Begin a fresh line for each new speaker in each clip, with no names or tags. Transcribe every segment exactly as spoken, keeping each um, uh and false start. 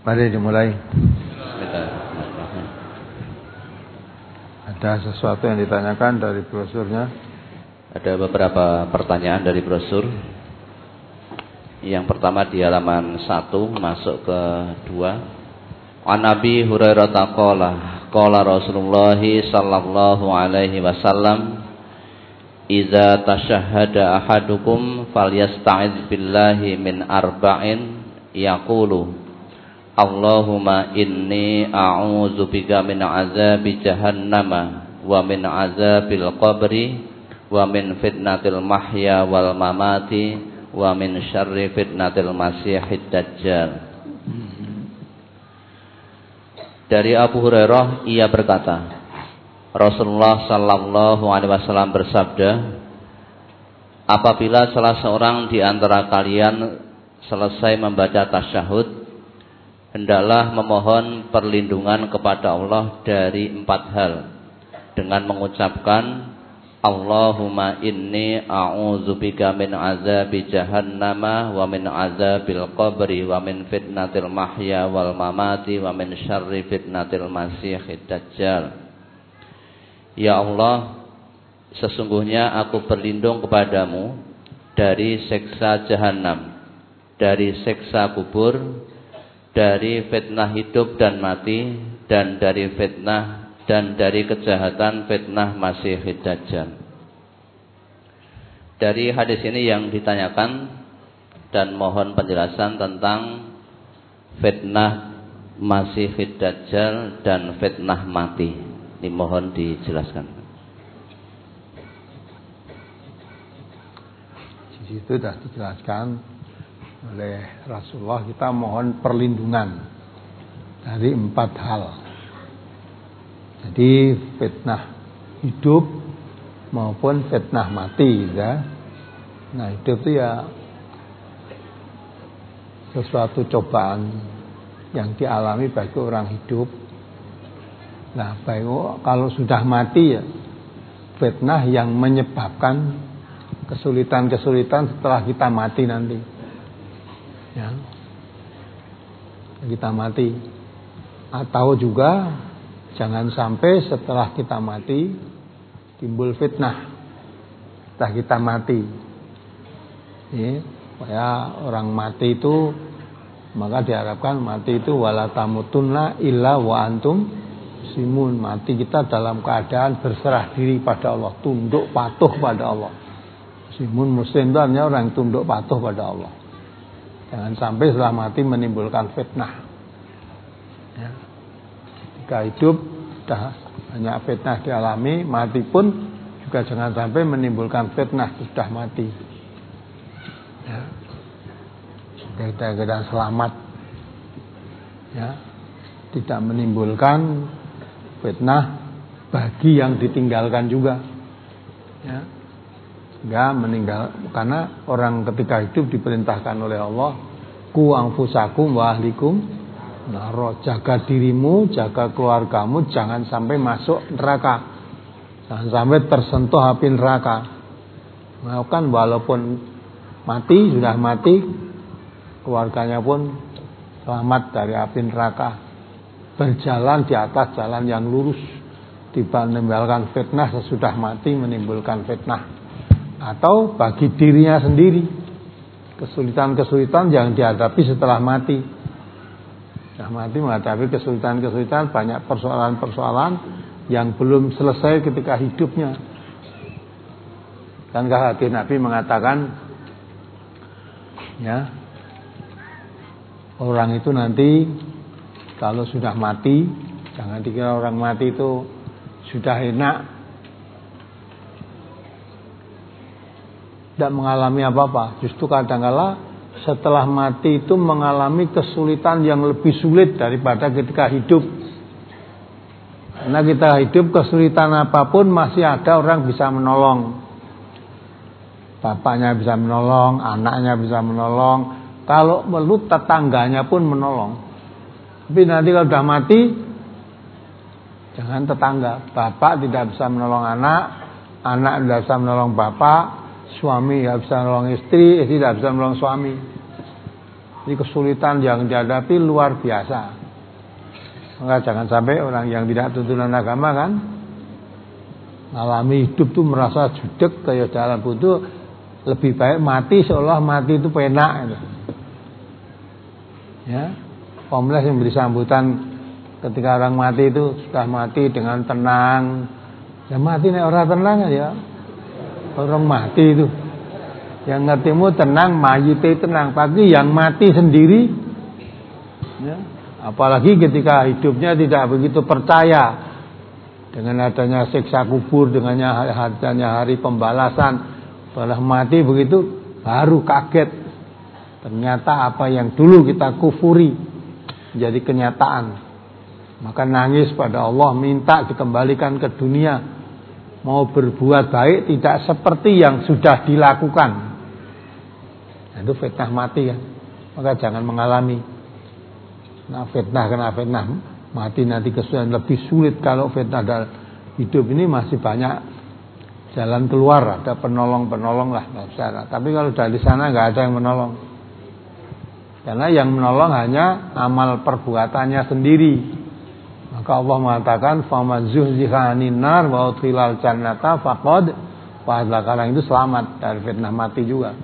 Mari dimulai. Ada sesuatu yang ditanyakan dari brosurnya?
Ada beberapa pertanyaan dari brosur. Yang pertama di halaman satu masuk ke dua. An Nabi Hurairah qala qala Rasulullah sallallahu alaihi wasallam idza tashahhada ahadukum falyasta'idz billahi min arba'in yaqulu Allahumma inni a'udzubika min azabi jahannama wa min azabil qabri wa min fitnatil mahya wal mamati wa min syarri fitnatil masiihid dajjal. Dari Abu Hurairah ia berkata, Rasulullah sallallahu alaihi wasallam bersabda, apabila salah seorang di antara kalian selesai membaca tasyahud, hendaklah memohon perlindungan kepada Allah dari empat hal dengan mengucapkan Allahumma inni a'udzubika min azabi jahannama wa min azabil qabri wa min fitnatil mahya wal mamati wa min syarri fitnatil masiihid dajjal. Ya Allah, sesungguhnya aku berlindung kepadamu dari siksa jahanam, dari siksa kubur, dari fitnah hidup dan mati, dan dari fitnah dan dari kejahatan fitnah Masiihid Dajjal. Dari hadis ini yang ditanyakan dan mohon penjelasan tentang fitnah Masiihid Dajjal dan fitnah mati. Dimohon dijelaskan.
Di situ sudah dijelaskan oleh Rasulullah, kita mohon perlindungan dari empat hal. Jadi fitnah hidup maupun fitnah mati, ya. Nah, hidup itu ya sesuatu cobaan yang dialami bagi orang hidup. Nah, baik kalau sudah mati ya fitnah yang menyebabkan kesulitan-kesulitan setelah kita mati nanti. Ya, kita mati. Atau juga jangan sampai setelah kita mati timbul fitnah setelah kita mati. Ya, supaya orang mati itu, maka diharapkan mati itu wala tamutunna illa wa antum muslimun. Mati kita dalam keadaan berserah diri pada Allah, tunduk patuh pada Allah. Muslimun, muslim itu artinya orang tunduk patuh pada Allah. Jangan sampai setelah mati menimbulkan fitnah. Ya. Jika hidup sudah banyak fitnah dialami, mati pun juga jangan sampai menimbulkan fitnah sudah mati. Ya. Kita kita selamat. Ya. Tidak menimbulkan fitnah bagi yang ditinggalkan juga. Ya. Enggak meninggal, karena orang ketika hidup diperintahkan oleh Allah, ku anfusakum wa ahlikum naro, jaga dirimu, jaga keluargamu, jangan sampai masuk neraka, jangan sampai tersentuh api neraka. Nah, kan walaupun mati, sudah mati, keluarganya pun selamat dari api neraka, berjalan di atas jalan yang lurus, tidak menimbulkan fitnah sesudah mati menimbulkan fitnah. Atau bagi dirinya sendiri kesulitan-kesulitan yang dihadapi setelah mati. Setelah mati menghadapi kesulitan-kesulitan, banyak persoalan-persoalan yang belum selesai ketika hidupnya. Kan hadis Nabi mengatakan, ya, orang itu nanti kalau sudah mati, jangan dikira orang mati itu sudah enak, tidak mengalami apa-apa. Justru kadang-kala setelah mati itu mengalami kesulitan yang lebih sulit daripada ketika hidup. Karena kita hidup kesulitan apapun masih ada orang bisa menolong. Bapaknya bisa menolong, anaknya bisa menolong, kalau perlu tetangganya pun menolong. Tapi nanti kalau sudah mati, jangan tetangga. Bapak tidak bisa menolong anak, anak tidak bisa menolong bapak, suami tidak bisa menolong istri, istri tidak bisa menolong suami. Jadi kesulitan yang dihadapi luar biasa. Maka jangan sampai orang yang tidak tuntunan agama kan ngalami hidup tuh merasa judek kayak dalam butuh, lebih baik mati seolah mati itu penak gitu. Ya, Komles yang beri sambutan ketika orang mati itu sudah mati dengan tenang. Ya mati nih orang tenang ya. Orang mati itu yang ngertimu tenang, mayite tenang. Pagi yang mati sendiri ya. Apalagi ketika hidupnya tidak begitu percaya dengan adanya siksa kubur, dengannya adanya hari pembalasan. Setelah mati begitu baru kaget. Ternyata apa yang dulu kita kufuri menjadi kenyataan. Maka nangis pada Allah, minta dikembalikan ke dunia. Mau berbuat baik tidak seperti yang sudah dilakukan. Nah, itu fitnah mati kan. Maka jangan mengalami. Nah, fitnah kena fitnah mati nanti kesulitan lebih sulit. Kalau fitnah dalam hidup ini masih banyak jalan keluar, ada penolong-penolong lah. Nah, tapi kalau dari sana nggak ada yang menolong. Karena yang menolong hanya amal perbuatannya sendiri. Maka Allah mengatakan faman zuhziha 'anil nar wa udkhilal jannata faqad fazza. Kalau itu selamat dari fitnah mati juga.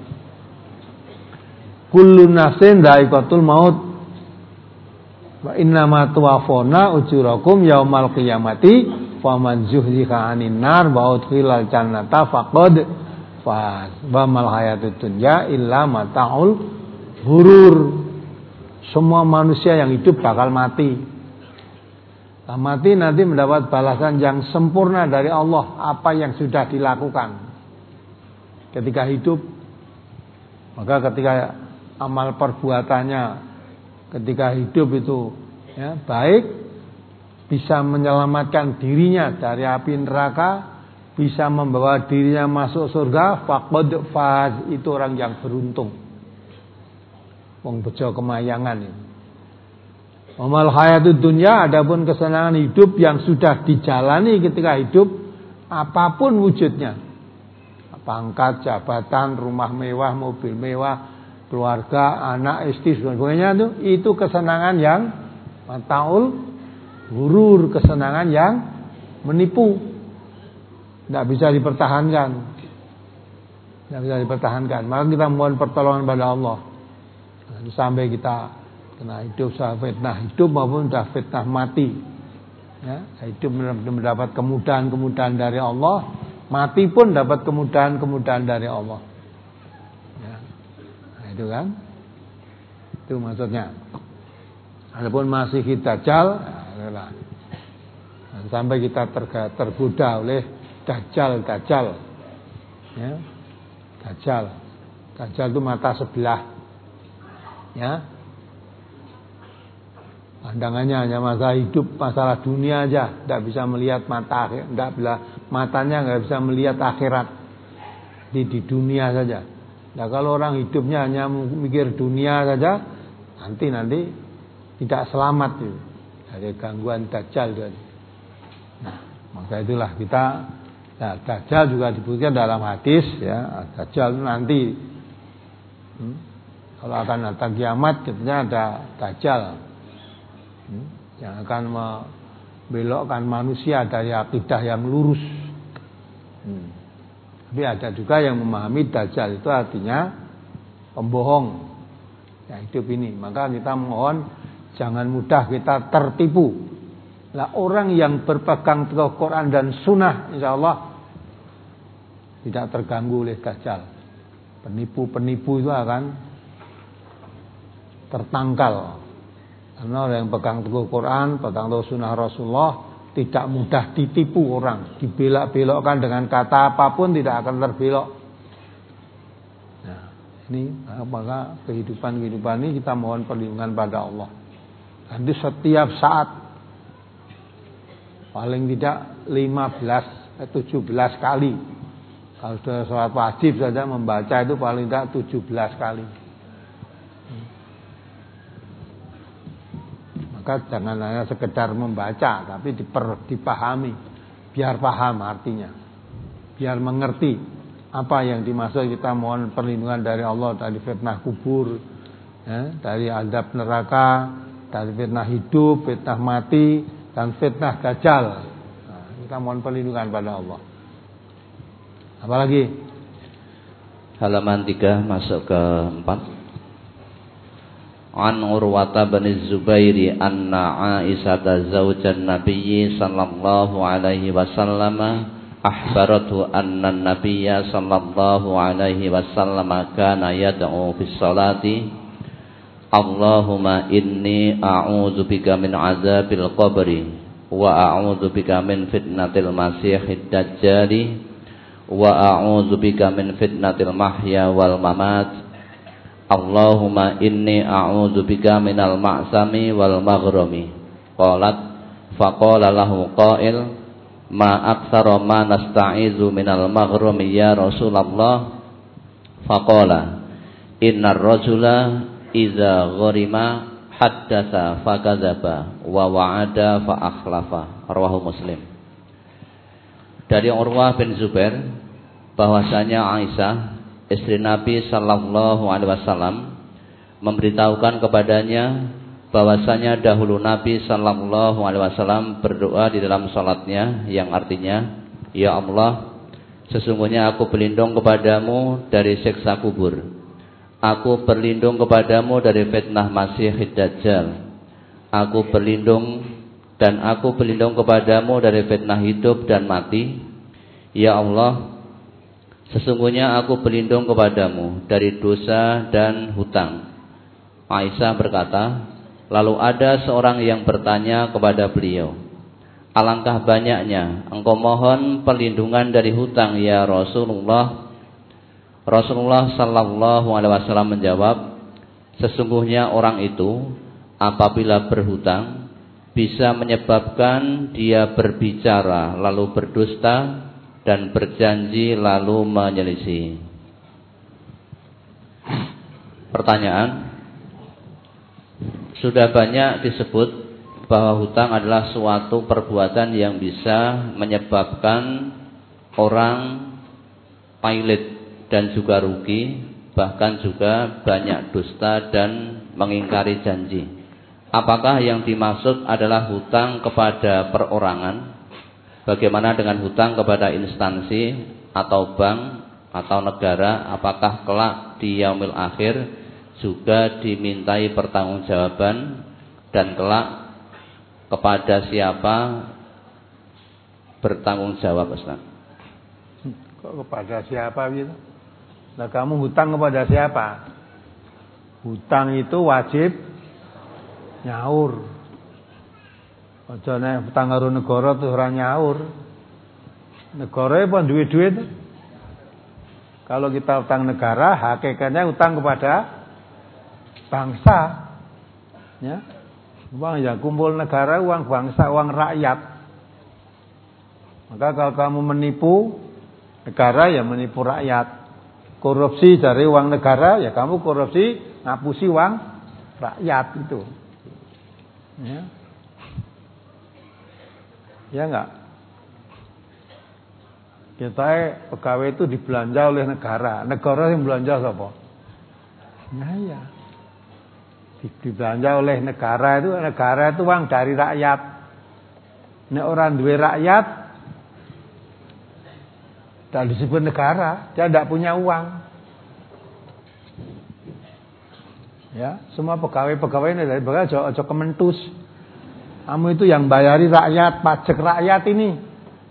Kullu nafsin dha'iqatul maut wa innama tuwaffawna ujurakum yaumal qiyamati faman zuhziha 'anil nar wa udkhilal jannata faqad faz. Wa mal hayatud dunya illa mata'ul ghurur. Semua manusia yang hidup bakal mati. Nah, mati nanti mendapat balasan yang sempurna dari Allah apa yang sudah dilakukan ketika hidup. Maka ketika amal perbuatannya ketika hidup itu ya, baik, bisa menyelamatkan dirinya dari api neraka, bisa membawa dirinya masuk surga, faqad faz, itu orang yang beruntung. Wong bejo kemayangan ini. Amal hayatud dunya, adapun kesenangan hidup yang sudah dijalani ketika hidup, apapun wujudnya, pangkat, jabatan, rumah mewah, mobil mewah, keluarga, anak, istri, sebagainya itu, itu kesenangan yang mataul ghurur, kesenangan yang menipu, tidak bisa dipertahankan, tidak bisa dipertahankan. Maka kita mohon pertolongan pada Allah sampai kita kena hidup sudah fitnah hidup maupun sudah fitnah mati ya, hidup mendapat kemudahan-kemudahan dari Allah, mati pun dapat kemudahan-kemudahan dari Allah ya. Nah, itu kan itu maksudnya. Adapun masih Dajjal ya, sampai kita terga, tergoda oleh Dajjal Dajjal ya. Dajjal Dajjal itu mata sebelah ya. Pandangannya hanya masalah hidup, masalah dunia aja, tidak bisa melihat mata, tidak bisa matanya nggak bisa melihat akhirat, di di dunia saja. Nah kalau orang hidupnya hanya mikir dunia saja, nanti nanti tidak selamat itu dari gangguan Dajjal. Nah maka itulah kita, nah, Dajjal juga disebutkan dalam hadis ya, Dajjal itu nanti hmm, kalau akan datang kiamat, katanya ada Dajjal yang akan membelokkan manusia dari akidah yang lurus. Hmm. Tapi ada juga yang memahami Dajjal itu artinya pembohong yang hidup ini. Maka kita mohon jangan mudah kita tertipu. Lah orang yang berpegang teguh Quran dan Sunnah, insya Allah tidak terganggu oleh Dajjal. Penipu-penipu itu akan tertangkal. Karena orang yang pegang teguh Quran, pegang teguh Sunnah Rasulullah, tidak mudah ditipu orang, dibelok-belokkan dengan kata apapun tidak akan terbelok. Nah, ini maka kehidupan-kehidupan ini kita mohon perlindungan pada Allah. Nanti setiap saat paling tidak lima belas, tujuh belas kali. Kalau sudah sholat wajib saja membaca itu paling tidak tujuh belas kali. Jangan hanya sekedar membaca, tapi diper, dipahami, biar paham artinya, biar mengerti apa yang dimaksud. Kita mohon perlindungan dari Allah dari fitnah kubur, Ya, dari azab neraka, dari fitnah hidup, fitnah mati, dan fitnah dajjal. Nah, kita mohon perlindungan pada Allah. Apalagi?
Halaman tiga masuk ke empat. An Urwata bin Zubairi anna Aisyah zaujan Nabiyyi sallallahu alaihi wasallam akhbaratu anna Nabiyya sallallahu alaihi wasallam kana yad'u fi sholati Allahumma inni a'udzu bika min azabil qabri wa a'udzu bika min fitnatil masiihid dajjal wa a'udzu bika min fitnatil mahya wal mamat. Allahumma inni a'udzu bika minal ma'sami wal maghrami. Qalat faqala lahu qail ma aktsara ma nasta'izu minal maghrami ya Rasulullah. Faqala innar rajula idza gharima haddatsa fakadzaba wa wa'ada fa akhlafa. Rawahu Muslim. Dari Urwah bin Zubair bahwasanya Aisyah istri Nabi sallallahu alaihi wasallam memberitahukan kepadanya bahwasanya dahulu Nabi sallallahu alaihi wasallam berdoa di dalam salatnya yang artinya, ya Allah, sesungguhnya aku berlindung kepadamu dari siksa kubur. Aku berlindung kepadamu dari fitnah Masiihid Dajjal. Aku berlindung dan aku berlindung kepadamu dari fitnah hidup dan mati. Ya Allah, sesungguhnya aku berlindung kepadamu dari dosa dan hutang. Aisyah berkata, lalu ada seorang yang bertanya kepada beliau, alangkah banyaknya engkau mohon perlindungan dari hutang ya Rasulullah. Rasulullah sallallahu alaihi wasallam menjawab, sesungguhnya orang itu apabila berhutang bisa menyebabkan dia berbicara lalu berdusta dan berjanji lalu menyelisih. Pertanyaan, sudah banyak disebut bahwa hutang adalah suatu perbuatan yang bisa menyebabkan orang pailit dan juga rugi, bahkan juga banyak dusta dan mengingkari janji. Apakah yang dimaksud adalah hutang kepada perorangan? Bagaimana dengan hutang kepada instansi atau bank atau negara? Apakah kelak di yaumil akhir juga dimintai pertanggungjawaban dan kelak kepada siapa bertanggung jawab, Ustaz?
Kok kepada siapa gitu? Nah, kamu hutang kepada siapa? Hutang itu wajib nyaur. Aja nek hutang karo negara terus ora nyaur. Negara pun duit-duit. Kalau kita hutang negara, hakikatnya hutang kepada bangsa. Ya. Uang yang kumpul negara, uang bangsa, uang rakyat. Maka kalau kamu menipu negara, ya menipu rakyat. Korupsi dari uang negara, ya kamu korupsi ngapusi uang rakyat itu. Ya. Ya enggak? Kita pegawai itu dibelanja oleh negara. Negara yang belanja siapa? Nah ya. Dibelanja oleh negara itu, negara itu uang dari rakyat. Nek orang duwe rakyat tak disebut negara, dia tidak punya uang. Ya, semua pegawai-pegawai ini dari pegawai ojo, ojo kementus. Kamu itu yang bayari rakyat, pajak rakyat ini.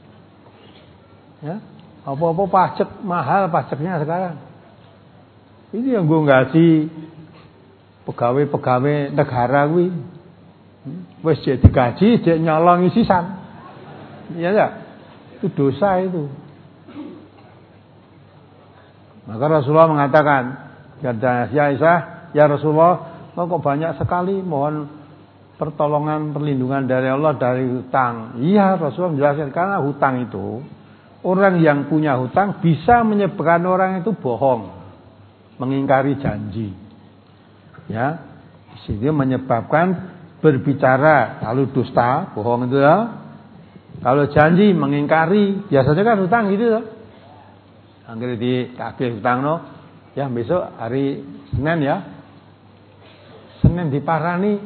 Ya, apa-apa pajak mahal pajaknya sekarang. Ini yang gue gaji pegawai-pegawai negara gue. Wes jadi gaji, dia nyolong isisan. Iya enggak? Itu dosa itu. Maka Rasulullah mengatakan, kata Aisyah, ya Rasulullah, kok banyak sekali mohon pertolongan, perlindungan dari Allah dari hutang. Iya, Rasulullah menjelaskan karena hutang itu, orang yang punya hutang bisa menyebabkan orang itu bohong, mengingkari janji. Ya, sehingga menyebabkan berbicara lalu dusta, bohong itu ya. Kalau janji mengingkari, biasanya kan hutang gitu ya. Angger di kaki hutang no, ya besok hari Senin ya. Senin diparani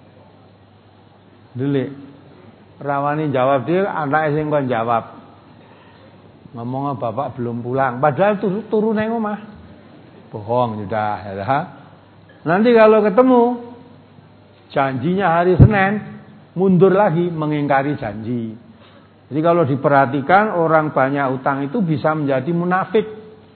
delik. Rawani jawab dia, anake sing kon jawab. Ngomong bapak belum pulang, padahal turu turu nang omah. Bohong sudah ya. Nanti kalau ketemu janjinya hari Senin, mundur lagi mengingkari janji. Jadi kalau diperhatikan orang banyak utang itu bisa menjadi munafik.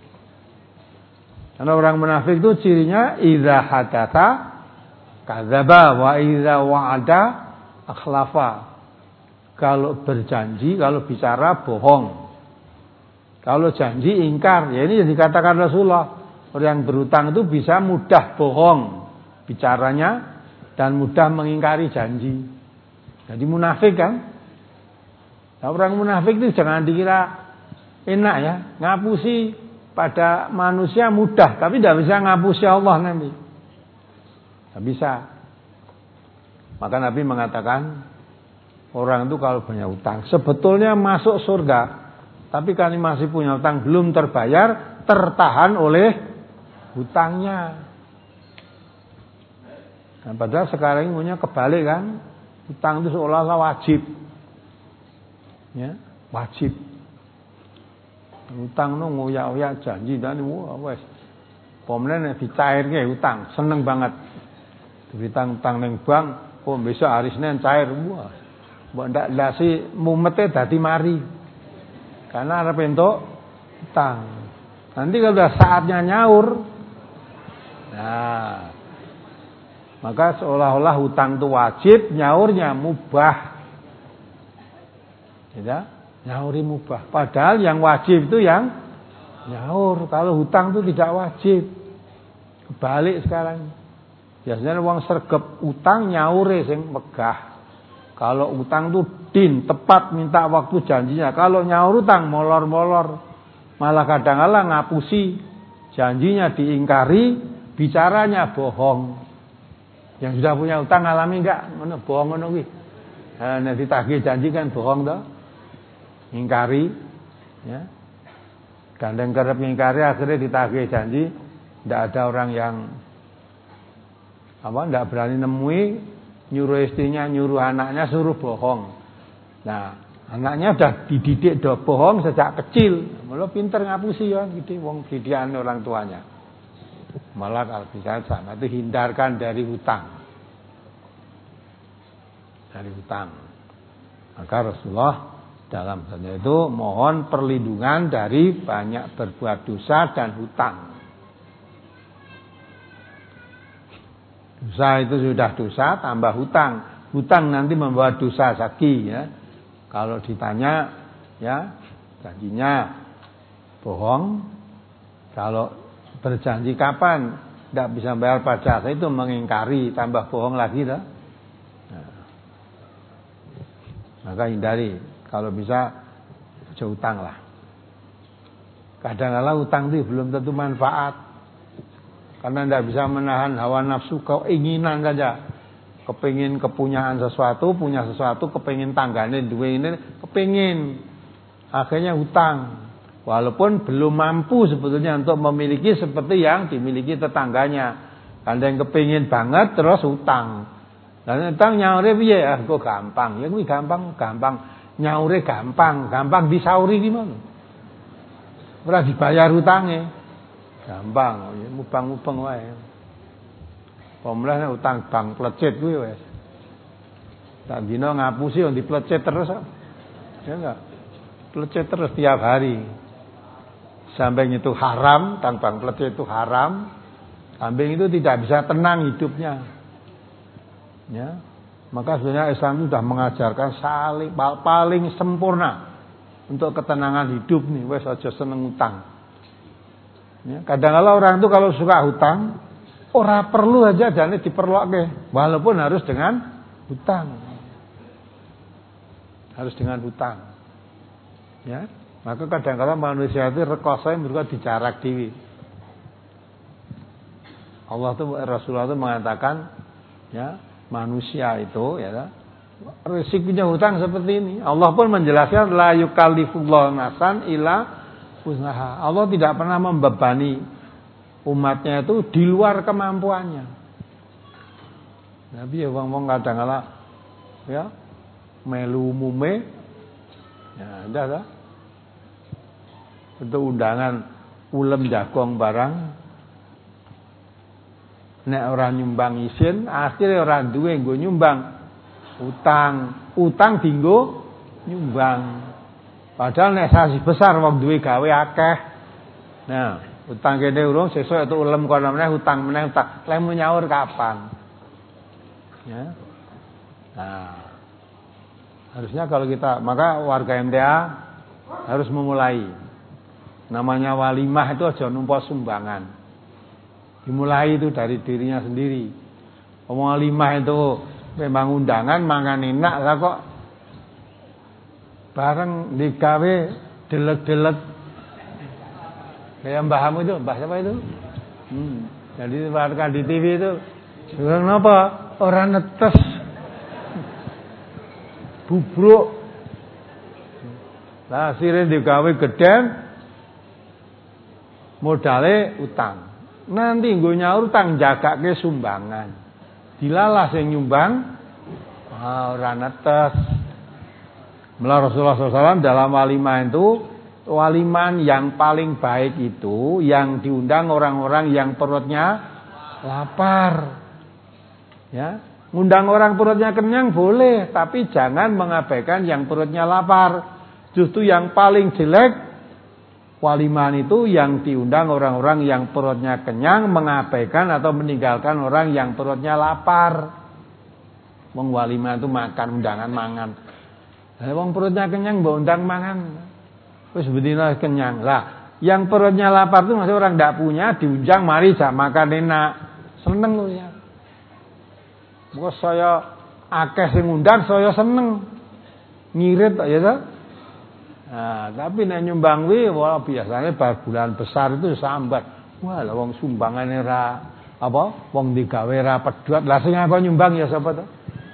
Karena orang munafik itu cirinya idza hadatsa kadzaba wa idza wa'ada akhlafa. Kalau berjanji, kalau bicara bohong. Kalau janji ingkar, ya ini yang dikatakan Rasulullah. Orang yang berutang itu bisa mudah bohong bicaranya dan mudah mengingkari janji. Jadi munafik kan? Nah, orang munafik itu jangan dikira enak ya, ngapusi pada manusia mudah, tapi tidak bisa ngapusi Allah nanti. Tidak bisa. Maka Nabi mengatakan orang itu kalau punya utang sebetulnya masuk surga. Tapi kalau masih punya utang belum terbayar, tertahan oleh hutangnya. Nah, padahal sekarang ini punya kebalik kan, hutang itu seolah-olah wajib, ya wajib. Hutang itu ngoyak-ngoyak janji dan wah wes, pemenang dicairke hutang, seneng banget. Ditang utang neng bank, oh besok hari Senin cair, wah, mbok ndak lasi mumete dadi mari. Karena ada bentuk utang. Nanti kalau sudah saatnya nyaur, nah, maka seolah-olah hutang itu wajib, nyaurnya mubah. Ya, nyauri mubah. Padahal yang wajib itu yang nyaur. Kalau hutang itu tidak wajib. Kebalik sekarang. Biasanya uang sergep utang nyaure sing megah. Kalau utang itu din, tepat minta waktu janjinya. Kalau nyaur utang molor-molor. Malah kadang-kala ngapusi. Janjinya diingkari, bicaranya bohong. Yang sudah punya utang alami enggak? Mana bohong ngono kuwi. Nah, ditagih janji kan bohong toh. Ingkari, ya. Gandeng kerep ngingkari akhirnya ditagih janji. Tidak ada orang yang apa? Tidak berani nemui. Nyuruh istrinya, nyuruh anaknya, suruh bohong. Nah, anaknya udah dididik do bohong sejak kecil. Malah pinter ngapusi ya, gitu. Wong didikan orang tuanya. Malah kalau bisa sama itu hindarkan dari hutang. Dari hutang. Maka Rasulullah dalam hal itu mohon perlindungan dari banyak berbuat dosa dan hutang. Dosa itu sudah dosa, tambah hutang. Hutang nanti membawa dosa lagi ya. Kalau ditanya ya, janjinya bohong. Kalau berjanji kapan tidak bisa bayar pajak, itu mengingkari, tambah bohong lagi dah. Nah, maka hindari. Kalau bisa jauh hutang lah. Kadang-kadang hutang itu belum tentu manfaat. Karena tidak bisa menahan hawa nafsu, keinginan saja. Kepingin kepunyaan sesuatu, punya sesuatu, kepingin tanggane duwe ini, kepingin. Akhirnya hutang. Walaupun belum mampu sebetulnya untuk memiliki seperti yang dimiliki tetangganya. Karena yang kepingin banget terus hutang. Dan hutang nyaure piye? Ah, kok gampang. Ya kuwi gampang, gampang. Nyaure gampang, gampang disauri gimana? Ora dibayar hutangnya. Gampang, mubang-mubang wae. Pemulane utang bank plecet kuwi wis. Tak dina ngapusi yo diplecet terus. Ya enggak? Plecet terus tiap hari. Sampai itu haram, utang bank plecet itu haram. Kambing itu tidak bisa tenang hidupnya. Ya. Maka sebenarnya Islam itu sudah mengajarkan saling paling sempurna untuk ketenangan hidup nih, wis aja seneng utang. Ya, kadang-kadang orang itu kalau suka hutang, ora perlu aja jane diperluake, walaupun harus dengan hutang. Harus dengan hutang. Ya, maka kadang-kadang manusia itu rekoso mergo dijarak dhewe. Allah tuh Rasulullah itu mengatakan, ya, manusia itu ya risikonya hutang seperti ini. Allah pun menjelaskan la yukallifullahu nafsan illa usaha. Allah tidak pernah membebani umatnya itu di luar kemampuannya. Tapi ya wong-wong kadang-kala ya melu umume ya ada lah. Untuk undangan ulem jagong barang nek ora nyumbang isin akhirnya ora duwe nggo nyumbang utang utang dinggo nyumbang padahal nek sasi besar wong duwe gawe akeh nah utang kene urung sesuk itu ulem kono meneh utang meneh utang lemu nyaur kapan ya nah harusnya kalau kita maka warga M T A harus memulai namanya walimah itu aja numpuk sumbangan. Dimulai itu dari dirinya sendiri. Omong walimah itu memang undangan mangan enak lah kok. Bareng digawe delek-delek. Kayak mbahmu itu, mbah siapa itu? Hmm. Jadi warga di T V itu, kenapa? Orang netes. Bubruk. Lah akhirnya digawe gedhen modale utang. Nanti nggo nyaur utang jagake sumbangan. Dilalah sing nyumbang ah ora netes. Mula Rasulullah shallallahu alaihi wasallam dalam walimah itu waliman yang paling baik itu yang diundang orang-orang yang perutnya lapar. Ya, ngundang orang perutnya kenyang boleh, tapi jangan mengabaikan yang perutnya lapar. Justru yang paling jelek waliman itu yang diundang orang-orang yang perutnya kenyang mengabaikan atau meninggalkan orang yang perutnya lapar. Wong waliman itu makan undangan mangan. Lah wong perutnya kenyang mbok undang mangan. Wis bedina kenyang. Lah, yang perutnya lapar itu masih orang ndak punya diundang mari jak makan enak. Seneng lho ya. Moko saya akeh sing ngundang saya seneng. Ngirit ya ta? Nah, tapi nek nyumbang kuwi wah biasanya bar bulan besar itu sambat. Wah, lah wong sumbangane ra apa? Wong digawe ra pedhot. Lah sing aku nyumbang ya sapa to?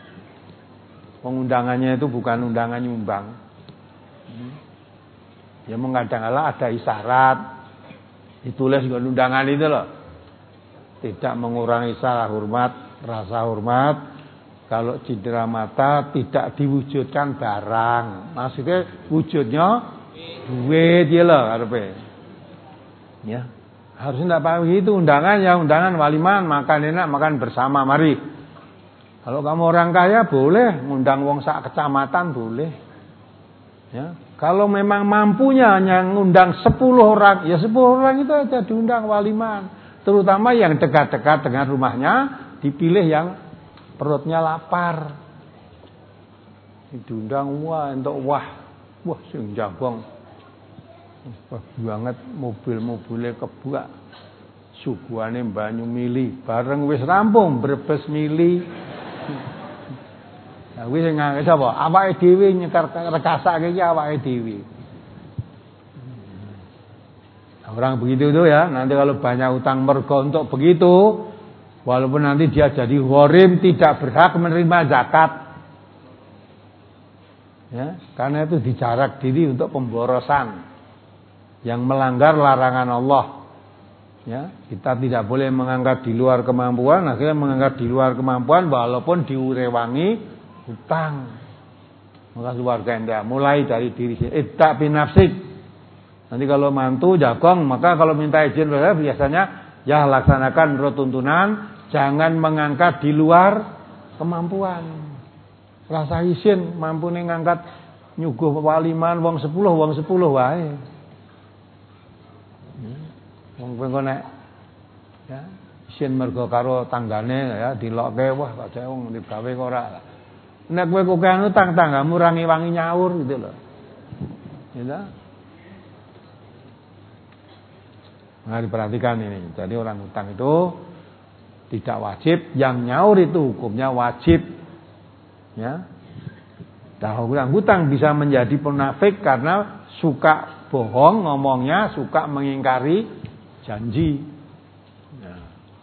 Wong undangannya itu bukan undangan nyumbang. Hmm. Ya kadang-kala ada isyarat. Ditulis nggon undangan itu loh. Tidak mengurangi salah hormat, rasa hormat. Kalau cindera mata tidak diwujudkan barang. Maksudnya wujudnya duit ya loh karepe. Ya. Harusnya tidak paham itu undangan ya undangan waliman makan enak makan bersama mari. Kalau kamu orang kaya boleh ngundang wong sak kecamatan boleh. Ya. Kalau memang mampunya hanya ngundang sepuluh orang, ya sepuluh orang itu aja diundang waliman. Terutama yang dekat-dekat dengan rumahnya dipilih yang perutnya lapar. Diundang wah entuk wah. Wah sing jagong. Wah banget mobil-mobile kebuak. Suguhane banyu mili bareng wis rampung Brebes mili. Nah wis ngangge sapa? Awake dhewe nyekar rekasake iki awake dhewe. Orang begitu itu ya, nanti kalau banyak utang mergo untuk begitu, walaupun nanti dia jadi gharim tidak berhak menerima zakat. Ya, karena itu dijarak diri untuk pemborosan yang melanggar larangan Allah. Ya, kita tidak boleh mengangkat di luar kemampuan, akhirnya mengangkat di luar kemampuan walaupun diurewangi hutang. Maka keluarga Anda mulai dari diri sendiri. Ittaq bi nafsik. Nanti kalau mantu jagong, maka kalau minta izin biasanya ya laksanakan menurut tuntunan, jangan mengangkat di luar kemampuan. Rasa izin mampu nih ngangkat nyuguh waliman wong sepuluh wong sepuluh wae. Wong pengonek ya izin mergo karo tanggane ya dilokke wah kok cek wong digawe kok ora. Nek kowe kokean utang tanggamu ra ngewangi nyaur gitu loh. Ya. Nah diperhatikan ini. Jadi orang hutang itu tidak wajib, yang nyaur itu hukumnya wajib. Ya. Nah, orang hutang bisa menjadi munafik karena suka bohong ngomongnya, suka mengingkari janji. Ya.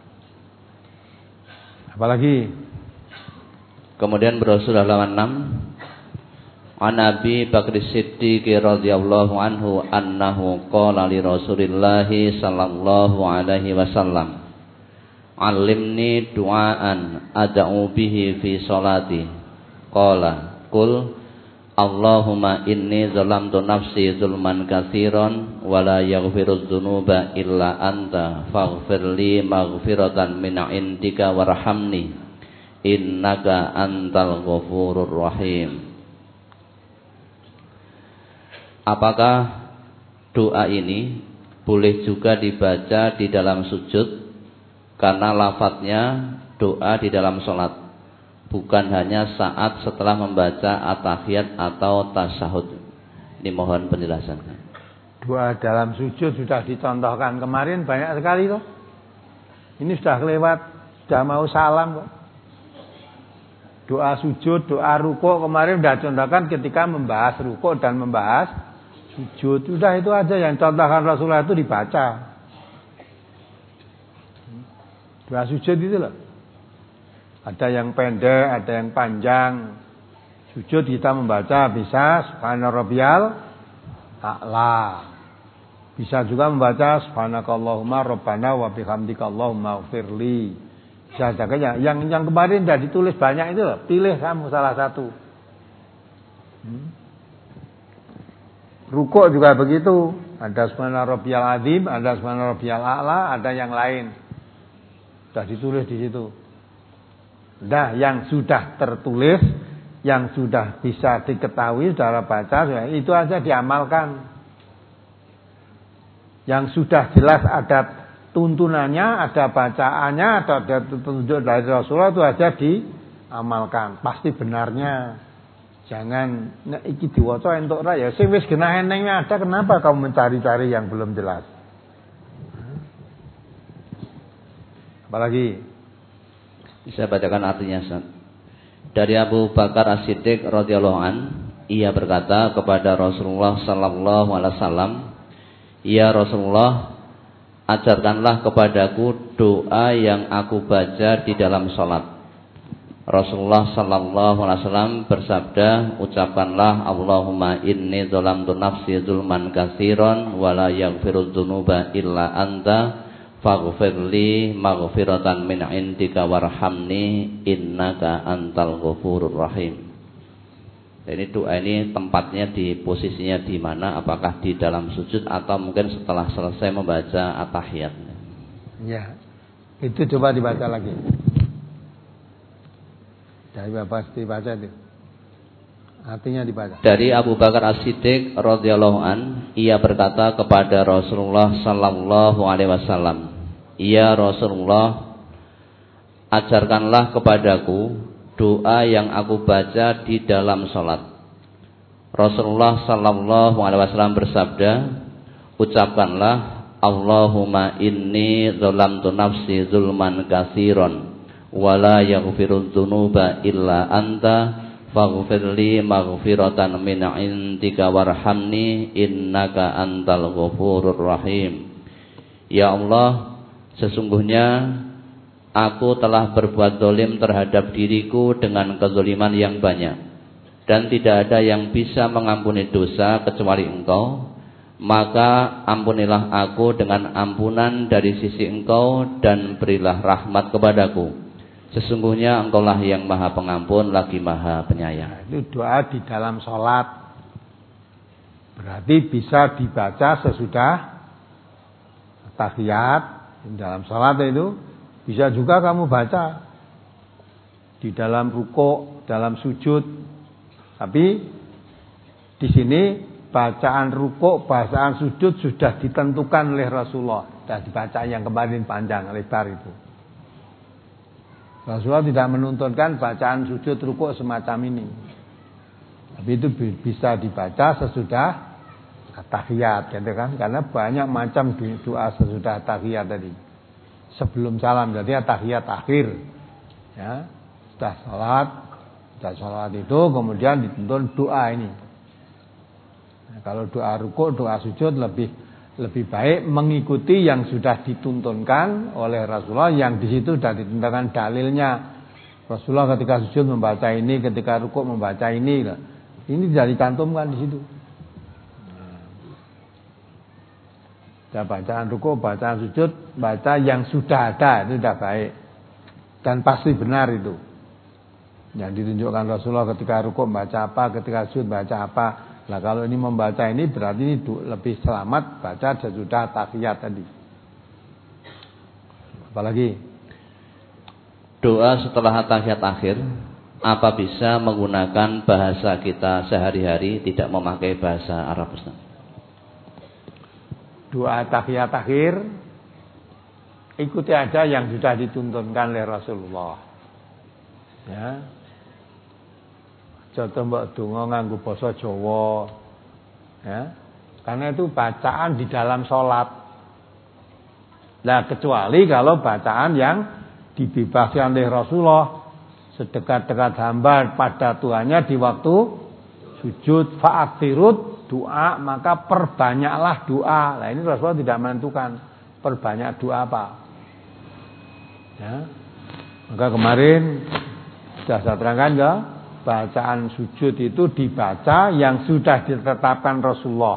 Apalagi
kemudian Rasul halaman enam An Abi Bakr Siddiq radhiyallahu anhu annahu qala li Rasulillah sallallahu alaihi wasallam 'allimni du'aan ad'u bihi fi sholati. Qala qul Allahumma inni zalamtu nafsi zulman katsiran wa la yaghfiru dzunuba illa anta faghfirli maghfiratan min 'indika warhamni innaka antal ghafurur rahim. Apakah doa ini boleh juga dibaca di dalam sujud? Karena lafadznya doa di dalam sholat, bukan hanya saat setelah membaca at-tahiyat atau tasyahud. Ini mohon penjelasan.
Doa dalam sujud sudah dicontohkan kemarin banyak sekali toh. Ini sudah kelewat, sudah mau salam kok. Doa sujud, doa rukuk kemarin sudah contohkan ketika membahas rukuk dan membahas sujud. Sudah itu aja yang contohkan Rasulullah itu dibaca. Doa sujud itu loh. Ada yang pendek, ada yang panjang. Sujud kita membaca bisa subhana rabbiyal a'la. Bisa juga membaca subhanakallahumma rabbana wa bihamdika allahumma ighfirli. Bisa jaga yang yang kemarin sudah ditulis banyak itu loh. Pilih kamu salah satu. Hmm. Rukuk juga begitu. Ada subhana rabbiyal azim, ada subhana rabbiyal a'la, ada yang lain. Sudah ditulis di situ. Nah, yang sudah tertulis, yang sudah bisa diketahui, saudara baca, itu aja diamalkan. Yang sudah jelas ada tuntunannya, ada bacaannya, ada, ada petunjuk dari Rasulullah, itu aja diamalkan. Pasti benarnya. Jangan nek iki diwaca entuk ra ya sing wis genah enengnya ada, kenapa kamu mencari-cari yang belum jelas? Apalagi
bisa bacakan artinya, Ustaz. Dari Abu Bakar As-Siddiq radhiyallahu an, ia berkata kepada Rasulullah sallallahu alaihi wasallam, "Ya Rasulullah, ajarkanlah kepadaku doa yang aku baca di dalam salat." Rasulullah sallallahu alaihi wasallam bersabda, "Ucapkanlah Allahumma inni zalamtu nafsi zulman katsiran wa la yaghfiru dzunuba illa anta faghfirli maghfiratan min 'indika warhamni innaka antal ghafurur rahim." Jadi doa ini tempatnya di posisinya di mana? Apakah di dalam sujud atau mungkin setelah selesai membaca at-tahiyat?
Ya. Itu coba dibaca lagi. Dari Bapak dibaca itu. Artinya dibaca.
Dari Abu Bakar As-Siddiq radhiyallahu an, ia berkata kepada Rasulullah sallallahu alaihi wasallam, "Ya Rasulullah, ajarkanlah kepadaku doa yang aku baca di dalam salat." Rasulullah sallallahu alaihi wasallam bersabda, "Ucapkanlah Allahumma inni zalamtu nafsi zulman katsiran wa la yaghfiru dzunuba illa anta faghfirli maghfiratan min 'indika warhamni innaka antal ghafurur rahim." Ya Allah, sesungguhnya aku telah berbuat zalim terhadap diriku dengan kezaliman yang banyak, dan tidak ada yang bisa mengampuni dosa kecuali Engkau. Maka ampunilah aku dengan ampunan dari sisi Engkau dan berilah rahmat kepadaku. Sesungguhnya Engkaulah yang Maha Pengampun lagi Maha Penyayang.
Itu doa di dalam sholat. Berarti bisa dibaca sesudah tahiyat. Di dalam sholat itu bisa juga kamu baca di dalam rukuk, dalam sujud. Tapi di sini bacaan rukuk, bacaan sujud sudah ditentukan oleh Rasulullah. Sudah dibaca yang kemarin panjang lebar itu. Rasulullah tidak menuntunkan bacaan sujud rukuk semacam ini. Tapi itu bisa dibaca sesudah tahiyat, gitu kan? Karena banyak macam doa sesudah tahiyat tadi. Sebelum salam, jadi tahiyat akhir. Ya, sudah salat, sudah salat itu kemudian dituntun doa ini. Nah, kalau doa rukuk, doa sujud lebih lebih baik mengikuti yang sudah dituntunkan oleh Rasulullah, yang di situ sudah ditentukan dalilnya. Rasulullah ketika sujud membaca ini, ketika rukuk membaca ini. Ini sudah dicantumkan di situ. Dan bacaan ruku, bacaan sujud, baca yang sudah ada, itu sudah baik. Dan pasti benar itu. Yang ditunjukkan Rasulullah ketika ruku baca apa, ketika sujud baca apa. Nah kalau ini membaca ini berarti ini lebih selamat baca sesudah tahiyat tadi. Apalagi?
Doa setelah tahiyat akhir, apa bisa menggunakan bahasa kita sehari-hari, tidak memakai bahasa Arab, Ustaz?
Doa tahiyat akhir ikuti aja yang sudah dituntunkan oleh Rasulullah. Ya. Aja mbok donga nganggo basa Jawa. Ya. Karena itu bacaan di dalam sholat. Nah, kecuali kalau bacaan yang dibebaskan oleh Rasulullah, sedekat-dekat hamba pada Tuhannya di waktu sujud, fa'akhirut doa, maka perbanyaklah doa. Nah ini Rasulullah tidak menentukan perbanyak doa apa. Ya. Maka kemarin sudah saya terangkan ya, bacaan sujud itu dibaca yang sudah ditetapkan Rasulullah.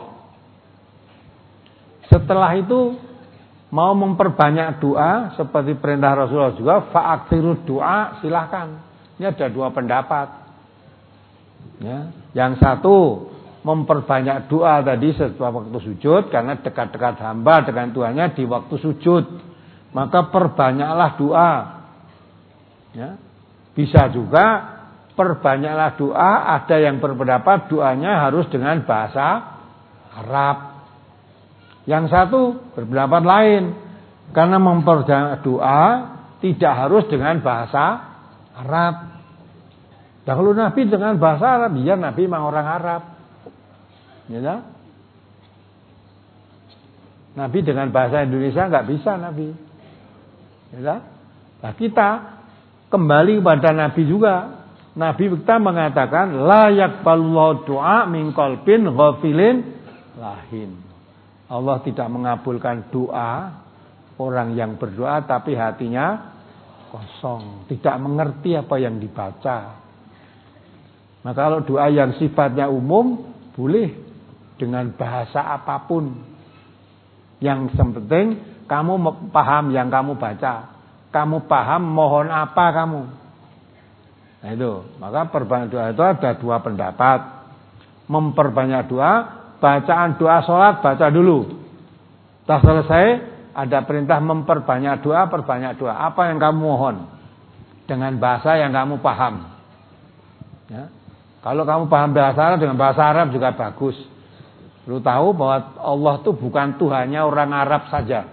Setelah itu mau memperbanyak doa seperti perintah Rasulullah juga, fa'akhirut doa, silahkan. Ini ada dua pendapat. Ya. Yang satu memperbanyak doa tadi setelah waktu sujud, karena dekat-dekat hamba dengan Tuhannya di waktu sujud, maka perbanyaklah doa. Ya. Bisa juga perbanyaklah doa. Ada yang berpendapat doanya harus dengan bahasa Arab. Yang satu berpendapat lain, karena memperbanyak doa tidak harus dengan bahasa Arab. Dahulu Nabi dengan bahasa Arab, ya Nabi memang orang Arab. Ya, Nabi dengan bahasa Indonesia nggak bisa Nabi. Ya, nah kita kembali kepada Nabi juga. Nabi kita mengatakan la yaqbalullahu du'a min qalbin ghafilin lahin. Allah tidak mengabulkan doa orang yang berdoa tapi hatinya kosong, tidak mengerti apa yang dibaca. Nah kalau doa yang sifatnya umum boleh dengan bahasa apapun. Yang penting kamu paham yang kamu baca. Kamu paham mohon apa kamu. Nah itu, maka perbanyak doa itu ada dua pendapat. Memperbanyak doa, bacaan doa sholat baca dulu. Setelah selesai ada perintah memperbanyak doa, perbanyak doa. Apa yang kamu mohon dengan bahasa yang kamu paham. Ya. Kalau kamu paham bahasa Arab, dengan bahasa Arab juga bagus. Lu tahu bahwa Allah itu bukan Tuhannya orang Arab saja.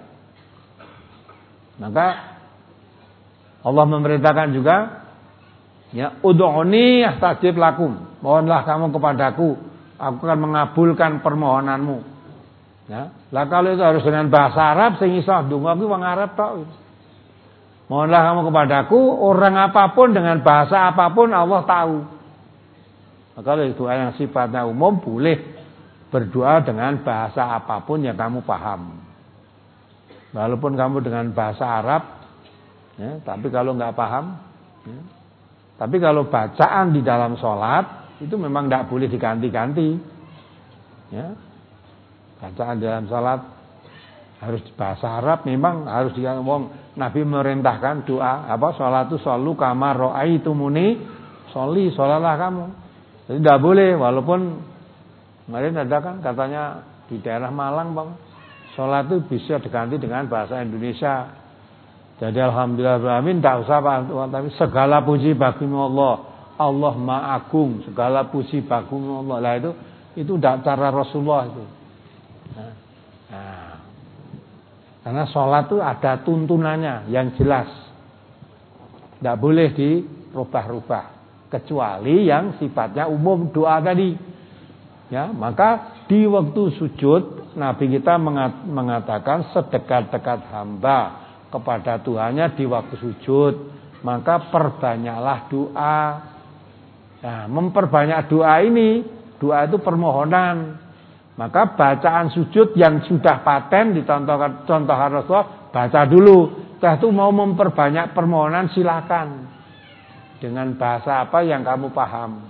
Maka Allah memerintahkan juga, ya, ud'uni astajib lakum. Mohonlah kamu kepadaku, aku akan mengabulkan permohonanmu. Ya. Lah kalau itu harus dengan bahasa Arab, sing iso ndonga kuwi wong Arab tok. Mohonlah kamu kepadaku, orang apapun dengan bahasa apapun Allah tahu. Nah, kalau doa yang sifatnya umum boleh berdoa dengan bahasa apapun yang kamu paham. Walaupun kamu dengan bahasa Arab, ya, tapi kalau nggak paham, ya, tapi kalau bacaan di dalam sholat itu memang tidak boleh diganti-ganti. Ya, bacaan di dalam sholat harus bahasa Arab, memang harus diomong. Nabi merintahkan doa apa sholat itu shollu kama ro'aitumuni sholli, sholatlah kamu. Jadi tidak boleh, walaupun kemarin ada kan katanya di daerah Malang bang, sholat itu bisa diganti dengan bahasa Indonesia. Jadi alhamdulillah amin, tidak usah Pak, tapi segala puji bagimu Allah, Allah Maha Agung, segala puji bagimu Allah. Lah itu itu tidak cara Rasulullah itu. Nah, nah, karena sholat itu ada tuntunannya yang jelas, tidak boleh dirubah-rubah. Kecuali yang sifatnya umum doa tadi. Ya, maka di waktu sujud Nabi kita mengatakan sedekat-dekat hamba kepada Tuhannya di waktu sujud, maka perbanyaklah doa. Nah, memperbanyak doa ini, doa itu permohonan. Maka bacaan sujud yang sudah paten dicontohkan contohkan Rasulullah, baca dulu. Setelah itu mau memperbanyak permohonan silakan. Dengan bahasa apa yang kamu paham.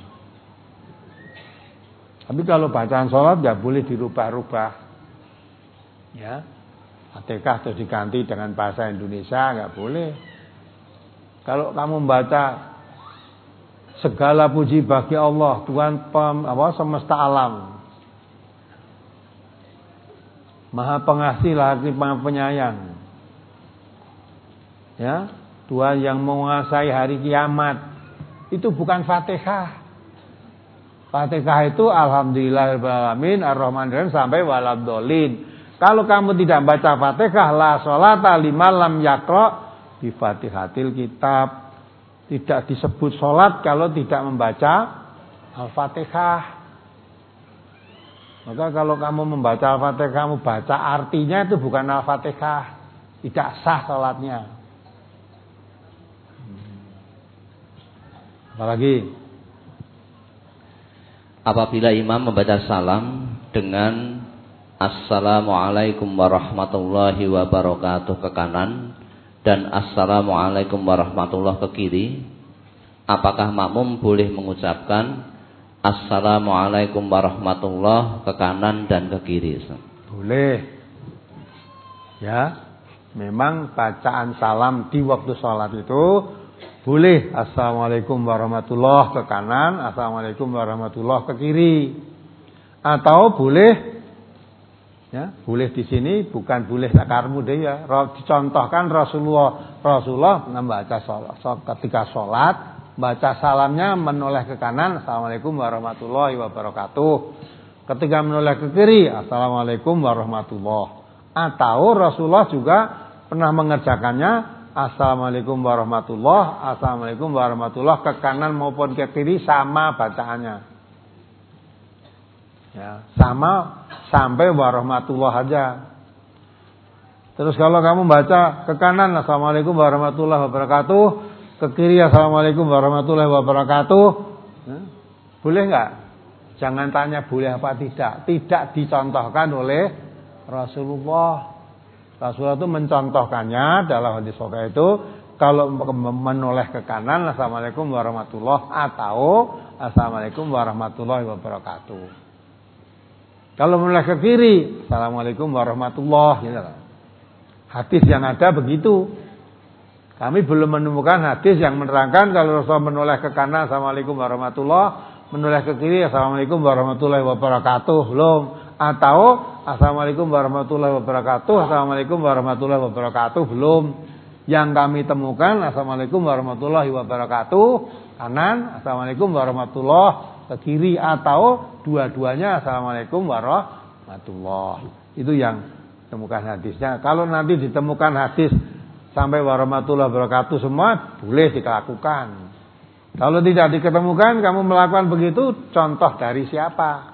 Tapi kalau bacaan sholat nggak boleh dirubah-rubah. Ya, Fatihah terus diganti dengan bahasa Indonesia, nggak boleh. Kalau kamu membaca segala puji bagi Allah, Tuhan pem, apa, semesta alam, Maha Pengasih lagi Maha Penyayang, ya, Tuhan yang menguasai hari kiamat, itu bukan Fatihah. Fatihah itu Alhamdulillahirrahmanirrahim Ar-Rahmanirrahim sampai waladhdallin. Kalau kamu tidak baca Fatihah, la sholata liman lam yaqra bi Fatihatil kitab. Tidak disebut sholat kalau tidak membaca Al-Fatihah. Maka kalau kamu membaca Al-Fatihah, kamu baca artinya itu bukan Al-Fatihah, tidak sah sholatnya. Apalagi
apabila imam membaca salam dengan Assalamualaikum warahmatullahi wabarakatuh ke kanan dan Assalamualaikum warahmatullahi ke kiri, apakah makmum boleh mengucapkan Assalamualaikum warahmatullahi ke kanan dan ke kiri?
Boleh. Ya, memang bacaan salam di waktu sholat itu boleh Assalamualaikum warahmatullahi ke kanan, Assalamualaikum warahmatullahi ke kiri. Atau boleh, ya, boleh di sini bukan boleh sakarmu deh ya. Dicontohkan Rasulullah Rasulullah membaca sholat, ketika sholat baca salamnya menoleh ke kanan, Assalamualaikum warahmatullahi wabarakatuh. Ketika menoleh ke kiri, Assalamualaikum warahmatullahi. Atau Rasulullah juga pernah mengerjakannya Assalamualaikum warahmatullahi, Assalamualaikum warahmatullahi ke kanan maupun ke kiri sama bacaannya. Ya, sama sampai warahmatullah aja. Terus kalau kamu baca ke kanan Assalamualaikum warahmatullahi wabarakatuh, ke kiri Assalamualaikum warahmatullahi wabarakatuh, ya, boleh nggak? Jangan tanya boleh apa tidak. Tidak dicontohkan oleh Rasulullah. Rasulullah itu mencontohkannya dalam hadis sahih itu kalau menoleh ke kanan Assalamualaikum warahmatullahi atau Assalamualaikum warahmatullahi wabarakatuh. Kalau menoleh ke kiri, Assalamualaikum warahmatullahi wabarakatuh. Hadis yang ada begitu. Kami belum menemukan hadis yang menerangkan kalau Rasul menoleh ke kanan, Assalamualaikum warahmatullahi, menoleh ke kiri, Assalamualaikum warahmatullahi wabarakatuh. Belum. Atau Assalamualaikum warahmatullahi wabarakatuh, Assalamualaikum warahmatullahi wabarakatuh. Belum. Yang kami temukan, Assalamualaikum warahmatullahi wabarakatuh, kanan, Assalamualaikum warahmatullahi ke kiri, atau dua-duanya Assalamualaikum warahmatullahi. Itu yang temukan hadisnya. Kalau nanti ditemukan hadis sampai warahmatullahi wabarakatuh semua, boleh dilakukan. Kalau tidak diketemukan, kamu melakukan begitu, contoh dari siapa?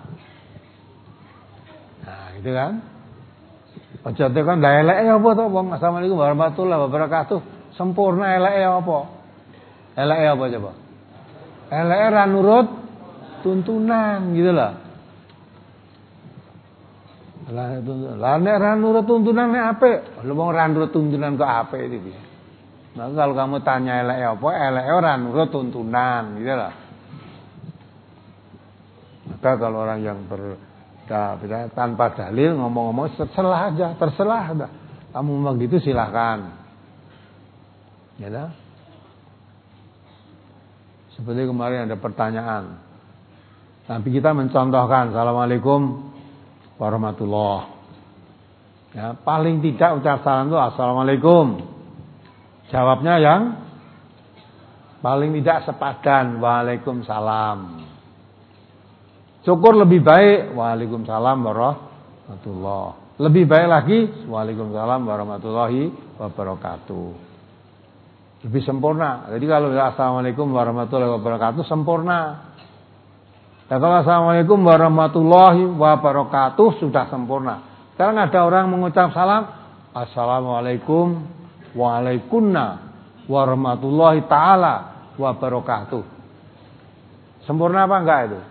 Nah, gitu kan? Ojo kan la eleke apa to wong Assalamualaikum warahmatullahi wabarakatuh. Sempurna eleke apa? Eleke apa coba? Eleke ra nurut tuntunan gitu loh. Lah lah nek ra nurut tuntunan nek apik, lha wong ra nurut tuntunan kok apik iki. Nah, kalau kamu tanya eleke apa, eleke ora nurut tuntunan gitu loh. Maka kalau orang yang ber Nah, tanpa dalil ngomong-ngomong terserah aja, terserah dah. Kamu memang gitu silahkan. Ya dah. Seperti kemarin ada pertanyaan. Tapi kita mencontohkan Assalamualaikum warahmatullahi. Ya, paling tidak ucap salam itu Assalamualaikum. Jawabnya yang paling tidak sepadan, Waalaikumsalam. Syukur lebih baik, Waalaikumsalam warahmatullahi. Lebih baik lagi, Waalaikumsalam warahmatullahi wabarakatuh. Lebih sempurna. Jadi kalau Assalamualaikum warahmatullahi wabarakatuh sempurna. Dan kalau Assalamualaikum warahmatullahi wabarakatuh sudah sempurna. Sekarang ada orang mengucap salam, Assalamualaikum waalaikumna warahmatullahi ta'ala wabarakatuh. Sempurna apa enggak itu?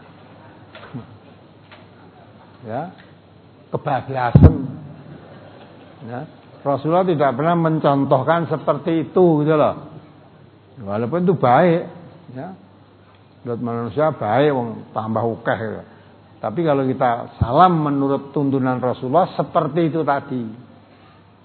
Ya, kebablasan. Ya, Rasulullah tidak pernah mencontohkan seperti itu gitu loh. Walaupun itu baik, ya. Buat manusia baik, wong tambah ukeh gitu. Tapi kalau kita salam menurut tuntunan Rasulullah seperti itu tadi.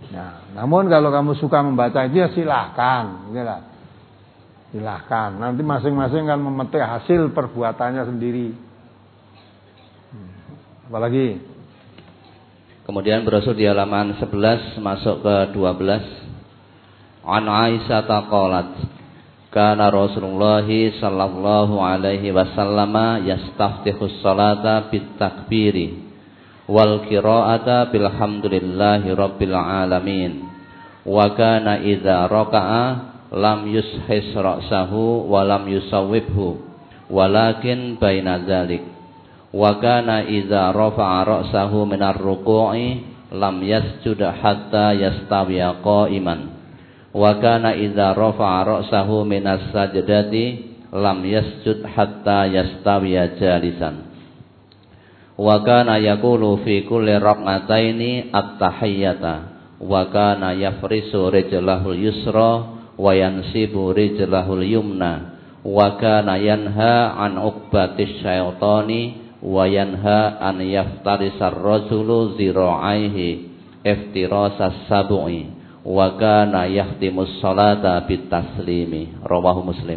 Nah, namun kalau kamu suka membaca itu ya silahkan, gitu lah. Silahkan. Nanti masing-masing kan memetik hasil perbuatannya sendiri. Hmm. Apalagi?
Kemudian berasal di halaman sebelas masuk ke dua belas. An Aisyah qalat, kana Rasulullah sallallahu alaihi wasallam yastaftihus salata bit takbiri wal qira'ata bilhamdulillahi rabbil alamin wa kana idza raka'a lam yushis ra'sahu wa lam yusawwibhu walakin baina dzalik wa kana idza rafa'a ra'sahu minar ruku'i lam yasjud hatta yastawiya qa'iman wa kana idza rafa'a ra'sahu minas sajdati lam yasjud hatta yastawiya jalisan wa kana yaqulu fi kulli rak'ataini at-tahiyyata wa kana yafrisu rijlahul yusra wa yansibu rijlahul yumna wa kana yanha an uqbatis syaitani wa yanha an yaftarisar rajulu zira'aihi iftirasas sab'i wa kana yahtimus salata bit taslimi. Rawahu Muslim.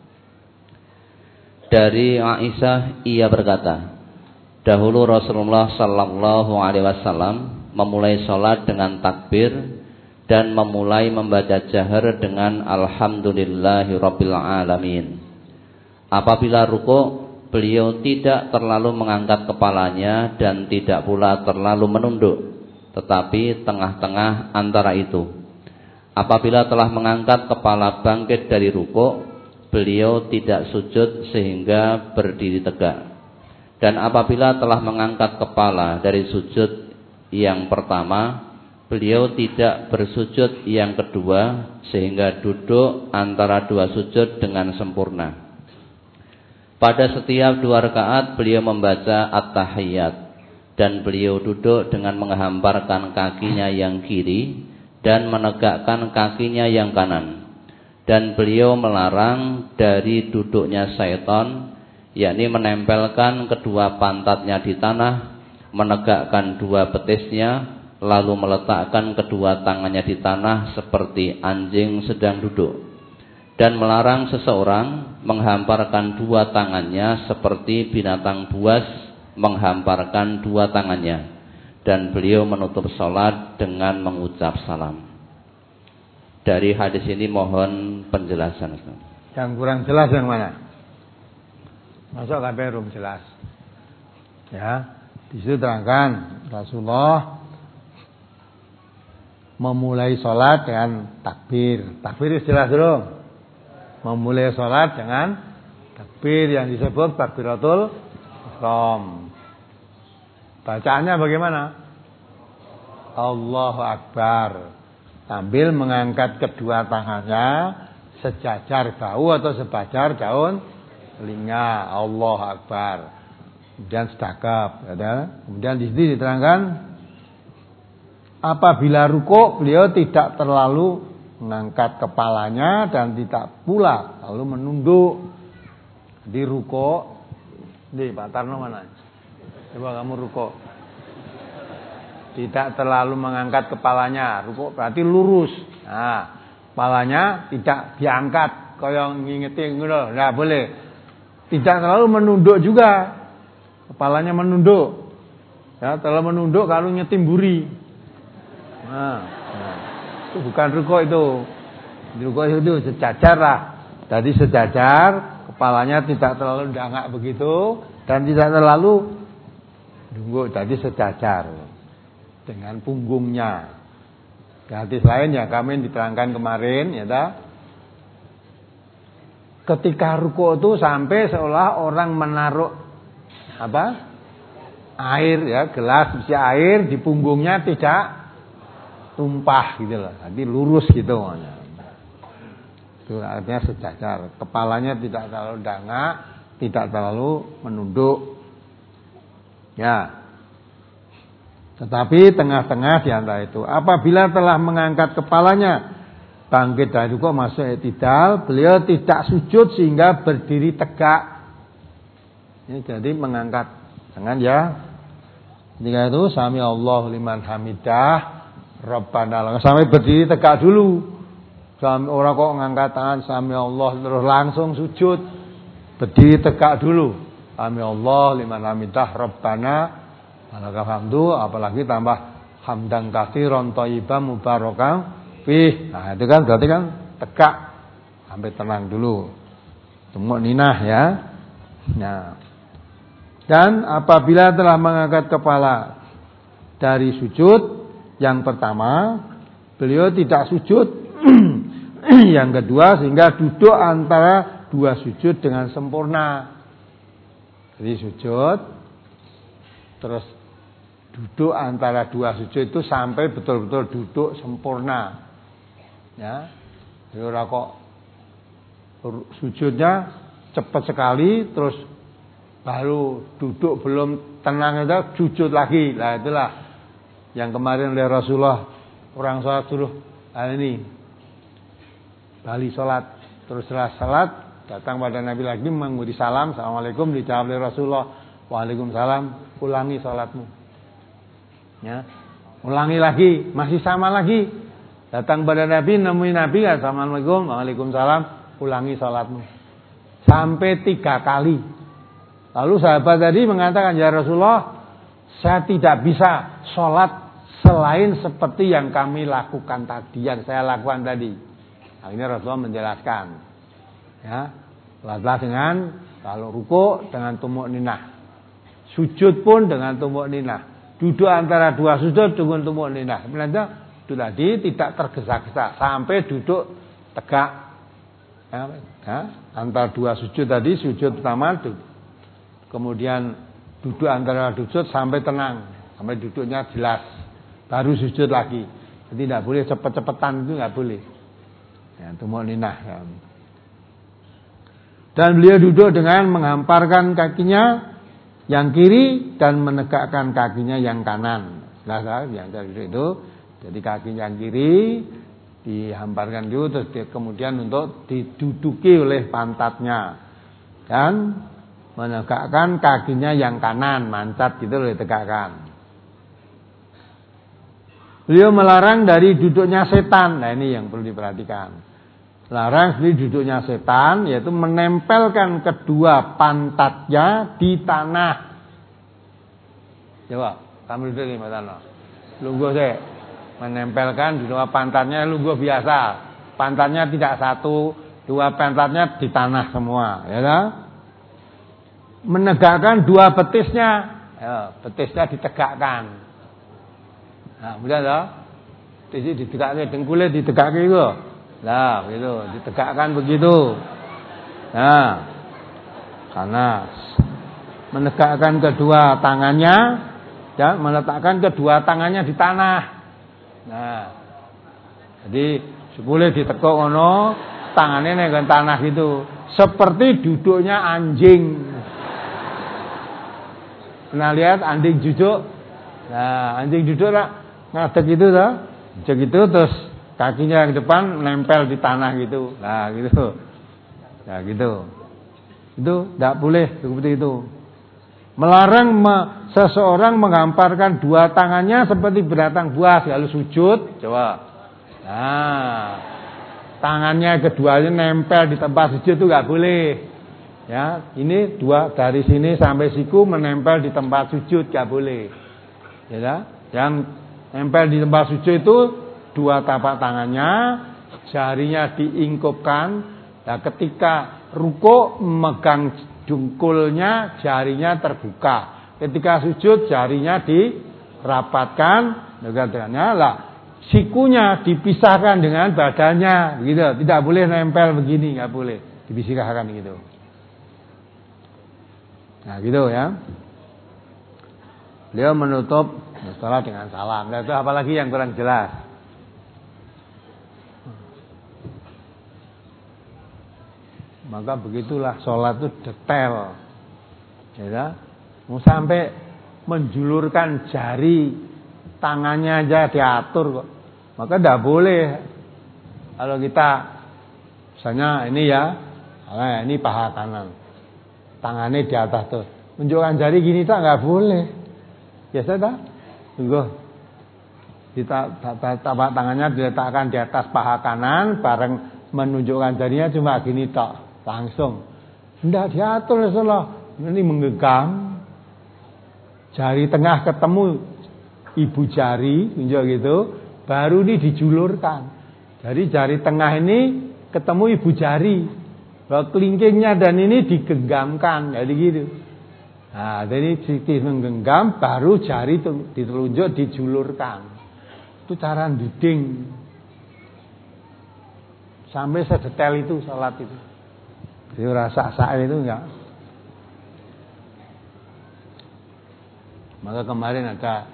Dari Aisyah ia berkata, dahulu Rasulullah sallallahu alaihi wasallam memulai salat dengan takbir dan memulai membaca jahar dengan alhamdulillahirabbil alamin. Apabila ruku', beliau tidak terlalu mengangkat kepalanya dan tidak pula terlalu menunduk, tetapi tengah-tengah antara itu. Apabila telah mengangkat kepala bangkit dari ruku', beliau tidak sujud sehingga berdiri tegak. Dan apabila telah mengangkat kepala dari sujud yang pertama, beliau tidak bersujud yang kedua sehingga duduk antara dua sujud dengan sempurna. Pada setiap dua rakaat beliau membaca at-tahiyyat dan beliau duduk dengan menghamparkan kakinya yang kiri dan menegakkan kakinya yang kanan. Dan beliau melarang dari duduknya syaitan, yakni menempelkan kedua pantatnya di tanah, menegakkan dua betisnya, lalu meletakkan kedua tangannya di tanah seperti anjing sedang duduk. Dan melarang seseorang menghamparkan dua tangannya seperti binatang buas menghamparkan dua tangannya. Dan beliau menutup salat dengan mengucap salam. Dari hadis ini mohon penjelasan.
Yang kurang jelas yang mana? Masuk K P rum jelas. Ya, di situ terangkan Rasulullah memulai sholat dengan takbir. Takbir jelas dulu. Memulai sholat dengan takbir yang disebut takbiratul ihram. Bacaannya bagaimana? Allahu Akbar. Sambil mengangkat kedua tangannya sejajar bahu atau sebajar daun telinga. Allahu Akbar. Kemudian sedekap, ya. Kemudian di sini diterangkan apabila ruku' beliau tidak terlalu mengangkat kepalanya dan tidak pula lalu menunduk. Di ruku', di Pak Tarno mana? Coba kamu ruku'. Tidak terlalu mengangkat kepalanya. Ruku' berarti lurus. Nah, kepalanya tidak diangkat kaya ngingeti ngono, enggak boleh. Tidak terlalu menunduk juga. Kepalanya menunduk. Ya, terlalu menunduk kalau nyetimburi. Nah, nah, itu bukan ruku' itu. Ruku' itu sejajar lah. Jadi sejajar, kepalanya tidak terlalu dangak begitu dan tidak terlalu nunduk, jadi sejajar dengan punggungnya. Hadis lain yang kami diterangkan kemarin, ya ta? Ketika ruku' itu sampai seolah orang menaruh apa? Air, ya, gelas isi air di punggungnya tidak tumpah gitu loh. Jadi lurus gitu. Itu artinya sejajar. Kepalanya tidak terlalu dangak, tidak terlalu menunduk. Ya. Tetapi tengah-tengah di antara itu. Apabila telah mengangkat kepalanya bangkit dari rukuk masuk i'tidal, beliau tidak sujud sehingga berdiri tegak. Ini jadi mengangkat tangan, ya. Ketika itu sami Allahu liman hamidah, Rabbana. Sampai berdiri tegak dulu. Sampai orang kok ngangkat tangan sami Allah terus langsung sujud. Berdiri tegak dulu. Sami Allah liman hamidah Rabbana walakal hamdu, apalagi tambah hamdan katsiran thayyiban mubarakan fih. Nah, itu kan berarti kan tegak sampai tenang dulu. Tumakninah ya. Nah. Dan apabila telah mengangkat kepala dari sujud yang pertama, beliau tidak sujud yang kedua, sehingga duduk antara dua sujud dengan sempurna. Jadi sujud terus duduk antara dua sujud itu sampai betul-betul duduk sempurna. Ya. Jadi ora kok sujudnya cepat sekali terus baru duduk belum tenang itu sujud lagi. Nah, itulah yang kemarin oleh Rasulullah, orang sholat suruh nah ini bali sholat, terus setelah sholat datang pada Nabi lagi memberi salam, assalamualaikum, dijawab oleh Rasulullah, waalaikumsalam, ulangi sholatmu. Ya, ulangi lagi, masih sama lagi, datang pada Nabi, nemuin Nabi, assalamualaikum, waalaikumsalam, ulangi sholatmu, sampai tiga kali. Lalu sahabat tadi mengatakan, ya Rasulullah, saya tidak bisa sholat selain seperti yang kami lakukan tadi, yang saya lakukan tadi. Akhirnya Rasulullah menjelaskan, ya, sholatlah dengan kalau ruku dengan tumakninah, sujud pun dengan tumakninah, duduk antara dua sujud dengan tumakninah. Sebenarnya itu tadi tidak tergesa-gesa sampai duduk tegak, ya, ya, antara dua sujud tadi, sujud pertama kemudian duduk antara sujud sampai tenang, sampai duduknya jelas, baru sujud lagi. Jadi tidak boleh cepet-cepetan, itu nggak boleh. Ya, tumakninah. Ya. Dan beliau duduk dengan menghamparkan kakinya yang kiri dan menegakkan kakinya yang kanan. Nah, yang tadi itu, jadi kaki yang kiri dihamparkan dulu, terus kemudian untuk diduduki oleh pantatnya dan menegakkan kakinya yang kanan, mancat gitu loh ditegakkan. Beliau melarang dari duduknya setan. Nah, ini yang perlu diperhatikan. Larang dari duduknya setan, yaitu menempelkan kedua pantatnya di tanah. Coba, kamu duduk di mana? Lungguh sih. Menempelkan dua pantatnya lungguh biasa. Pantatnya tidak satu, dua pantatnya di tanah semua, ya kan? Menegakkan dua betisnya, ya, betisnya ditegakkan. Nah, mudah tak? Betisnya ditegakkan, dengkulnya ditegakkan itu. Nah, begitu, ditegakkan begitu. Nah, karena menegakkan kedua tangannya, ya, meletakkan kedua tangannya di tanah. Nah, jadi boleh ditekuk ono, tangannya nenggon tanah gitu, seperti duduknya anjing. Pernah lihat anjing duduk? Nah, anjing duduk lah, ngadeg gitu lah, ngadeg gitu terus kakinya yang depan nempel di tanah gitu. Nah, gitu. Nah, gitu. Itu tidak boleh seperti itu. Melarang me, seseorang menghamparkan dua tangannya seperti binatang buas lalu sujud. Coba. Nah, tangannya keduanya nempel di tempat sujud itu nggak boleh. Ya, ini dua dari sini sampai siku menempel di tempat sujud nggak boleh. Ya, yang nempel di tempat sujud itu dua tapak tangannya, jarinya diingkupkan. Nah, ketika ruku megang jungkulnya, jarinya terbuka. Ketika sujud, jarinya dirapatkan, dengannya lah. Sikunya dipisahkan dengan badannya, begitu. Tidak boleh nempel begini, nggak boleh. Dipisahkan gitu. Nah, gitu ya. Beliau menutup salat dengan salam. Nah, itu apalagi yang kurang jelas? Maka begitulah sholat itu detail, ya, mau sampai menjulurkan jari tangannya aja diatur kok. Maka tidak boleh kalau kita misalnya ini ya, nah ini paha kanan, tangannya di atas tuh, menunjukkan jari gini tak nggak boleh, biasa tak? Tunggu, Tapak tangannya diletakkan di atas paha kanan, bareng menunjukkan jarinya cuma gini tok, langsung. Tidak diatur Rasulullah. Ini menggenggam, jari tengah ketemu ibu jari, tunjuk gitu, baru ini dijulurkan. Jadi jari tengah ini ketemu ibu jari, kelingkingnya dan ini digenggamkan, jadi gitu. Nah, jadi sedikit menggenggam, baru jari ditelunjuk dijulurkan. Itu cara diding. Sampai sedetail itu salat itu. Jadi rasa saat itu enggak. Maka kemarin ada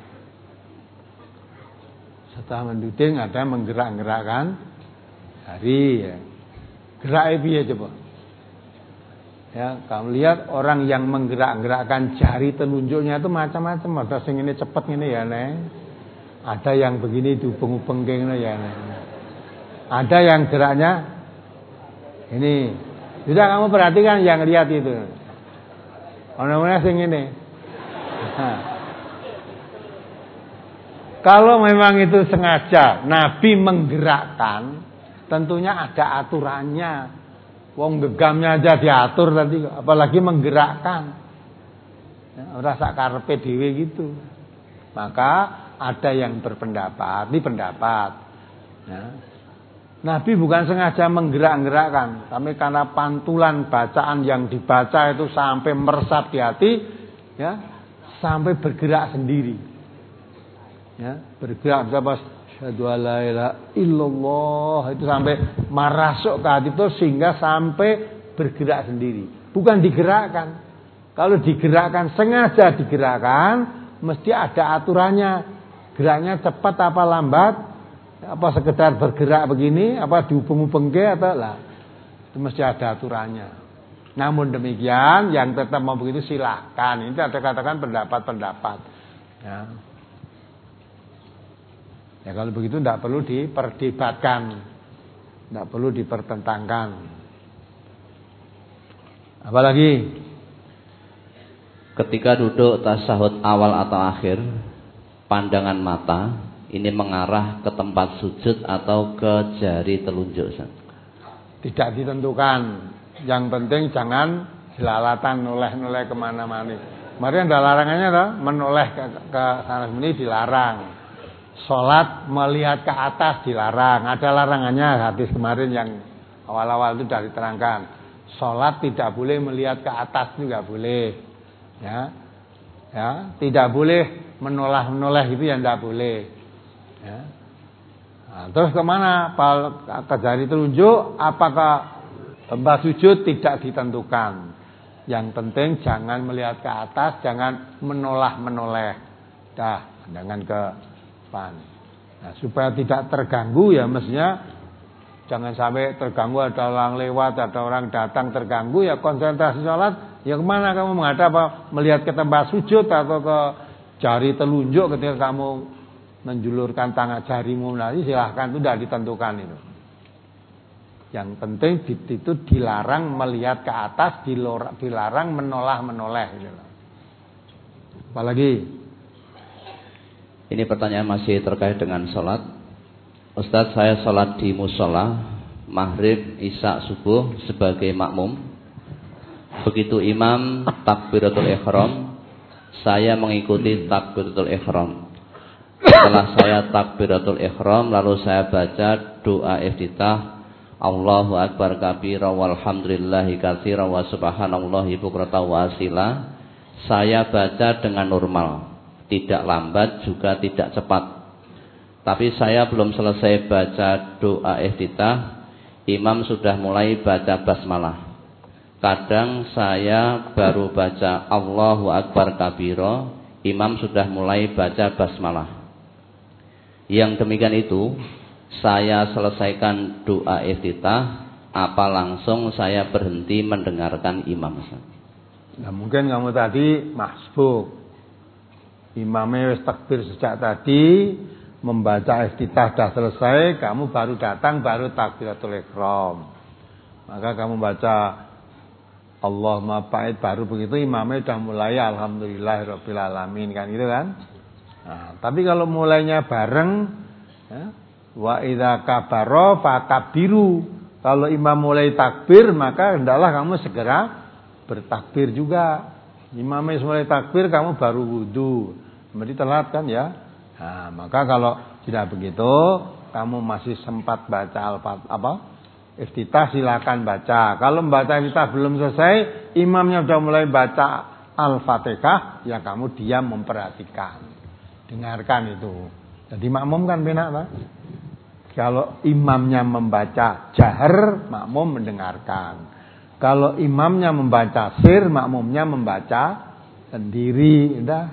setelah menduding ada menggerak-gerakkan jari ya. Gerak piye coba? Ya, kamu lihat orang yang menggerak-gerakkan jari telunjuknya itu macam-macam. Ada sing ini cepet ngene ya, Neng. Ada yang begini diupeng-upeng ngene ya, Neng. Ada yang geraknya ini. Sudah kamu perhatikan yang lihat itu. Orang-orang sing ini. Nah. Kalau memang itu sengaja Nabi menggerakkan, tentunya ada aturannya. Wong gegamnya aja diatur tadi, apalagi menggerakkan. Ya, rasa karepe dhewe gitu. Maka ada yang berpendapat, ini pendapat. Ya. Nabi bukan sengaja menggerak-gerakkan, tapi karena pantulan bacaan yang dibaca itu sampai meresap di hati, ya, sampai bergerak sendiri. Ya, bergerak pas asyhadu alla ilaha illallah itu sampai merasuk ke hati itu sehingga sampai bergerak sendiri, bukan digerakkan. Kalau digerakkan, sengaja digerakkan, mesti ada aturannya. Geraknya cepat apa lambat, apa sekedar bergerak begini, apa diupeng-upengke atau lah, itu mesti ada aturannya. Namun demikian, yang tetap mau begitu silahkan. Ini ada katakan pendapat-pendapat. Ya. Ya kalau begitu tidak perlu diperdebatkan, tidak perlu dipertentangkan. Apalagi
ketika duduk tasyahud awal atau akhir, pandangan mata ini mengarah ke tempat sujud atau ke jari telunjuk?
Tidak ditentukan. Yang penting jangan jelalatan noleh-noleh kemana-mana. Kemarin ada larangannya toh, menoleh ke, ke sana sini dilarang. Sholat melihat ke atas dilarang. Ada larangannya, hadis kemarin yang awal-awal itu sudah diterangkan. Sholat tidak boleh melihat ke atas juga boleh. Ya, ya, tidak boleh menoleh-menoleh itu yang tidak boleh. Ya. Nah, terus kemana? Ke jari telunjuk, apakah tempat sujud tidak ditentukan. Yang penting jangan melihat ke atas, jangan menoleh-menoleh. Dah, pandangan ke depan. Nah, supaya tidak terganggu ya mestinya jangan sampai terganggu, ada orang lewat, ada orang datang terganggu, ya konsentrasi sholat. Ya kemana kamu menghadap, apa melihat ke tempat sujud atau ke jari telunjuk ketika kamu menjulurkan tangan jarimu nanti silahkan, itu sudah ditentukan itu. Yang penting itu dilarang melihat ke atas, dilarang menoleh-menoleh gitu. Apalagi
ini pertanyaan masih terkait dengan sholat. Ustadz, saya sholat di musola maghrib, isya, subuh sebagai makmum. Begitu imam takbiratul ihram, saya mengikuti takbiratul ihram. Setelah saya takbiratul ihram, lalu saya baca doa iftitah, Allahu akbar kabira walhamdulillahi katsira wa subhanallahi bukratan wa asila. Saya baca dengan normal, tidak lambat juga tidak cepat. Tapi saya belum selesai baca doa iftitah, imam sudah mulai baca basmalah. Kadang saya baru baca Allahu akbar kabira, imam sudah mulai baca basmalah. Yang demikian itu, saya selesaikan doa iftitah, apa langsung saya berhenti mendengarkan imam?
Nah, mungkin kamu tadi masbuk. Imamnya wis takbir sejak tadi, membaca iftitah sudah selesai, kamu baru datang baru takbiratul ihram. Maka kamu baca Allahumma ba'id baru begitu imamnya sudah mulai alhamdulillahirabbil alamin kan gitu kan? Nah, tapi kalau mulainya bareng, ya, wa idza kabaro fakabbiru. Kalau imam mulai takbir, maka hendaklah kamu segera bertakbir juga. Imamnya mulai takbir, kamu baru wudu. Berarti telat kan ya? Nah, maka kalau tidak begitu, kamu masih sempat baca al-fatihah apa? Iftitah silakan baca. Kalau membaca iftitah belum selesai, imamnya sudah mulai baca al-fatihah, ya kamu diam memperhatikan. Dengarkan itu. Jadi makmum kan benar, Pak? Kalau imamnya membaca jahar, makmum mendengarkan. Kalau imamnya membaca sir, makmumnya membaca sendiri. Udah.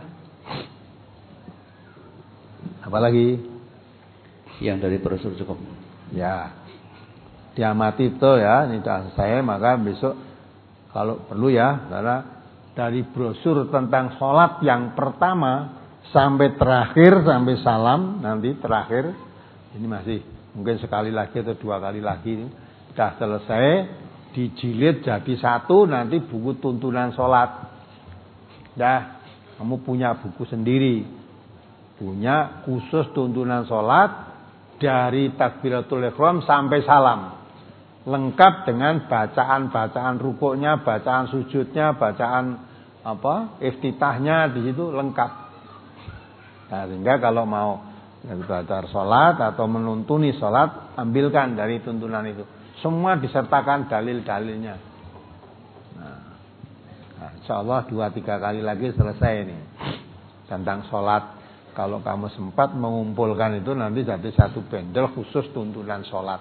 Apalagi?
Yang dari brosur cukup.
Ya. Diamati itu ya, ini sudah saya, maka besok kalau perlu ya, karena dari brosur tentang sholat yang pertama sampai terakhir, sampai salam, nanti terakhir, ini masih mungkin sekali lagi atau dua kali lagi sudah selesai, dijilid jadi satu, nanti buku tuntunan sholat. Dah, kamu punya buku sendiri, punya khusus tuntunan sholat dari takbiratul ihram sampai salam, lengkap dengan bacaan-bacaan rukuknya, bacaan sujudnya, bacaan apa iftitahnya, di situ lengkap. Nah, sehingga kalau mau belajar sholat atau menuntuni sholat, ambilkan dari tuntunan itu. Semua disertakan dalil-dalilnya. Nah, nah, insya Allah dua tiga kali lagi selesai ini tentang sholat. Kalau kamu sempat mengumpulkan itu, nanti jadi satu bendel khusus tuntunan sholat.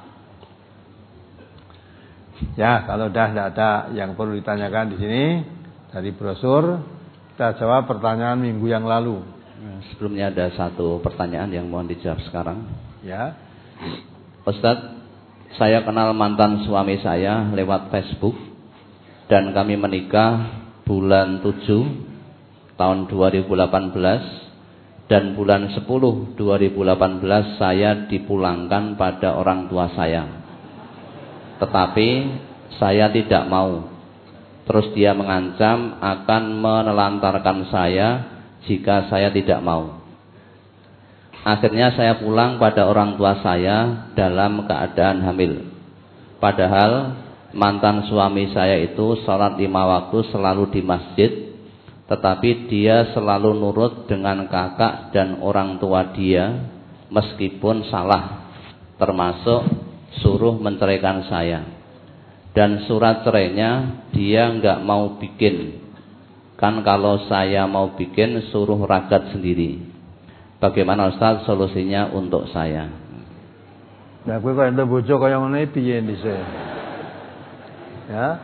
Ya, kalau sudah tidak ada yang perlu ditanyakan di sini dari brosur, kita jawab pertanyaan minggu yang lalu.
Sebelumnya ada satu pertanyaan yang mohon dijawab sekarang.
Ya.
Ustadz, saya kenal mantan suami saya lewat Facebook dan kami menikah bulan tujuh tahun dua ribu delapan belas dan bulan sepuluh dua ribu delapan belas saya dipulangkan pada orang tua saya. Tetapi saya tidak mau. Terus dia mengancam akan menelantarkan saya jika saya tidak mau. Akhirnya saya pulang pada orang tua saya dalam keadaan hamil. Padahal mantan suami saya itu sholat lima waktu selalu di masjid, tetapi dia selalu nurut dengan kakak dan orang tua dia meskipun salah, termasuk suruh menceraikan saya. Dan surat cerainya dia nggak mau bikin. Kan kalau saya mau bikin suruh ragat sendiri. Bagaimana Ustaz solusinya untuk saya?
Nah, kowe kok entuk bojo kaya ngene piye dhisik? Ya.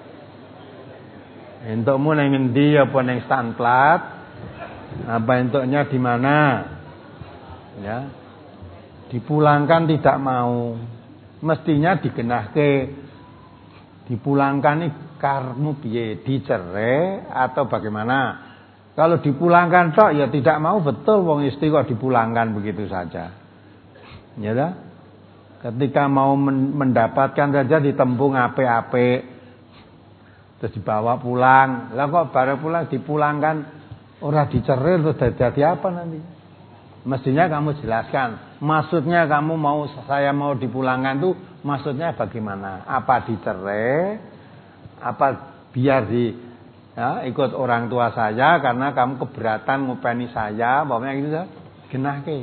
Entukmu ning endi apa ning Stanplat? Apa entuknya di mana? Ya. Dipulangkan tidak mau. Mestinya digenahke. Dipulangkan nih karmu piye, dicerai atau bagaimana? Kalau dipulangkan tok ya tidak mau, betul wong istri kok dipulangkan begitu saja. Ya dah. Ketika mau mendapatkan saja ditembung apik-apik, terus dibawa pulang. Lah kok bareng pulang dipulangkan, ora dicerai terus jadi apa nanti? Mestinya kamu jelaskan. Maksudnya kamu mau saya mau dipulangkan tuh maksudnya bagaimana? Apa dicerai? Apa biar di ya, ikut orang tua saya karena kamu keberatan ngupeni saya, pokoknya gitu ya. Genahke.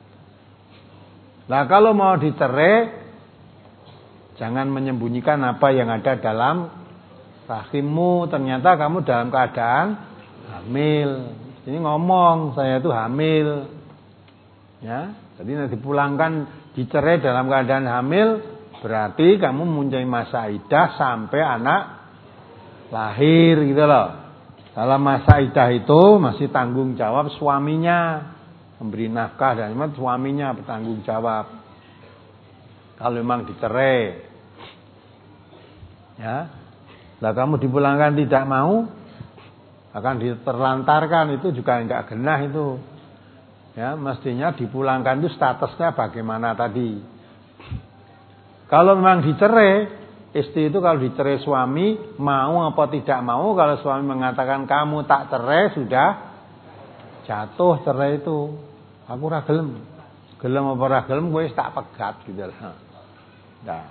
Nah, kalau mau dicerai jangan menyembunyikan apa yang ada dalam rahimmu. Ternyata kamu dalam keadaan hamil. Ini ngomong saya itu hamil. Ya, jadi nanti dipulangkan dicerai dalam keadaan hamil, berarti kamu mempunyai masa iddah sampai anak lahir gitu loh. Dalam masa iddah itu masih tanggung jawab suaminya, memberi nafkah dan suaminya bertanggung jawab. Kalau memang dicerai, ya, lah kamu dipulangkan tidak mau, akan diterlantarkan, itu juga enggak genah itu. Ya, mestinya dipulangkan itu statusnya bagaimana tadi. Kalau memang dicerai, istri itu kalau dicerai suami mau apa tidak mau, kalau suami mengatakan kamu tak cerai sudah jatuh cerai itu. Aku ora gelem. Gelem apa ora gelem kowe tak pegat gitu lah. Nah.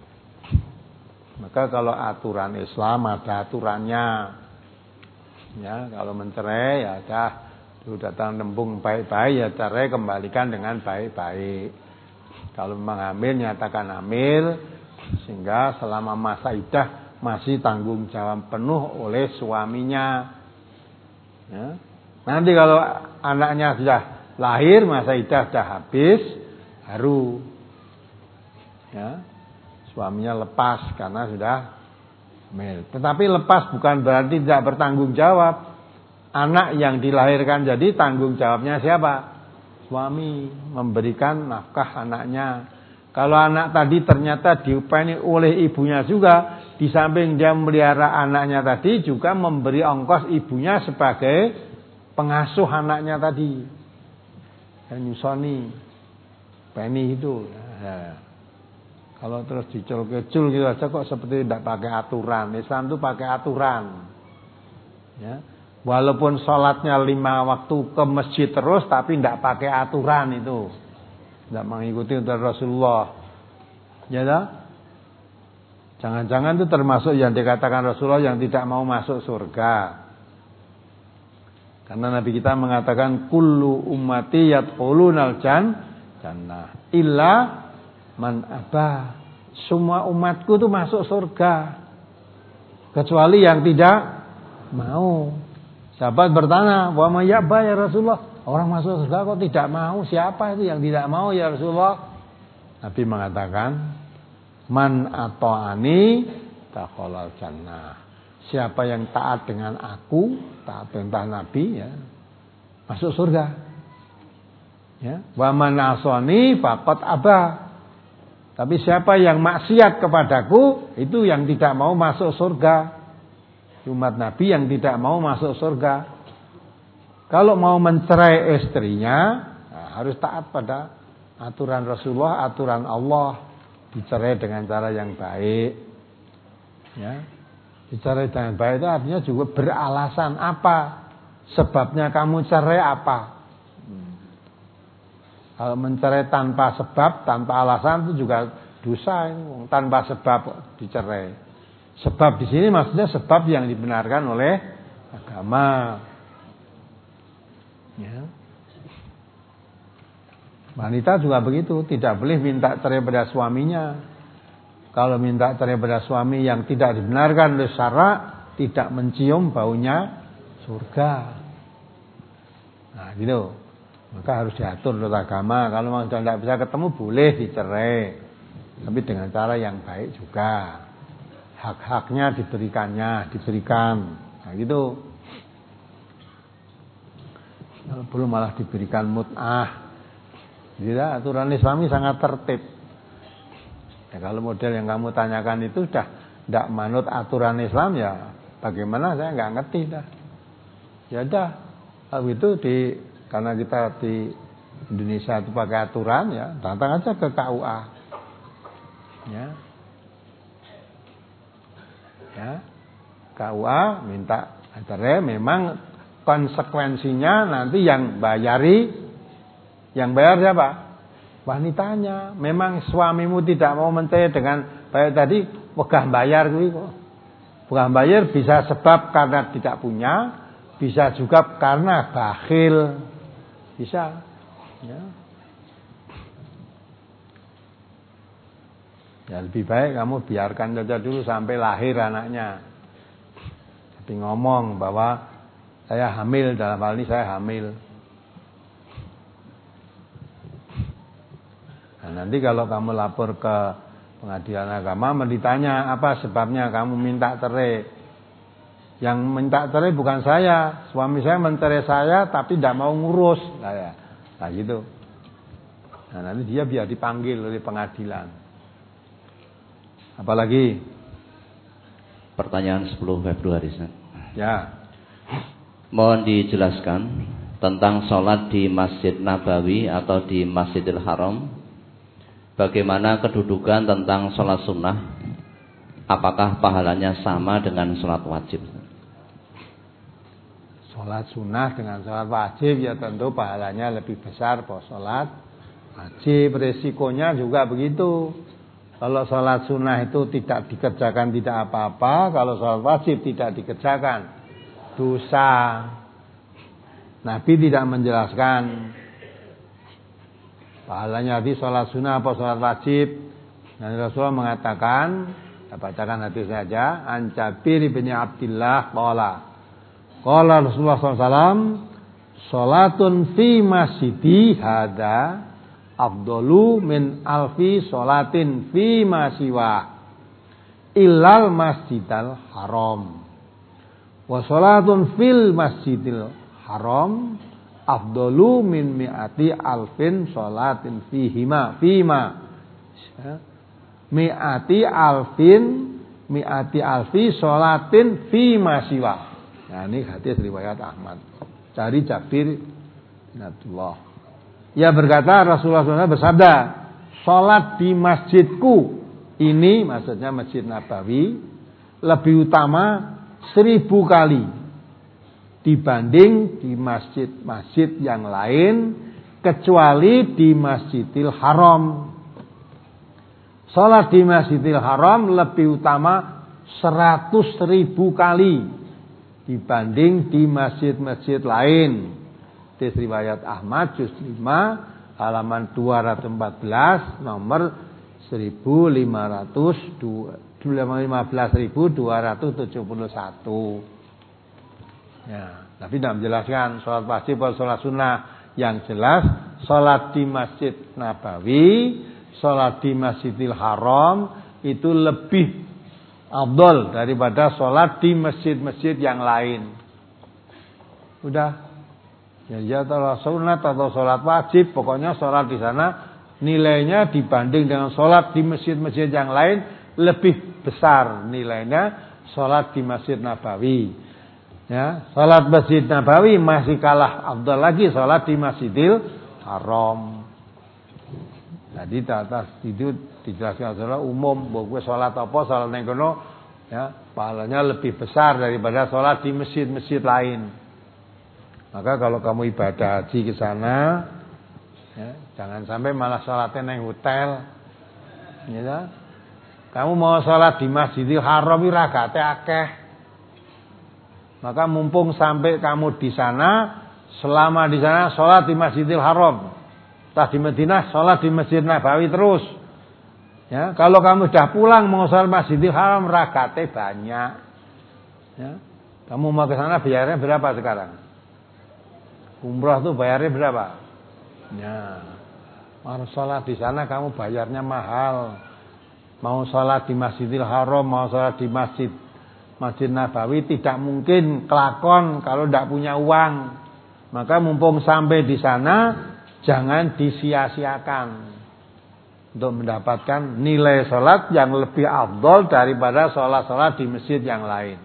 Maka kalau aturan Islam ada aturannya. Ya, kalau mencerai ya dah dulu datang tembung baik-baik ya cerai kembalikan dengan baik-baik. Kalau memang hamil nyatakan hamil sehingga selama masa iddah masih tanggung jawab penuh oleh suaminya. Ya. Nanti kalau anaknya sudah lahir masa iddah sudah habis baru ya suaminya lepas karena sudah hamil. Tetapi lepas bukan berarti tidak bertanggung jawab. Anak yang dilahirkan jadi tanggung jawabnya siapa? Suami memberikan nafkah anaknya. Kalau anak tadi ternyata diupaini oleh ibunya juga, di samping dia memelihara anaknya tadi juga memberi ongkos ibunya sebagai pengasuh anaknya tadi. Dan nyusoni peni itu. Nah, kalau terus dicul-kecul gitu aja kok seperti tidak pakai aturan. Islam itu pakai aturan. Ya. Walaupun sholatnya lima waktu ke masjid terus, tapi tidak pakai aturan itu. Tidak mengikuti untuk Rasulullah. Ya dah? Jangan-jangan itu termasuk yang dikatakan Rasulullah yang tidak mau masuk surga. Karena Nabi kita mengatakan kullu ummati yadkhulunal jannah illa man aba. Semua umatku itu masuk surga kecuali yang tidak mau. Sahabat bertanya, "Wa may ya'ba ya Rasulullah?" Orang masuk surga kok tidak mau? Siapa itu yang tidak mau ya Rasulullah? Nabi mengatakan, "Man ata'ani dakhalal jannah." Siapa yang taat dengan aku, taat perintah Nabi ya, masuk surga. Ya, wa man asani faqad aba. Tapi siapa yang maksiat kepadaku, itu yang tidak mau masuk surga. Umat Nabi yang tidak mau masuk surga. Kalau mau mencerai istrinya, nah harus taat pada aturan Rasulullah, aturan Allah. Dicerai dengan cara yang baik. Ya. Dicerai dengan baik itu artinya juga beralasan apa? Sebabnya kamu cerai apa? Hmm. Kalau mencerai tanpa sebab, tanpa alasan itu juga dosa. Tanpa sebab dicerai. Sebab di sini maksudnya sebab yang dibenarkan oleh agama. Ya. Wanita juga begitu, tidak boleh minta cerai pada suaminya. Kalau minta cerai pada suami yang tidak dibenarkan oleh syarak, tidak mencium baunya surga. Nah, gitu. Maka harus diatur oleh agama. Kalau memang sudah tidak bisa ketemu boleh dicerai, tapi dengan cara yang baik juga. Hak-haknya diberikannya, diberikan. Nah gitu. Kalau belum malah diberikan mut'ah. Jadi aturan Islami sangat tertib. Ya, kalau model yang kamu tanyakan itu sudah tidak manut aturan Islam ya bagaimana saya nggak ngerti dah. Ya udah. Kalau itu di karena kita di Indonesia itu pakai aturan ya datang aja ke K U A. Ya. Ya, K U A minta cerai, memang konsekuensinya nanti yang bayari, yang bayar siapa? Wanitanya. Memang suamimu tidak mau mencerai dengan baik tadi, wegah bayar kuwi kok. Wegah bayar bisa sebab karena tidak punya, bisa juga karena bakhil, bisa. Ya. Ya lebih baik kamu biarkan saja dulu sampai lahir anaknya. Tapi ngomong bahwa saya hamil, dalam hal ini saya hamil. Nah, nanti kalau kamu lapor ke pengadilan agama, ditanya apa sebabnya kamu minta cerai. Yang minta cerai bukan saya, suami saya mencerai saya tapi tidak mau ngurus. Nah, ya. Nah gitu. Nah nanti dia biar dipanggil oleh pengadilan. Apalagi
pertanyaan sepuluh Februari.
Ya.
Mohon dijelaskan tentang sholat di Masjid Nabawi atau di Masjidil Haram. Bagaimana kedudukan tentang sholat sunnah? Apakah pahalanya sama dengan sholat wajib?
Sholat sunnah dengan sholat wajib ya tentu pahalanya lebih besar po sholat wajib. Resikonya juga begitu. Kalau sholat sunnah itu tidak dikerjakan tidak apa-apa, kalau sholat wajib tidak dikerjakan dosa. Nabi tidak menjelaskan pahalanya di sholat sunnah apa sholat wajib. Dan Rasulullah mengatakan, kita bacakan hadisnya saja. An Jabir bin Abdillah qala qala Rasulullah sallallahu alaihi wasallam sholatun fi masjidi hadza afdalu min alfi sholatin fi ma siwa illal masjidal haram wa sholatun fil masjidil haram afdalu min mi'ati alfin sholatin fihima fima mi'ati alfin mi'ati alfi sholatin fima siwa. Nah ini hadis riwayat Ahmad dari Jabir bin Abdullah. Ia berkata Rasulullah shallallahu alaihi wasallam bersabda, sholat di masjidku ini, maksudnya Masjid Nabawi, lebih utama seribu kali dibanding di masjid-masjid yang lain kecuali di Masjidil Haram. Sholat di Masjidil Haram lebih utama seratus ribu kali dibanding di masjid-masjid lain. Hadis riwayat Ahmad juz lima halaman dua ratus empat belas nomor seribu lima ratus lima belas ribu dua ratus tujuh puluh satu. Ya, tapi tidak menjelaskan sholat wajib atau sholat sunnah. Yang jelas sholat di Masjid Nabawi, sholat di Masjidil Haram itu lebih afdal daripada sholat di masjid-masjid yang lain. Udah. Ya, ya sholat sunat atau sholat wajib, pokoknya sholat di sana nilainya dibanding dengan sholat di masjid-masjid yang lain lebih besar nilainya sholat di Masjid Nabawi. Ya, sholat Masjid Nabawi masih kalah afdal lagi sholat di Masjidil Haram. Jadi atas itu dijelaskan secara umum bahwa sholat apa sholat yang kono ya pahalanya lebih besar daripada sholat di masjid-masjid lain. Maka kalau kamu ibadah haji ke sana, ya, jangan sampai malah sholatnya neng hotel. Ya, kamu mau sholat di Masjidil Haram ragate akeh. Maka mumpung sampai kamu di sana, selama di sana sholat di Masjidil Haram. Setelah di Madinah sholat di Masjid Nabawi terus. Ya, kalau kamu sudah pulang mau sholat Masjidil Haram ragate banyak. Ya, kamu mau ke sana biayanya berapa sekarang? Umrah tuh bayarnya berapa? Ya, mau sholat di sana kamu bayarnya mahal. Mau sholat di Masjidil Haram, mau sholat di Masjid Masjid Nabawi tidak mungkin kelakon kalau tidak punya uang. Maka mumpung sampai di sana jangan disia-siakan untuk mendapatkan nilai sholat yang lebih afdal daripada sholat-sholat di masjid yang lain.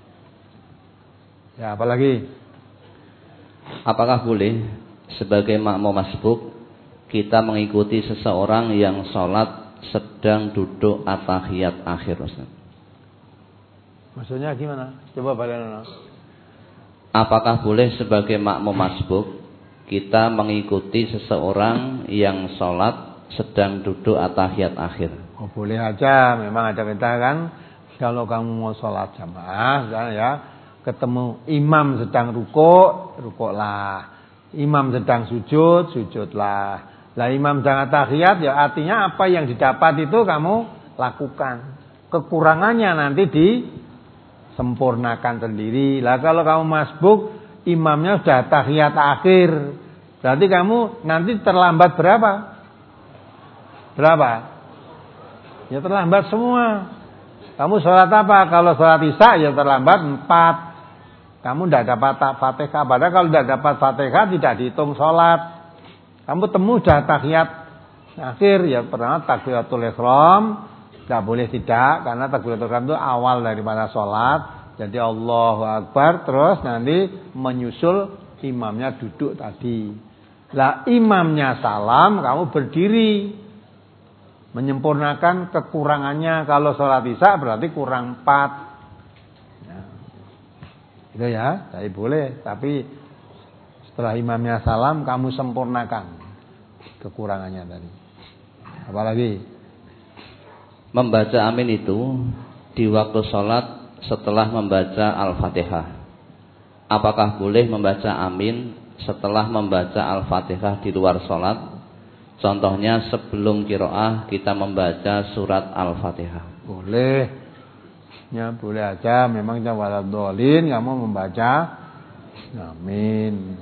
Ya, apalagi?
Apakah boleh sebagai makmum masbuk kita mengikuti seseorang yang sholat sedang duduk at-tahiyat akhir, Ustaz?
Maksudnya gimana? Coba balik.
Apakah boleh sebagai makmum masbuk kita mengikuti seseorang yang sholat sedang duduk at-tahiyat akhir?
Oh, boleh aja. Memang ada perintah kan, kalau kamu mau sholat jamaah, ya. Ketemu imam sedang rukuk, rukuklah. Imam sedang sujud, sujudlah. Lah imam sedang tahiyat, ya artinya apa yang didapat itu kamu lakukan. Kekurangannya nanti disempurnakan sendiri. Lah kalau kamu masbuk, imamnya sudah tahiyat akhir. Berarti kamu nanti terlambat berapa? Berapa? Ya terlambat semua. Kamu sholat apa? Kalau sholat isya ya terlambat empat. Kamu tidak dapat Fatihah. Padahal kalau tidak dapat Fatihah tidak dihitung sholat. Kamu temu sudah tahiyat akhir. Ya pertama takbiratul ihram. Tidak boleh tidak. Karena takbiratul ihram itu awal daripada sholat. Jadi Allahu Akbar. Terus nanti menyusul imamnya duduk tadi. Lah imamnya salam. Kamu berdiri. Menyempurnakan kekurangannya. Kalau sholat isya berarti kurang empat. Itu ya, tapi boleh. Tapi setelah imamnya salam, kamu sempurnakan kekurangannya tadi. Apalagi?
Membaca amin itu di waktu sholat setelah membaca Al-Fatihah. Apakah boleh membaca amin setelah membaca Al-Fatihah di luar sholat? Contohnya sebelum qiraah kita membaca surat Al-Fatihah.
Boleh. Ya, boleh aja. Memang waladhdallin kamu membaca amin.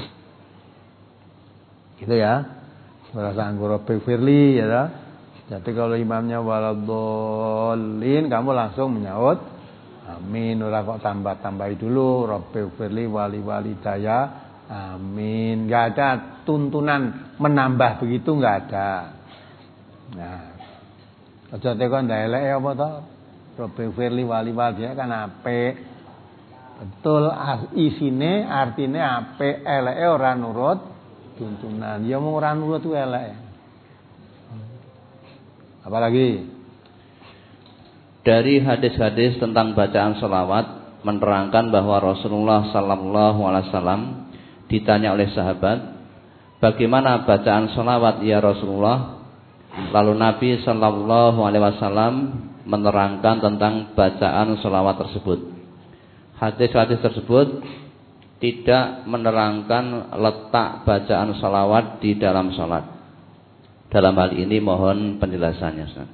Gitu ya. Berasa Rabbi firli ya. Jadi kalau imamnya waladhdallin kamu langsung menyaut amin. Ora kok tambah-tambahi dulu Rabbi firli wali walidaya. Amin. Enggak ada tuntunan menambah begitu, enggak ada. Nah, aja tekan ndak elek apa to? Rabbi firli wali walidaya kan apik. Betul isine artine apik, eleke ora nurut tuntunan. Ya mung ora nurut ku elek. Apalagi
dari hadis-hadis tentang bacaan sholawat menerangkan bahwa Rasulullah Sallallahu Alaihi Wasallam ditanya oleh sahabat, bagaimana bacaan sholawat ya Rasulullah? Lalu Nabi Sallallahu Alaihi Wasallam menerangkan tentang bacaan sholawat tersebut. Hadis-hadis tersebut tidak menerangkan letak bacaan sholawat di dalam sholat. Dalam hal ini mohon penjelasannya, Ustaz.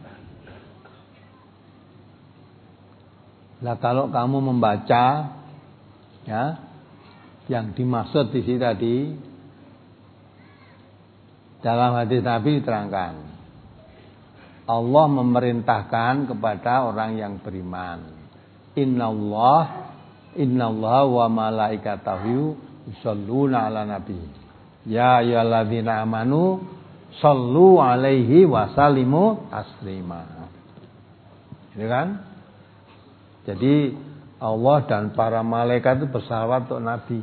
Nah, kalau kamu membaca ya, yang dimaksud di sini tadi dalam hadis Nabi diterangkan Allah memerintahkan kepada orang yang beriman. Innallah innallaha wa malaikatahu yusholluna ala nabi. Ya ayyuhalladzina amanu shollu alaihi wasallimu taslima. Ini kan? Jadi Allah dan para malaikat itu bersalawat untuk Nabi.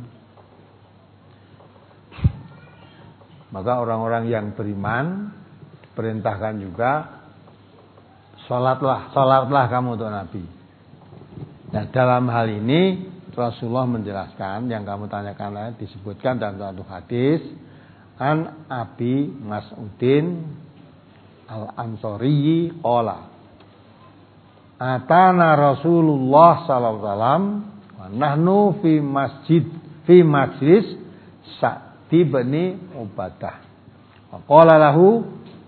Maka orang-orang yang beriman perintahkan juga salatlah, salatlah kamu untuk Nabi. Nah, dalam hal ini Rasulullah menjelaskan yang kamu tanyakan disebutkan dalam satu hadis an Abi Mas'udin Al-Ansari qala atana Rasulullah sallallahu alaihi wasallam wa nahnu fi masjid fi majlis Sa'd bin Ubadah. Wa qala lahu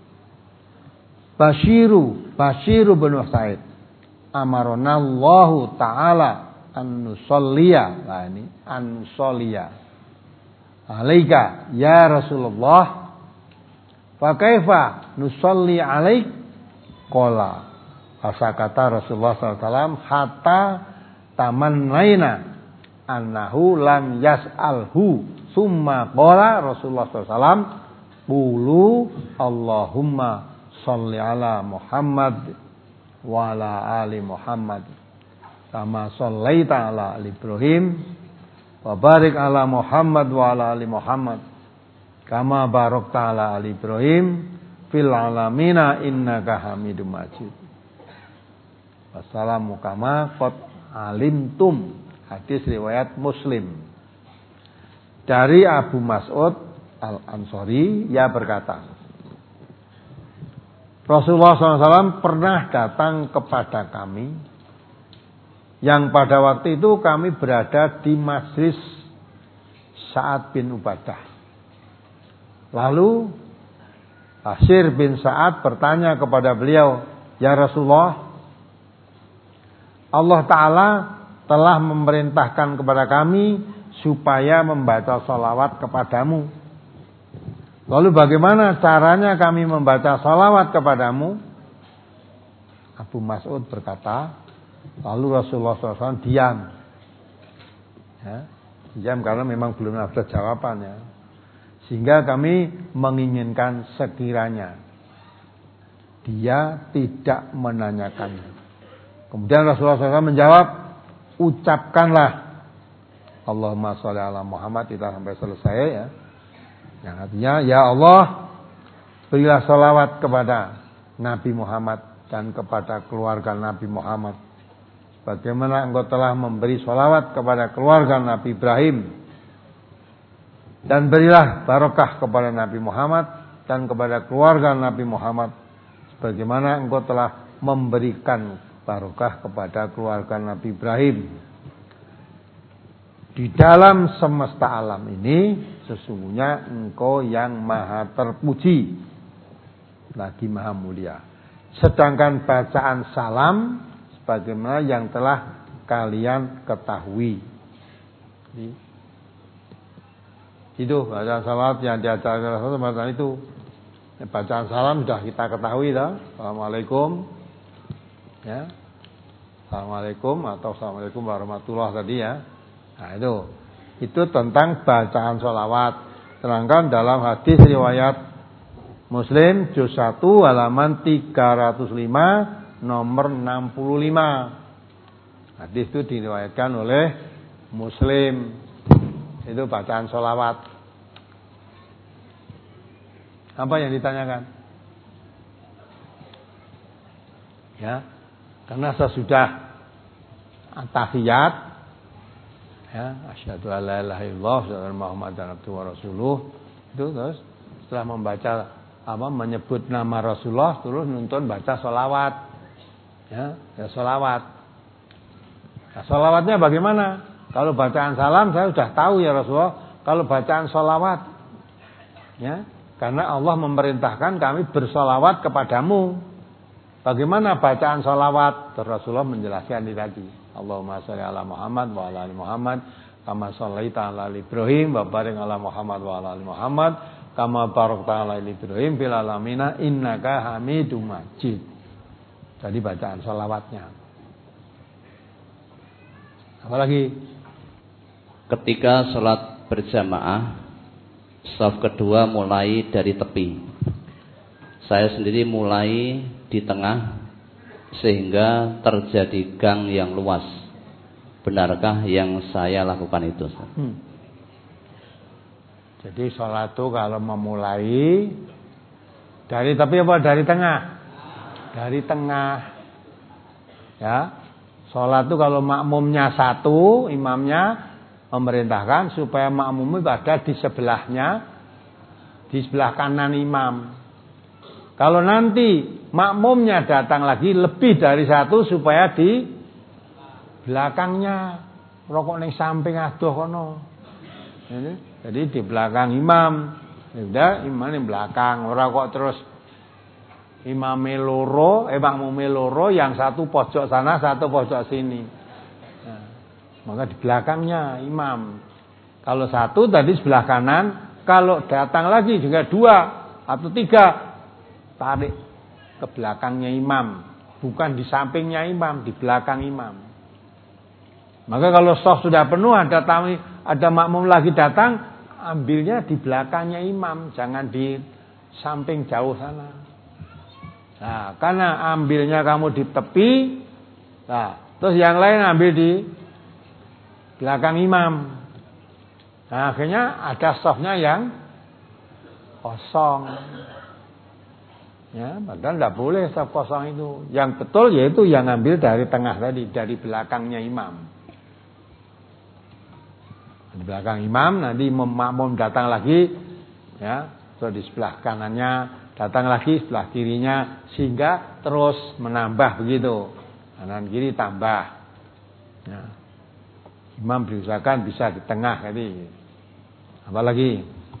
Bashiru Bashiru bin Sa'id amarona Allah taala an nusalliya. Nah ini an nusalliya alaika ya Rasulullah. Fa kaifa nusalli alaik? Qala Asa kata Rasulullah sallallahu alaihi wasallam hatta tamannaina annahu lam yas'alhu summa qala Rasulullah sallallahu alaihi wasallam qulu Allahumma shalli ala Muhammad wa ala ali Muhammad kama shallaita ala ali Ibrahim wa barik ala Muhammad wa ala ali Muhammad kama barakta ala ali Ibrahim fil alamina innaka Hamidum Majid. Wassalamu kama qad alimtum. Hadis riwayat Muslim. Dari Abu Mas'ud Al-Ansari, ia berkata, Rasulullah shallallahu alaihi wasallam pernah datang kepada kami, yang pada waktu itu kami berada di majlis Sa'ad bin Ubadah. Lalu Bashir bin Sa'ad bertanya kepada beliau, ya Rasulullah, Allah Ta'ala telah memerintahkan kepada kami supaya membaca salawat kepadamu. Lalu bagaimana caranya kami membaca salawat kepadamu? Abu Mas'ud berkata, lalu Rasulullah shallallahu alaihi wasallam diam. Ya, diam karena memang belum ada jawabannya. Sehingga kami menginginkan sekiranya dia tidak menanyakannya. Kemudian Rasulullah shallallahu alaihi wasallam menjawab, ucapkanlah Allahumma sholli ala Muhammad, kita sampai selesai ya. Yang artinya, ya Allah, berilah salawat kepada Nabi Muhammad dan kepada keluarga Nabi Muhammad. Bagaimana engkau telah memberi sholawat kepada keluarga Nabi Ibrahim. Dan berilah barokah kepada Nabi Muhammad dan kepada keluarga Nabi Muhammad. Sebagaimana engkau telah memberikan barokah kepada keluarga Nabi Ibrahim. Di dalam semesta alam ini sesungguhnya engkau yang maha terpuji, lagi maha mulia. Sedangkan bacaan salam sebagaimana yang telah kalian ketahui. Itu bacaan salam yang diajarkan Rasulullah itu. Bacaan salam sudah kita ketahui dah. Assalamualaikum. Ya. Assalamualaikum atau Assalamualaikum warahmatullahi tadi ya. Nah itu. Itu tentang bacaan sholawat. Sedangkan dalam hadis riwayat Muslim juz satu halaman tiga ratus lima nomor enam puluh lima. Hadis itu diriwayatkan oleh Muslim. Itu bacaan sholawat. Apa yang ditanyakan? Ya, karena sesudah tahiyat, ya, asyhadu alla ilaha illallah wa muhammadan abduhu wa rasuluh, itu terus setelah membaca apa menyebut nama Rasulullah terus nuntun baca sholawat. Ya, ya sholawat. Nah, sholawatnya bagaimana? Kalau bacaan salam saya sudah tahu ya Rasulullah. Kalau bacaan sholawat, ya, karena Allah memerintahkan kami bersolawat kepadamu. Bagaimana bacaan sholawat? Rasulullah menjelaskan di tadi. Allahumma sholli ala Muhammad wa ala ali Muhammad kama shallaita ala Ibrahim wa barik ala Muhammad wa ala ali Muhammad kama barakta ala Ibrahim fil alamin innaka Hamidum Majid. Jadi bacaan sholawatnya. Apalagi
ketika sholat berjamaah, shaf kedua mulai dari tepi. Saya sendiri mulai di tengah sehingga terjadi gang yang luas. Benarkah yang saya lakukan itu? Hmm.
Jadi sholat itu kalau memulai dari tepi apa dari tengah? Dari tengah. Ya. Sholat itu kalau makmumnya satu, imamnya memerintahkan supaya makmum itu ada di sebelahnya, di sebelah kanan imam. Kalau nanti makmumnya datang lagi lebih dari satu supaya di belakangnya, rokok ning samping adoh kono. Jadi di belakang imam, udah imam di belakang, ora kok terus imame loro, eh makmume loro, yang satu pojok sana, satu pojok sini. Nah, maka di belakangnya imam. Kalau satu tadi sebelah kanan, kalau datang lagi juga dua atau tiga, tarik ke belakangnya imam, bukan di sampingnya imam, di belakang imam. Maka kalau shaf sudah penuh, ada tamu, ada makmum lagi datang, ambilnya di belakangnya imam, jangan di samping jauh sana. Nah, karena ambilnya kamu di tepi, nah, terus yang lain ambil di belakang imam. Nah, akhirnya ada shafnya yang kosong. Ya, padahal tidak boleh shaf kosong itu. Yang betul yaitu yang ambil dari tengah tadi, dari belakangnya imam. Di belakang imam, nanti makmum datang lagi, ya, terus di sebelah kanannya datang lagi, sebelah kirinya, sehingga terus menambah begitu, kanan kiri tambah. Ya. Imam berusahakan bisa di tengah tadi. Apalagi?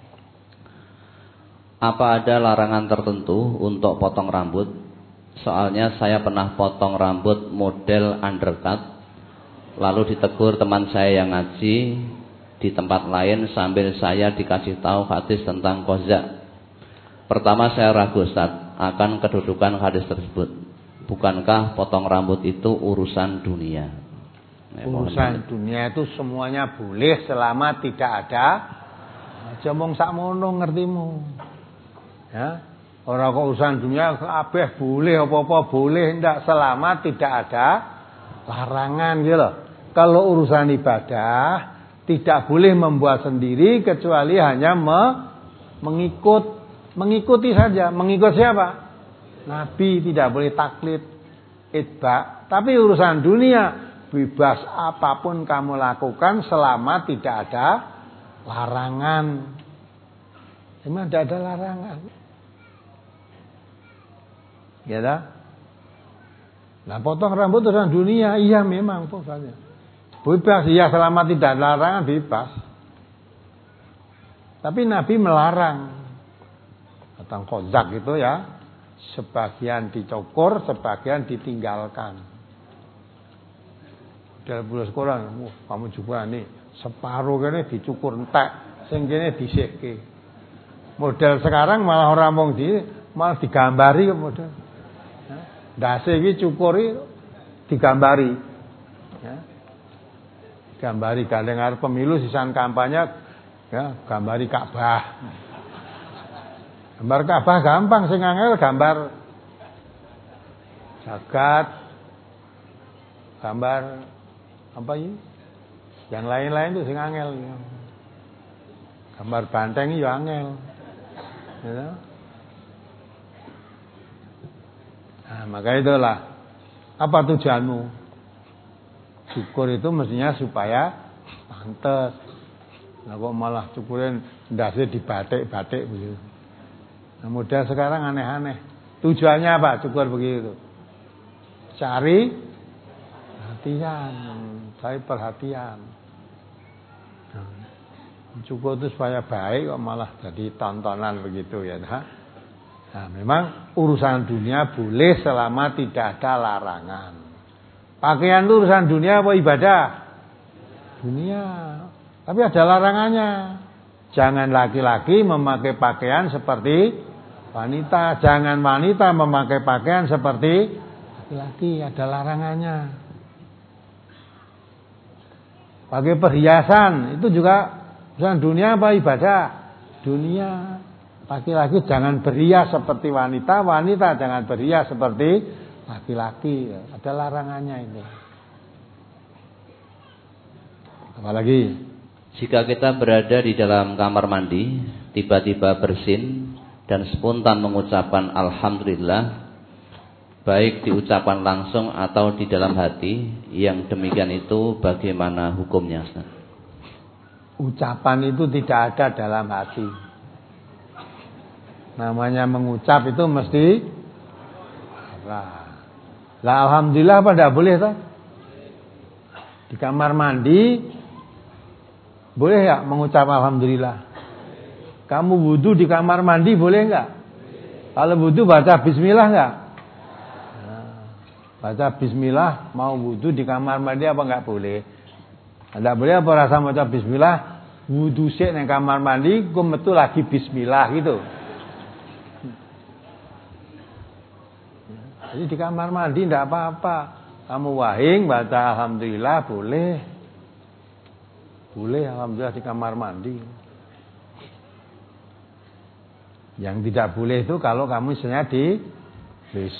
Apa ada larangan tertentu untuk potong rambut? Soalnya saya pernah potong rambut model undercut, lalu ditegur teman saya yang ngaji di tempat lain sambil saya dikasih tahu hadis tentang qazak. Pertama saya ragu Ustaz akan kedudukan hadis tersebut. Bukankah potong rambut itu urusan dunia? Ya,
urusan dunia itu semuanya boleh selama tidak ada aja mong sakmono ngertimu. Ya, orang kok urusan dunia kabeh boleh apa-apa boleh ndak selama tidak ada larangan gitu loh. Kalau urusan ibadah tidak boleh membuat sendiri kecuali hanya me, mengikut mengikuti saja. Mengikut siapa? Nabi, tidak boleh taklid, itba. Tapi urusan dunia bebas apapun kamu lakukan selama tidak ada larangan. Memang tidak ada larangan. Ya dah. Nah, potong rambut urusan dunia, iya memang pokoknya. Bebas, iya selama tidak ada larangan bebas. Tapi Nabi melarang. Kata Kozak itu ya, sebagian dicukur, sebagian ditinggalkan. Dalam bulan sekolah, wah, kamu juga nih separuh kene dicukur entek, sing kene diseke. Model sekarang malah orang wong di malah digambari kok model. Ndase iki cukuri digambari. Ya. Gambari gandeng arep pemilu sisan kampanye ya, gambari Ka'bah. Gambar Ka'bah gampang, sing angel gambar jagat. Gambar apa ini? Yang lain-lain itu sing angel. Gambar banteng ya angel. Ya. Nah, maka itulah. Apa tujuanmu? Cukur itu mestinya supaya pantes. Nah kok malah cukurin ndase dibatik-batik begitu. Nah, model sekarang aneh-aneh. Tujuannya apa cukur begitu? Cari perhatian, cari perhatian. Nah, cukur itu supaya baik kok malah jadi tontonan begitu ya. Nah. Nah, memang urusan dunia boleh selama tidak ada larangan. Pakaian itu urusan dunia apa ibadah? Dunia. Tapi ada larangannya. Jangan laki-laki memakai pakaian seperti wanita. Jangan wanita memakai pakaian seperti laki-laki. Ada larangannya. Pakai perhiasan itu juga urusan dunia apa ibadah? Dunia. Laki-laki jangan berhias seperti wanita, wanita jangan berhias seperti laki-laki. Ada larangannya ini. Apalagi
jika kita berada di dalam kamar mandi, tiba-tiba bersin dan spontan mengucapkan alhamdulillah, baik diucapkan langsung atau di dalam hati, yang demikian itu bagaimana hukumnya?
Ucapan itu tidak ada dalam hati. Namanya mengucap itu mesti lah. Lah alhamdulillah apa enggak boleh toh? Di kamar mandi boleh ya mengucap alhamdulillah. Kamu wudu di kamar mandi boleh enggak? Kalau wudu baca bismillah enggak? Nah, baca bismillah mau wudu di kamar mandi apa enggak boleh? Enggak boleh apa rasa baca bismillah wudu sik nang kamar mandi kok metu lagi bismillah gitu. Jadi di kamar mandi tidak apa-apa. Kamu wahing baca alhamdulillah boleh. Boleh alhamdulillah di kamar mandi. Yang tidak boleh itu kalau kamu misalnya di W C.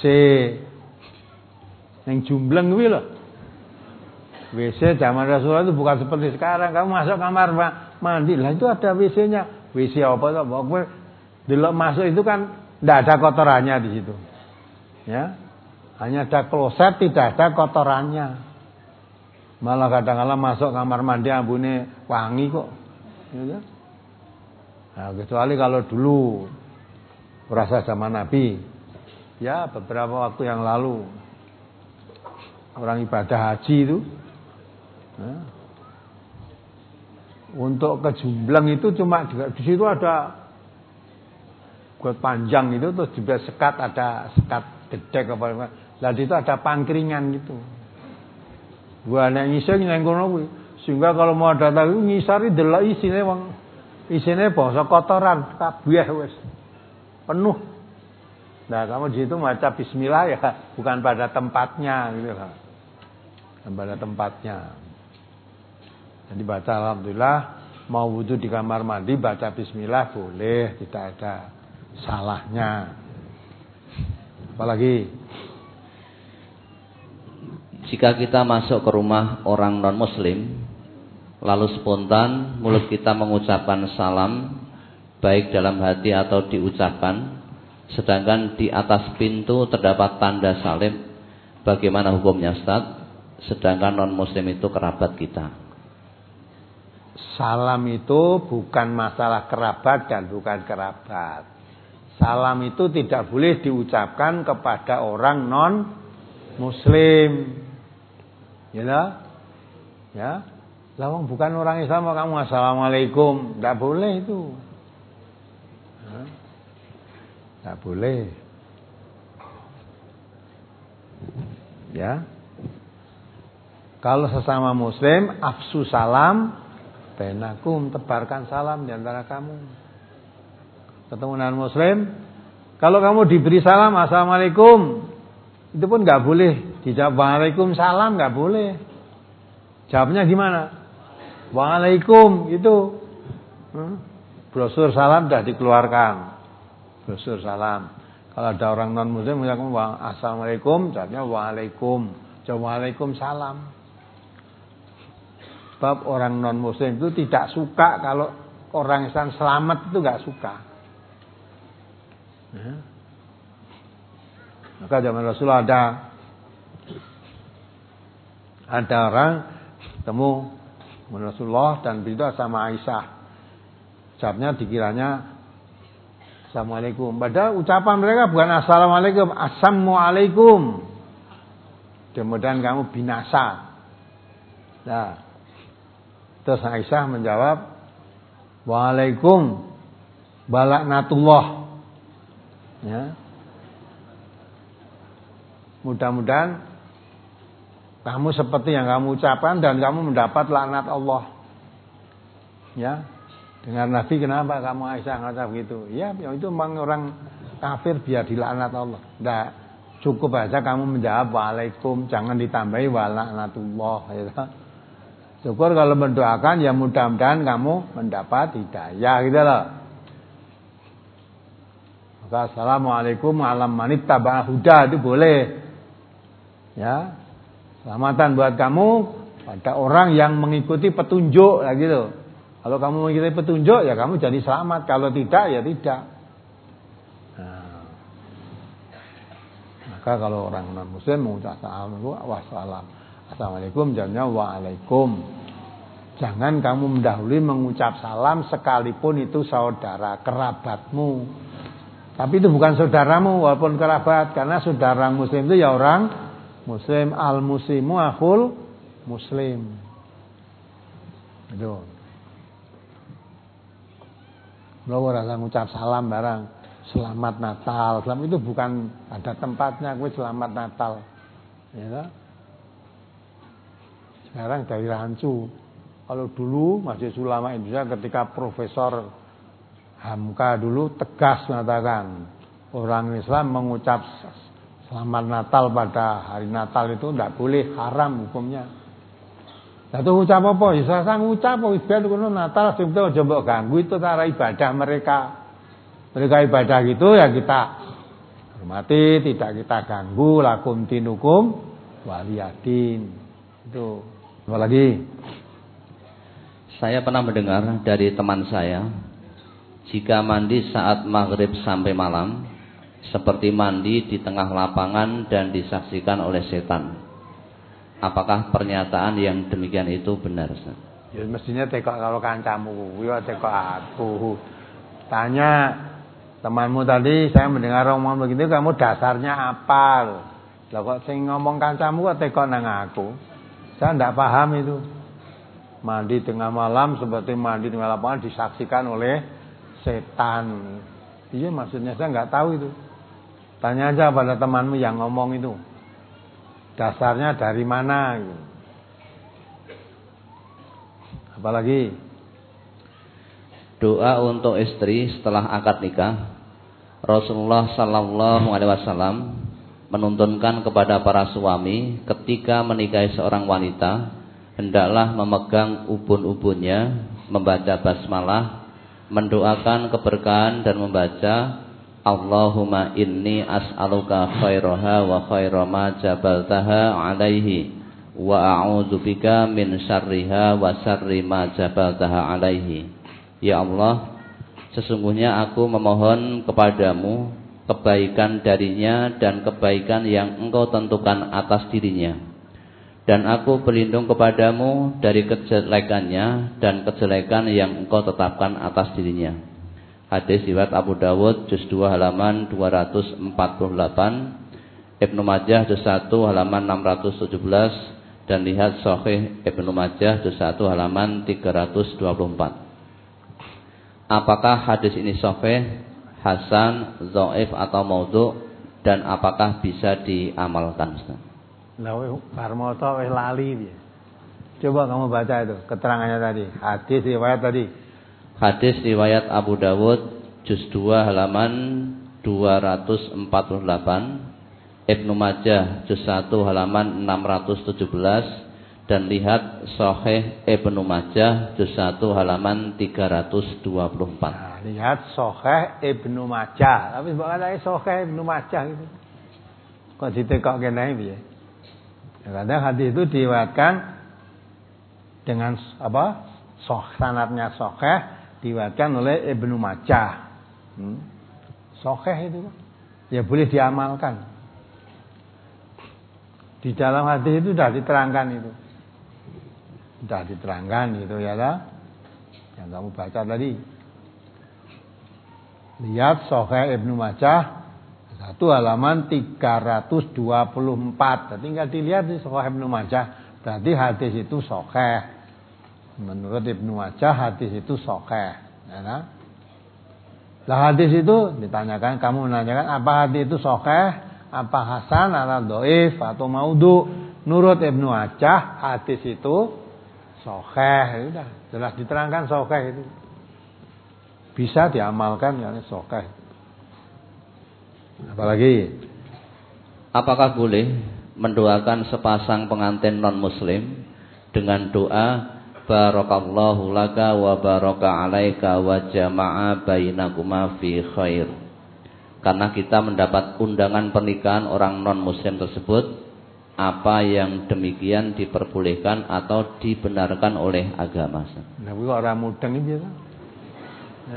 Yang jumbleng kuwi lho. W C zaman Rasulullah itu bukan seperti sekarang. Kamu masuk kamar mandi lah itu ada W C-nya. W C apa toh? Pokoknya delok masuk itu kan tidak ada kotorannya di situ. Ya. Hanya ada kloset, tidak ada kotorannya. Malah kadang-kadang masuk kamar mandi ambune wangi kok. Ya, nah, kecuali kalau dulu rasa zaman Nabi. Ya, beberapa waktu yang lalu orang ibadah haji itu ya, untuk ke Jumbleng itu cuma di, di situ ada got panjang itu terus juga sekat, ada sekat gedek apa apa. Lalu itu ada pangkringan gitu. Gua nek ngisor nang kono kuwi. Sehingga kalau mau datang ngisari delok isine wong isine bangsa kotoran kabeh wis. Penuh. Nah, kamu di situ maca bismillah ya bukan pada tempatnya gitu lah. Bukan pada tempatnya. Jadi baca alhamdulillah, mau wudu di kamar mandi baca bismillah boleh, tidak ada salahnya. Apalagi
jika kita masuk ke rumah orang non-muslim, lalu spontan mulut kita mengucapkan salam, baik dalam hati atau diucapkan, sedangkan di atas pintu terdapat tanda salib, bagaimana hukumnya Ustaz? sedangkan non muslim itu kerabat kita?
Salam itu bukan masalah kerabat dan bukan kerabat. Salam itu tidak boleh diucapkan kepada orang non muslim. Ya, ya. Lawang bukan orang Islam kamu assalamualaikum, tidak boleh itu. Tidak boleh. Ya. Kalau sesama muslim, afsu salam bainakum, tebarkan salam di antara kamu. Ketemu dengan muslim, kalau kamu diberi salam assalamualaikum, itu pun nggak boleh dijawab waalaikumsalam, nggak boleh. Jawabnya gimana? Waalaikum itu. Hmm? Brosur salam sudah dikeluarkan. Brosur salam. Kalau ada orang non muslim mengucapkan assalamualaikum, jawabnya waalaikum. Jawab waalaikumsalam. Sebab orang non muslim itu tidak suka kalau orang Islam selamat, itu nggak suka. Ya. Maka zaman Rasulullah ada ada orang ketemu Rasulullah dan berita sama Aisyah. Jawabnya dikiranya assalamualaikum. Padahal ucapan mereka bukan assalamualaikum, assalamualaikum. Kemudian kamu binasa. Nah, terus Aisyah menjawab, waalaikum balaknatullah. Ya. Mudah-mudahan kamu seperti yang kamu ucapkan dan kamu mendapat laknat Allah. Ya. Dengan Nabi, kenapa kamu Aisyah ngata begitu? Ya, itu memang orang kafir biar dilaknat Allah. Tidak, cukup aja kamu menjawab waalaikum, jangan ditambahi walaknatullah. Ya. Syukur kalau mendoakan, ya mudah-mudahan kamu mendapat hidayah, gitu loh. Maka assalamualaikum alam manittaba huda, itu boleh. Ya, selamatan buat kamu pada orang yang mengikuti petunjuk, lah gitu. Kalau kamu mengikuti petunjuk, ya kamu jadi selamat. Kalau tidak, ya tidak. Nah, maka kalau orang non muslim mengucapkan wassalam, assalamualaikum, jawabnya waalaikum. Jangan kamu mendahului mengucap salam sekalipun itu saudara kerabatmu. Tapi itu bukan saudaramu walaupun kerabat, karena saudara muslim itu ya orang muslim. Al muslimu akhul muslim. Itu. Lo rasa ngucap salam barang selamat Natal. Salam itu bukan ada tempatnya, gue selamat Natal. Ya. Sekarang dari rancu. Kalau dulu Majelis Ulama Indonesia ketika Profesor Hamka dulu tegas mengatakan orang Islam mengucap selamat Natal pada hari Natal itu tidak boleh, haram hukumnya. Lah tuh ucap apa? Ya saya ngucap apa ben kono Natal sing aja mbok ganggu, itu cara ibadah mereka. Mereka ibadah gitu ya kita hormati, tidak kita ganggu, lakum dinukum waliyadin. Itu. Apa lagi?
Saya pernah mendengar dari teman saya, jika mandi saat maghrib sampai malam seperti mandi di tengah lapangan dan disaksikan oleh setan. Apakah pernyataan yang demikian itu benar?
Ya mestinya tekok kalau kancamu, ya tekok aku. Tanya temanmu tadi, saya mendengar ngomong begitu, kamu dasarnya apa? Lah kok sing ngomong kancamu kok tekok nang aku? Saya tidak paham itu. Mandi tengah malam seperti mandi tengah lapangan disaksikan oleh setan. Iya, maksudnya saya nggak tahu itu. Tanya aja pada temanmu yang ngomong itu. Dasarnya dari mana? Apalagi
doa untuk istri setelah akad nikah. Rasulullah Sallallahu Alaihi Wasallam menuntunkan kepada para suami ketika menikahi seorang wanita, hendaklah memegang ubun-ubunnya, membaca basmalah, mendoakan keberkahan dan membaca Allahumma inni as'aluka khairaha wa khaira ma jabaltaha alaihi wa a'udzubika min syarriha wa syarri ma jabaltaha alaihi. Ya Allah, sesungguhnya aku memohon kepadamu kebaikan darinya dan kebaikan yang engkau tentukan atas dirinya. Dan aku berlindung kepadamu dari kejelekannya dan kejelekan yang engkau tetapkan atas dirinya. Hadis riwayat Abu Dawud juz dua halaman dua ratus empat puluh delapan, Ibnu Majah juz satu halaman enam ratus tujuh belas, dan lihat Sahih Ibnu Majah juz satu halaman tiga ratus dua puluh empat. Apakah hadis ini sahih, hasan, dhaif atau maudhu, dan apakah bisa diamalkan, Ustaz?
Lah Parmoto wis lali dia. Coba kamu baca itu keterangannya tadi. Hadis riwayat tadi.
Hadis riwayat Abu Dawud juz dua halaman dua ratus empat puluh delapan, Ibnu Majah juz satu halaman enam ratus tujuh belas, dan lihat Sahih Ibnu Majah juz satu halaman tiga ratus dua puluh empat.
Nah, lihat Sahih Ibnu Majah. Tapi mbok katakan Sahih Ibnu Majah itu. Kok ditekok kene piye? Kadang hadis itu diriwayatkan dengan apa? Sahih, sanadnya sahih diriwayatkan oleh Ibnu Majah. Hmm. Sahih itu ya boleh diamalkan. Di dalam hadis itu sudah diterangkan itu. Sudah diterangkan itu ya lah. Yang kamu baca tadi. Lihat Sahih Ibnu Majah satu halaman tiga ratus dua puluh empat. Tinggal dilihat di Sahih Ibnu Majah. Berarti hadis itu sahih. Menurut Ibnu Majah hadis itu sahih. Ya, nah? Lah hadis itu ditanyakan, kamu menanyakan apa hadis itu sahih, apa hasan, atau dhaif, atau maudhu. Menurut Ibnu Majah hadis itu sahih. Sudah jelas diterangkan sahih itu. Bisa diamalkan ya sahih. Apalagi,
apakah boleh mendoakan sepasang pengantin non muslim dengan doa barakallahu laka wa baraka alaika wa jama'a bainakuma fi khair? Karena kita mendapat undangan pernikahan orang non muslim tersebut, apa yang demikian diperbolehkan atau dibenarkan oleh agama?
Nah, orang mudeng ini biasa. Ya.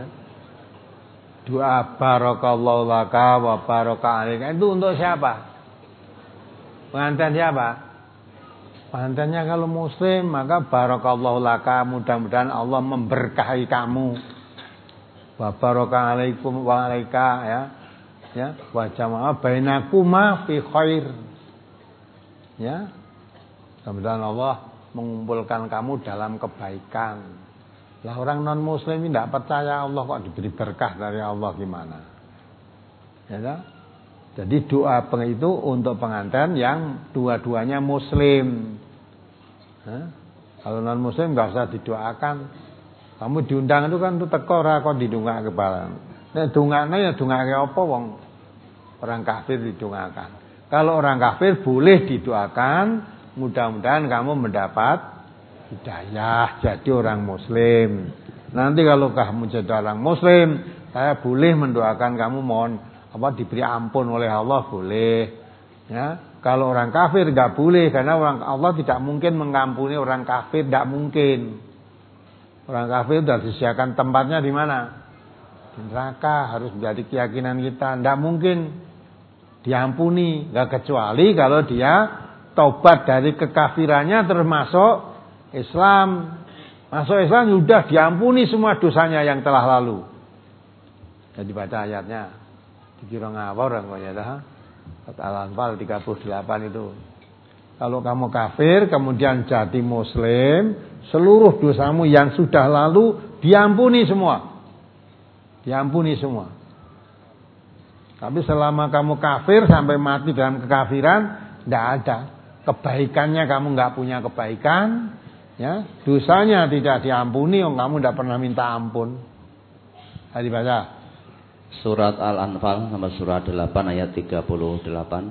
Doa barakallahu laka wa baraka alaika itu untuk siapa? Pengantin siapa? Pengantinnya kalau muslim maka barakallahu laka, mudah-mudahan Allah memberkahi kamu. Wa baraka alaikum wa alaika ya. Ya, wa jama'a bainakuma fi khair. Ya. Mudah-mudahan Allah mengumpulkan kamu dalam kebaikan. Lah orang non muslim ini tidak percaya Allah kok diberi berkah dari Allah gimana? Ya tak? Jadi doa itu untuk pengantin yang dua-duanya muslim. Hah? Kalau non muslim nggak usah didoakan. Kamu diundang itu kan itu teko ora kok didongak kepala. Nek dongakne ya dongake apa wong orang kafir didongakan. Kalau orang kafir boleh didoakan, mudah-mudahan kamu mendapat hidayah jadi orang muslim. Nanti kalau kamu jadi orang muslim, saya boleh mendoakan kamu mohon apa diberi ampun oleh Allah, boleh. Ya, kalau orang kafir enggak boleh karena orang Allah tidak mungkin mengampuni orang kafir, tidak mungkin. Orang kafir sudah disediakan tempatnya di mana? Di neraka, harus menjadi keyakinan kita. Tidak mungkin diampuni, enggak kecuali kalau dia taubat dari kekafirannya termasuk Islam. Masuk Islam sudah diampuni semua dosanya yang telah lalu. Jadi baca ayatnya. Dikira ngawur orang kaya dah. Al-Anfal tiga puluh delapan itu. Kalau kamu kafir kemudian jadi muslim, seluruh dosamu yang sudah lalu diampuni semua. Diampuni semua. Tapi selama kamu kafir sampai mati dalam kekafiran, tidak ada. Kebaikannya kamu nggak punya kebaikan. Ya, dosanya tidak diampuni, oh, kamu tidak pernah minta ampun. Tadi baca
surat Al-Anfal nomor surat delapan ayat tiga puluh delapan.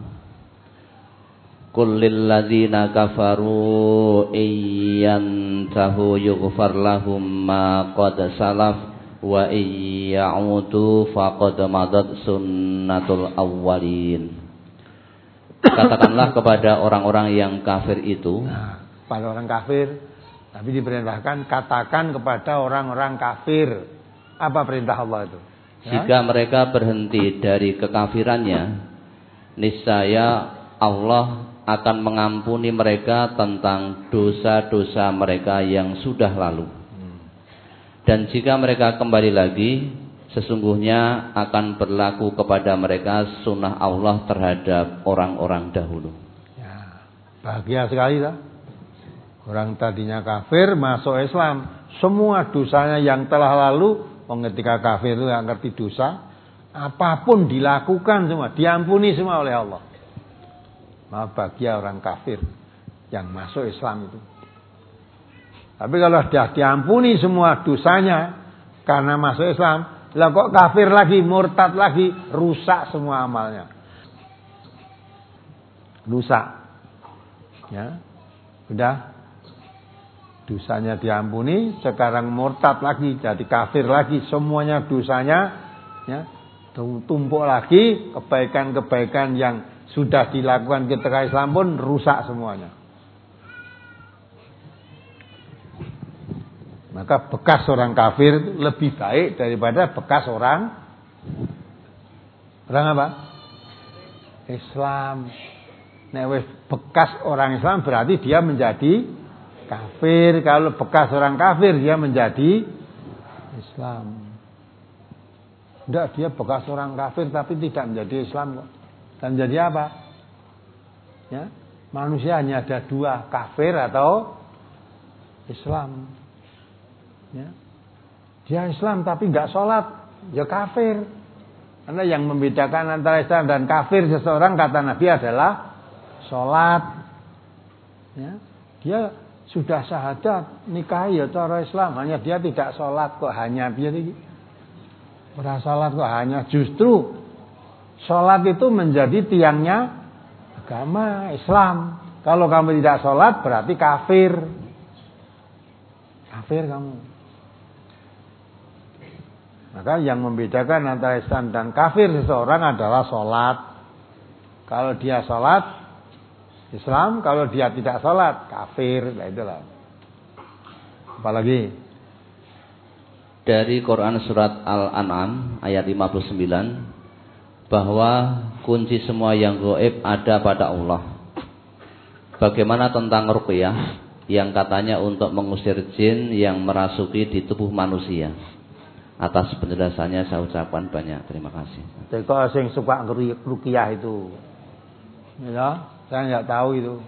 Qul lil ladzina kafaru iyyantahu yughfar lahum ma qad salaf wa iyya'udu faqad madat sunnatul awwalin. Katakanlah kepada orang-orang yang kafir itu,
nah, pada orang kafir, tapi diperintahkan katakan kepada orang-orang kafir. Apa perintah Allah itu? Ya?
Jika mereka berhenti dari kekafirannya, niscaya Allah akan mengampuni mereka tentang dosa-dosa mereka yang sudah lalu. Dan jika mereka kembali lagi, sesungguhnya akan berlaku kepada mereka sunnah Allah terhadap orang-orang dahulu.
Ya, bahagia sekali lah. Orang tadinya kafir masuk Islam, semua dosanya yang telah lalu, ketika kafir itu nggak ngerti dosa, apapun dilakukan semua, diampuni semua oleh Allah. Maha bahagia orang kafir yang masuk Islam itu. Tapi kalau sudah diampuni semua dosanya karena masuk Islam, lah kok kafir lagi, murtad lagi, rusak semua amalnya. Rusak. Ya. Sudah dosanya diampuni, sekarang murtad lagi, jadi kafir lagi, semuanya dosanya ya, tumpuk lagi, kebaikan-kebaikan yang sudah dilakukan ketika Islam pun rusak semuanya. Maka bekas orang kafir itu lebih baik daripada bekas orang orang apa? Islam. Nek wis bekas orang Islam berarti dia menjadi kafir. Kalau bekas orang kafir dia menjadi Islam. Tidak, dia bekas orang kafir tapi tidak menjadi Islam kok. Dan menjadi apa? Ya, manusia hanya ada dua, kafir atau Islam. Ya. Dia Islam tapi nggak sholat, ya kafir. Karena yang membedakan antara Islam dan kafir seseorang kata Nabi adalah sholat. Ya. Dia sudah syahadat, nikahi ya cara Islam, hanya dia tidak sholat kok, hanya dia tidak sholat kok, hanya justru sholat itu menjadi tiangnya agama Islam. Kalau kamu tidak sholat berarti kafir, kafir kamu. Maka yang membedakan antara Islam dan kafir seseorang adalah sholat. Kalau dia sholat, Islam. Kalau dia tidak sholat, kafir. Nah itulah. Apalagi?
Dari Quran surat Al-An'am ayat lima puluh sembilan. Bahwa kunci semua yang gaib ada pada Allah. Bagaimana tentang ruqyah yang katanya untuk mengusir jin yang merasuki di tubuh manusia? Atas penjelasannya saya ucapkan banyak terima kasih.
Teko sing suka ruqyah itu. Ya, saya enggak tahu itu.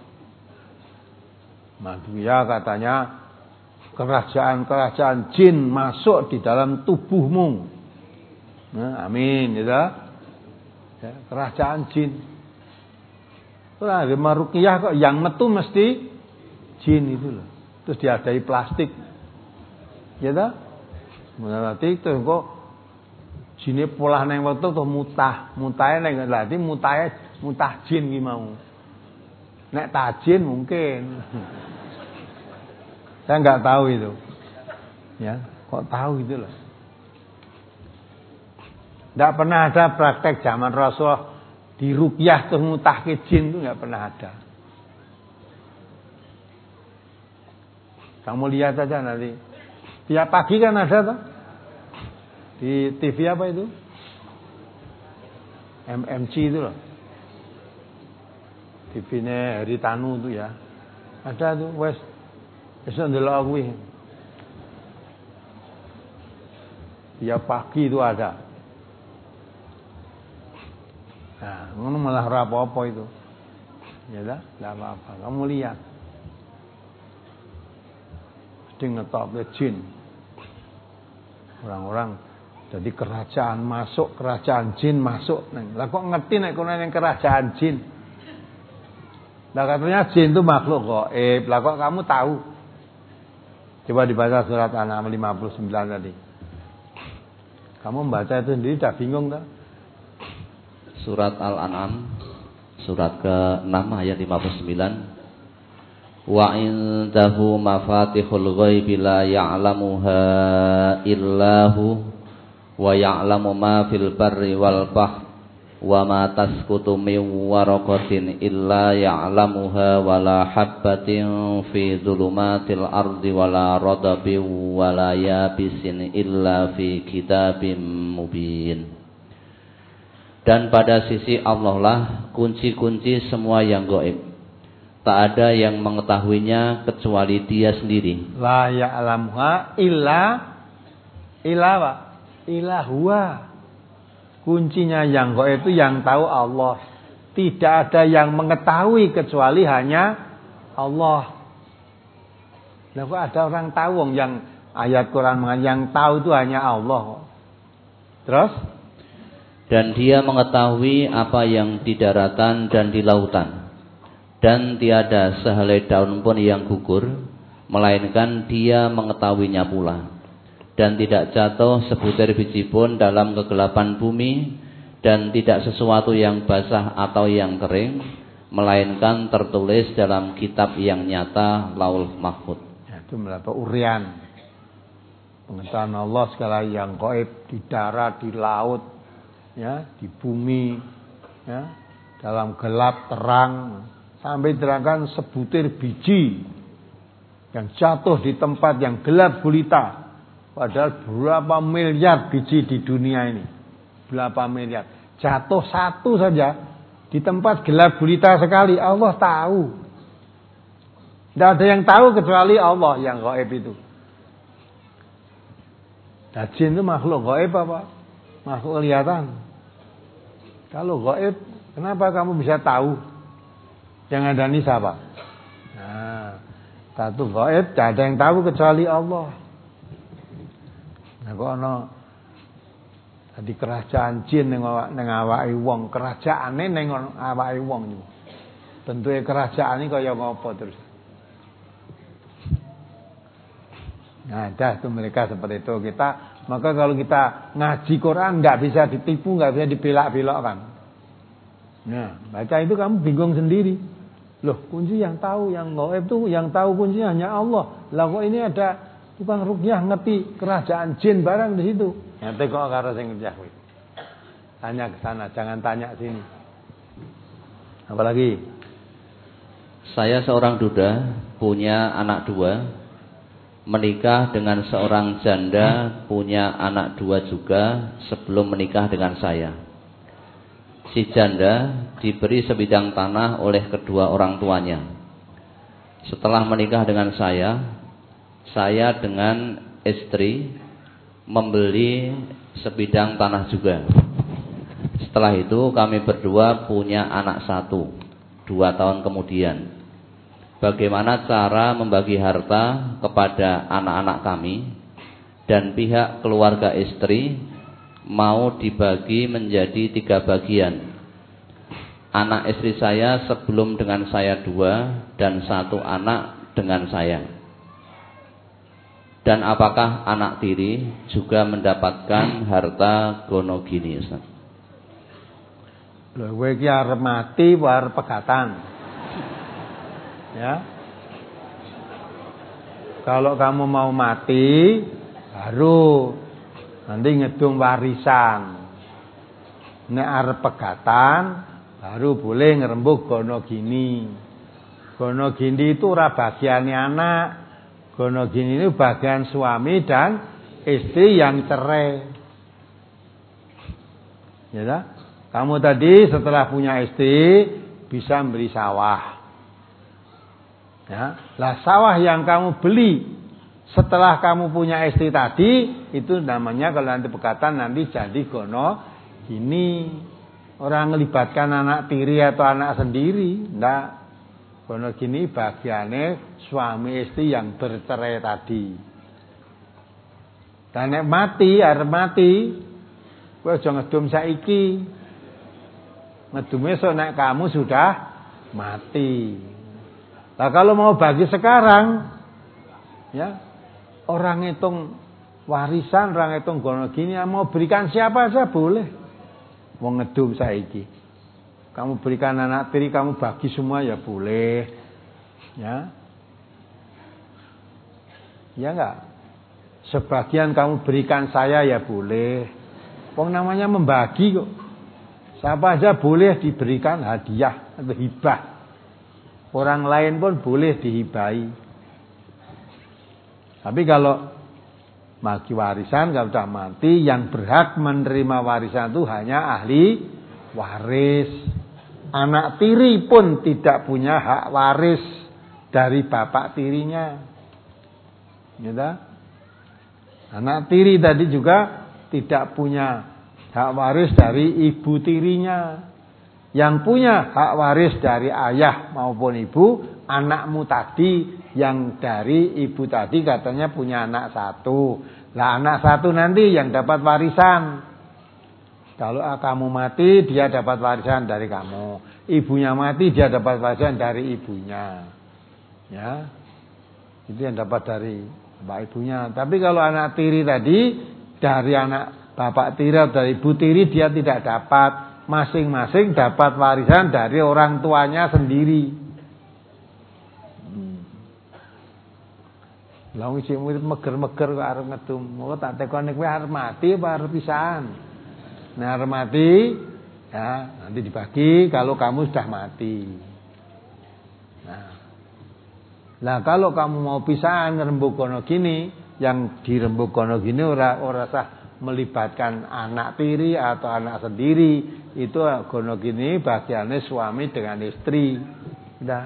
Maduya katanya kerajaan-kerajaan jin masuk di dalam tubuhmu. Nah, amin ya. Ya, kerajaan jin. Ora ruqyah kok yang metu mesti jin itu loh. Terus diadai plastik. Ya ta? Berarti itu kok jine polah neng wektu tuh mutah, mutahe neng berarti mutahe mutah jin ki mau. Nek tajin mungkin. Saya enggak tahu itu. Ya, kok tahu gitu loh. Enggak pernah ada praktek zaman Rasul di ruqyah tuh mutahke jin itu enggak pernah ada. Kamu lihat aja nanti. Tiap pagi kan ada tuh di T V apa itu? M M C itu loh. T V-nya Heri Tanu itu ya. Ada tuh wes esuk ndelok kuwi. Tiap pagi itu ada. Nah, ngono malah ora apa-apa itu. Ya dah, enggak apa-apa. Kamu lihat. Mesti ngetop jin. Orang-orang jadi kerajaan masuk, kerajaan jin masuk. Lah kok ngerti nek kono ning kerajaan jin? Lah katanya jin itu makhluk gaib. Lah kok kamu tahu? Coba dibaca surat An-An'am lima puluh sembilan tadi. Kamu membaca itu sendiri udah bingung tak?
Surat Al-An'am surat ke enam ayat lima puluh sembilan. Wa indahu mafatihul ghaibi la ya'lamuha illahu wa ya'lamu ma fil barri wal bahr wa ma tasqutu min waraqatin illa ya'lamuha wa la habbatin fi dhulumatil ardi wa la radabin wa la yabisin illa fi kitabim mubin. Dan pada sisi Allah lah kunci-kunci semua yang gaib. tak ada yang mengetahuinya kecuali Dia sendiri.
La ya'lamuha illa illa wa illa huwa. Kuncinya yang gaib itu yang tahu Allah. Tidak ada yang mengetahui kecuali hanya Allah. Lah kok ada orang tahu yang ayat Quran yang tahu itu hanya Allah. Terus
dan Dia mengetahui apa yang di daratan dan di lautan. Dan tiada sehelai daun pun yang gugur, melainkan Dia mengetahuinya pula. Dan tidak jatuh sebutir biji pun dalam kegelapan bumi, dan tidak sesuatu yang basah atau yang kering, melainkan tertulis dalam kitab yang nyata, Laul Mahfuz.
Ya, itu melapa urian pengetahuan Allah segala yang gaib di darat, di laut, ya, di bumi, ya, dalam gelap terang, sampai diterangkan sebutir biji yang jatuh di tempat yang gelap gulita. Padahal berapa miliar biji di dunia ini. Berapa miliar. Jatuh satu saja di tempat gelap gulita sekali. Allah tahu. Tidak ada yang tahu kecuali Allah yang gaib itu. Nah, jin itu makhluk gaib apa? Makhluk kelihatan. Kalau gaib, kenapa kamu bisa tahu? Yang ada ini siapa? Nah, satu gaib, tidak ada yang tahu kecuali Allah. Nah, kok ana di kerajaan jin ning awake wong, kerajaane ning awake wong niku. Bentuke kerajaan iki kaya ngopo terus? Nah, dah itu mereka seperti itu. Kita maka kalau kita ngaji Quran enggak bisa ditipu, enggak bisa dibelak-belokkan. Nah, baca itu kamu bingung sendiri. Loh, kunci yang tahu, yang gaib itu yang tahu kuncinya hanya Allah. Lah kok ini ada tukang ruqyah ngerti kerajaan jin barang di situ. Nanti kok karo sing ruqyah kuwi. Tanya ke sana, jangan tanya sini. Apalagi?
Saya seorang duda, punya anak dua, menikah dengan seorang janda, punya anak dua juga sebelum menikah dengan saya. Si janda diberi sebidang tanah oleh kedua orang tuanya. Setelah menikah dengan saya, saya dengan istri membeli sebidang tanah juga. Setelah itu kami berdua punya anak satu, dua tahun kemudian. Bagaimana cara membagi harta kepada anak-anak kami dan pihak keluarga istri mau dibagi menjadi tiga bagian. Anak istri saya sebelum dengan saya dua dan satu anak dengan saya. Dan apakah anak tiri juga mendapatkan harta gono gini, Ustaz?
Lho, kowe iki arep mati apa arep pegatan? Ya. Kalau kamu mau mati baru nanti ngedung warisan. Nek arep pegatan baru boleh ngerembug gono gini. Gono gini itu ora bagiannya anak. Gono gini itu bagian suami dan istri yang cerai. Ya dah? Kamu tadi setelah punya istri bisa beli sawah. Ya, lah sawah yang kamu beli setelah kamu punya istri tadi itu namanya kalau nanti pegatan nanti jadi gono gini. Orang melibatkan anak tiri atau anak sendiri, ndak. Gono gini bagiannya suami istri yang bercerai tadi. Dan nek mati, arep mati, kowe aja ngedum saiki. Ngedume sok nek kamu sudah mati. Nah, kalau mau bagi sekarang, ya orang hitung warisan, orang hitung gono gini, mau berikan siapa saja boleh. Mau ngedum saiki. Kamu berikan anak tiri, kamu bagi semua ya boleh. Ya. Ya enggak? Sebagian kamu berikan saya ya boleh. Wong namanya membagi kok. Siapa aja boleh diberikan hadiah atau hibah. Orang lain pun boleh dihibahi. Tapi kalau bagi warisan kalau sudah mati, yang berhak menerima warisan itu hanya ahli waris. anak tiri pun tidak punya hak waris dari bapak tirinya. Gitu? Anak tiri tadi juga tidak punya hak waris dari ibu tirinya. Yang punya hak waris dari ayah maupun ibu, anakmu tadi yang dari ibu tadi katanya punya anak satu. Lah anak satu nanti yang dapat warisan. Kalau kamu mati dia dapat warisan dari kamu. Ibunya mati dia dapat warisan dari ibunya. Ya. Itu yang dapat dari bapak ibunya. Tapi kalau anak tiri tadi dari anak bapak tiri atau dari ibu tiri dia tidak dapat. Masing-masing dapat warisan dari orang tuanya sendiri. Lah wis murid meger-meger kok arep ngedum. Mula tak tekoni kowe arep mati apa arep pisan. Nah, arep mati ya nanti dibagi kalau kamu sudah mati. Nah. Lah kalau kamu mau pisahan rembug kono gini, yang dirembug kono gini ora ora sah melibatkan anak tiri atau anak sendiri. Itu kono gini bagiannya suami dengan istri. Udah.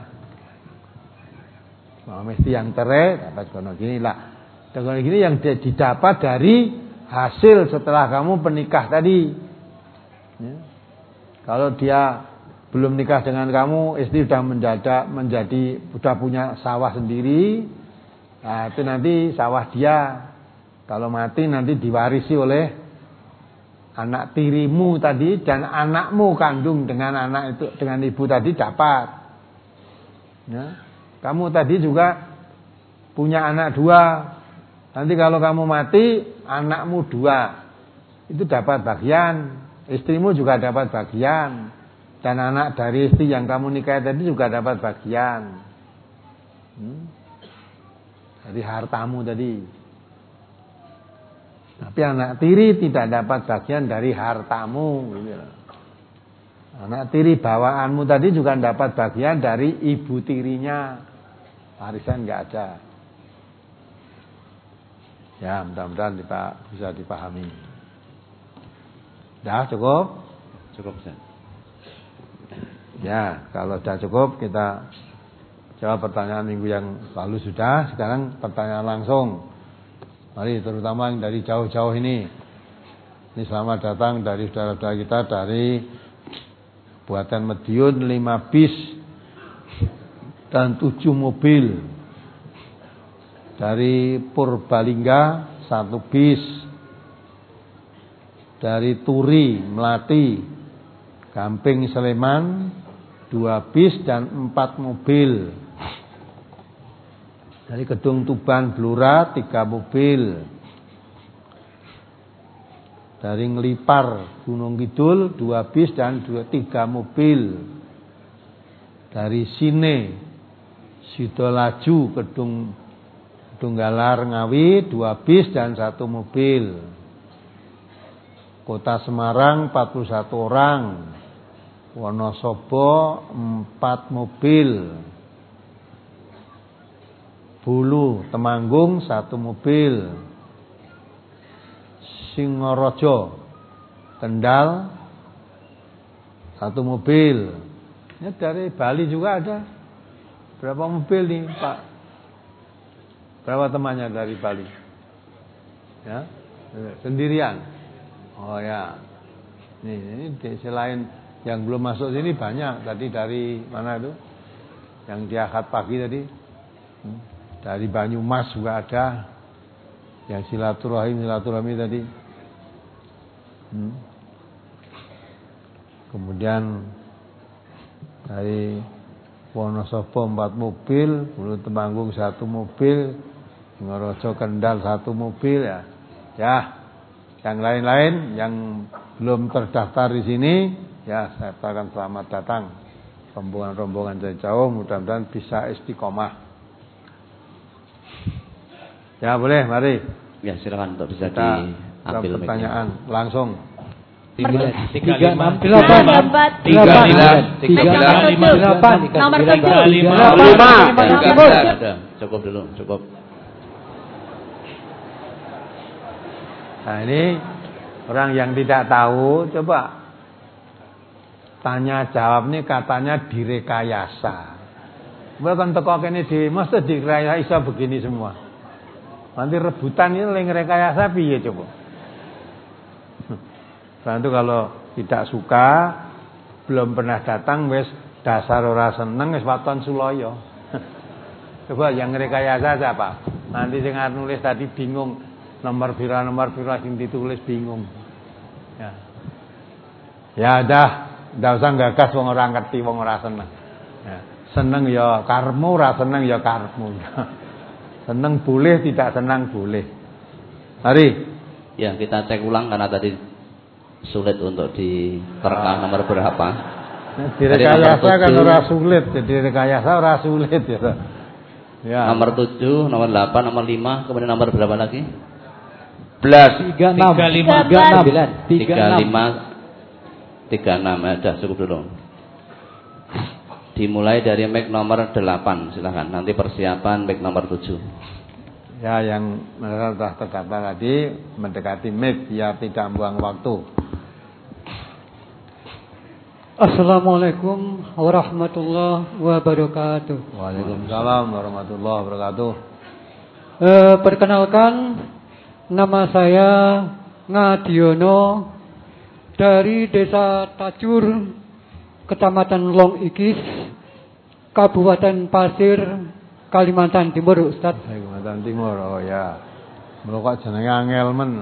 Suami istri yang cerai dapat kono gini lah. Kono gini yang didapat dari hasil setelah kamu menikah tadi. Ya. Kalau dia belum nikah dengan kamu, istri sudah mendadak menjadi sudah punya sawah sendiri. Nah, itu nanti sawah dia. Kalau mati nanti diwarisi oleh anak tirimu tadi dan anakmu kandung dengan anak itu dengan ibu tadi dapat. Ya. Kamu tadi juga punya anak dua. Nanti kalau kamu mati, anakmu dua. Itu dapat bagian. Istrimu juga dapat bagian. Dan anak dari istri yang kamu nikahi tadi juga dapat bagian. Hmm. Dari hartamu tadi. Tapi anak tiri tidak dapat bagian dari hartamu. Anak tiri bawaanmu tadi juga dapat bagian dari ibu tirinya. Warisan nggak ada. Ya, mudah-mudahan bisa dipahami. Dah cukup?
Cukup, Ustaz.
Ya, kalau sudah cukup kita jawab pertanyaan minggu yang lalu sudah. Sekarang pertanyaan langsung. Mari terutama yang dari jauh-jauh ini. Ini selamat datang dari saudara-saudara kita dari Buatan Madiun lima bis dan tujuh mobil. Dari Purbalingga satu bis. Dari Turi, Melati, Gamping, Sleman dua bis dan empat mobil. Dari Gedung Tuban, Blora tiga mobil. Dari Ngelipar, Gunung Kidul dua bis dan dua tiga mobil. Dari Sine, Sidolaju, Gedung Tunggalar, Ngawi dua bis dan satu mobil. Kota Semarang empat puluh satu orang. Wonosobo empat mobil. Bulu Temanggung satu mobil. Singorojo Kendal satu mobil. Ini dari Bali juga ada. Berapa mobil nih Pak? Berapa temannya dari Bali? Ya, sendirian. Oh ya. Nih, ini selain yang belum masuk sini banyak. Tadi dari mana itu? Yang di akad pagi tadi. Hmm. Dari Banyumas juga ada. Yang silaturahim silaturahmi tadi. Hmm. Kemudian dari Wonosobo empat mobil, Bulu Temanggung satu mobil, Ngorojo Kendal satu mobil ya. Ya. Yang lain-lain yang belum terdaftar di sini, ya saya katakan selamat datang. Rombongan-rombongan dari jauh, mudah-mudahan bisa istiqomah. Ya boleh, mari.
Ya silakan untuk bisa
kita
diambil
pertanyaan mic-nya. Langsung.
Tiga tiga enam delapan
tiga sembilan
tiga lima delapan
nomor tujuh
lima
lima. Cukup dulu, cukup.
Nah ini orang yang tidak tahu, coba tanya jawab ini katanya direkayasa. Bukan teko kene dhewe mesti direkayasa begini semua. Nanti rebutan ini lagi rekayasa piye coba. Nah itu kalau tidak suka, belum pernah datang wis dasar ora seneng wis waton suloyo. Coba yang rekayasa siapa? Nanti sing nulis tadi bingung nomor pira nomor pira sing ditulis bingung. Ya. Ya dah, ndak usah gagas wong ora ngerti wong ora seneng. Ya. Seneng ya karepmu, ora seneng ya karepmu. Seneng boleh, tidak senang boleh. Mari.
Ya, kita cek ulang karena tadi sulit untuk diterka nomor berapa.
Nah, direkayasa kan ora sulit, jadi rekayasa ora sulit ya. Ya.
Nomor tujuh, nomor delapan, nomor lima, kemudian nomor berapa lagi? Belas.
tiga enam. tiga lima.
tiga lima. tiga enam. Ya, sudah cukup dulu. Dimulai dari mic nomor delapan, silahkan. Nanti persiapan mic nomor tujuh.
Ya, yang sudah terkata tadi mendekati mic biar tidak buang waktu.
Assalamualaikum warahmatullahi wabarakatuh.
Waalaikumsalam warahmatullahi wabarakatuh.
E, perkenalkan, nama saya Ngadiono dari Desa Tajur, Kecamatan Long Ikis, Kabupaten Pasir, Kalimantan Timur, Ustaz.
Kalimantan Timur, oh ya. Melokok jenenge angel men.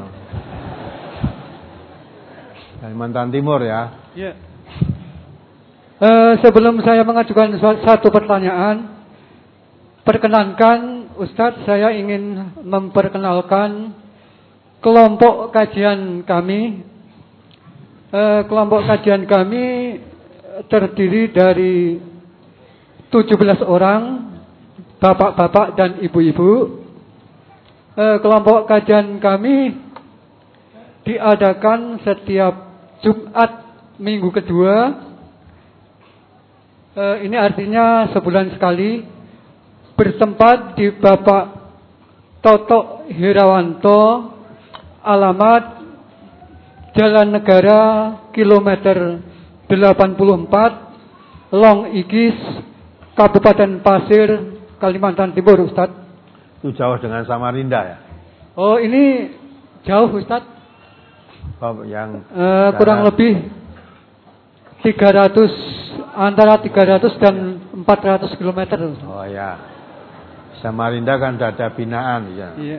Kalimantan Timur ya.
Ya. Uh, sebelum saya mengajukan satu pertanyaan, perkenankan Ustadz, saya ingin memperkenalkan kelompok kajian kami. Uh, kelompok kajian kami terdiri dari tujuh belas orang, bapak-bapak dan ibu-ibu. Uh, kelompok kajian kami diadakan setiap Jumat minggu kedua. Uh, ini artinya sebulan sekali, bertempat di Bapak Toto Herawanto, alamat Jalan Negara kilometer delapan puluh empat, Long Ikis, Kabupaten Pasir, Kalimantan Timur, Ustaz.
Itu jauh dengan Samarinda ya?
Oh, ini jauh, Ustaz.
Oh, yang
uh, kurang lebih tiga ratus, antara tiga ratus dan empat ratus kilometer.
Oh ya. Samarinda kan sudah ada binaan ya.
Iya.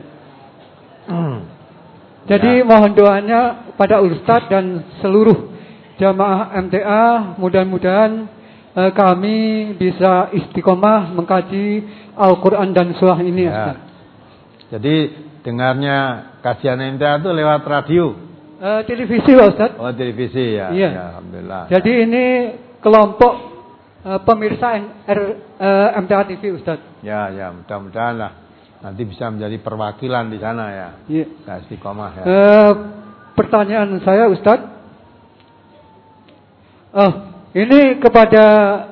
Jadi ya, mohon doanya pada Ustadz dan seluruh jamaah M T A, mudah-mudahan eh, kami bisa istiqomah mengkaji Al-Quran dan surah ini. Ya.
Jadi dengarnya kajian M T A itu lewat radio?
Eh, televisi Pak Ustadz.
Oh televisi ya.
Iya.
Ya, alhamdulillah.
Jadi ini kelompok eh, pemirsa R, eh, M T A T V Ustadz.
Ya ya, mudah-mudahan lah nanti bisa menjadi perwakilan di sana ya.
Iya.
Nah, istiqomah ya.
Eh, pertanyaan saya Ustadz, oh ini kepada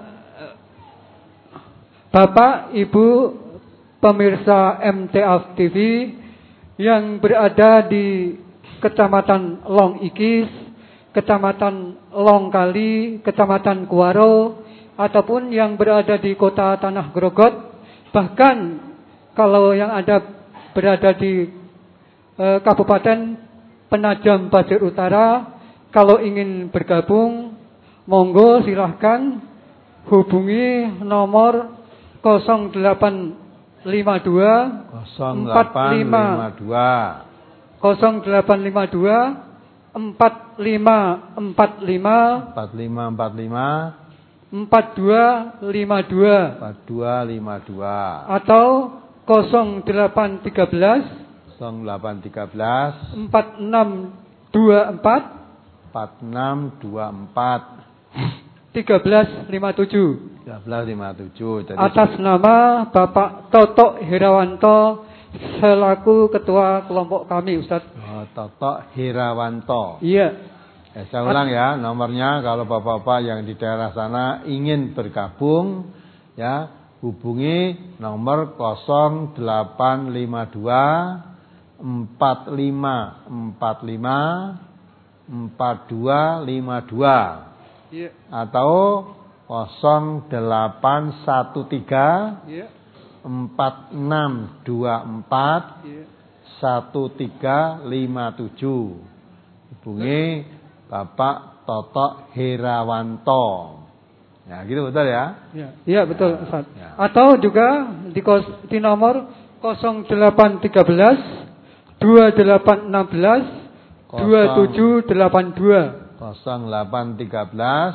Bapak Ibu pemirsa M T A T V yang berada di Kecamatan Long Ikis, Kecamatan Long Kali, Kecamatan Kuaro, ataupun yang berada di Kota Tanah Grogot, bahkan kalau yang ada berada di e, Kabupaten Penajam Pasir Utara, kalau ingin bergabung, monggo silahkan hubungi nomor nol delapan lima dua empat lima nol delapan lima dua empat lima empat lima
empat lima empat lima
empat dua lima dua
empat dua lima dua
atau nol delapan tiga belas
nol delapan tiga belas
empat enam dua empat
empat enam dua empat
tiga belas lima tujuh
tiga belas lima tujuh. Jadi
atas nama Bapak Toto Herawanto selaku ketua kelompok kami, Ustaz.
Oh, Toto Herawanto.
Iya.
Ya, saya ulang ya, nomornya kalau bapak-bapak yang di daerah sana ingin bergabung, ya hubungi nomor nol delapan lima dua empat lima empat lima empat dua lima dua
Yeah.
Atau nol delapan satu tiga
Yeah.
empat enam dua empat
Yeah.
satu tiga lima tujuh. Hubungi Bapak Toto Herawanto. Ya, gitu betul ya?
Ya, ya betul Ustaz.
Ya.
Atau juga di, kos, di nomor nol delapan tiga belas dua delapan enam belas dua tujuh delapan dua.
nol delapan tiga belas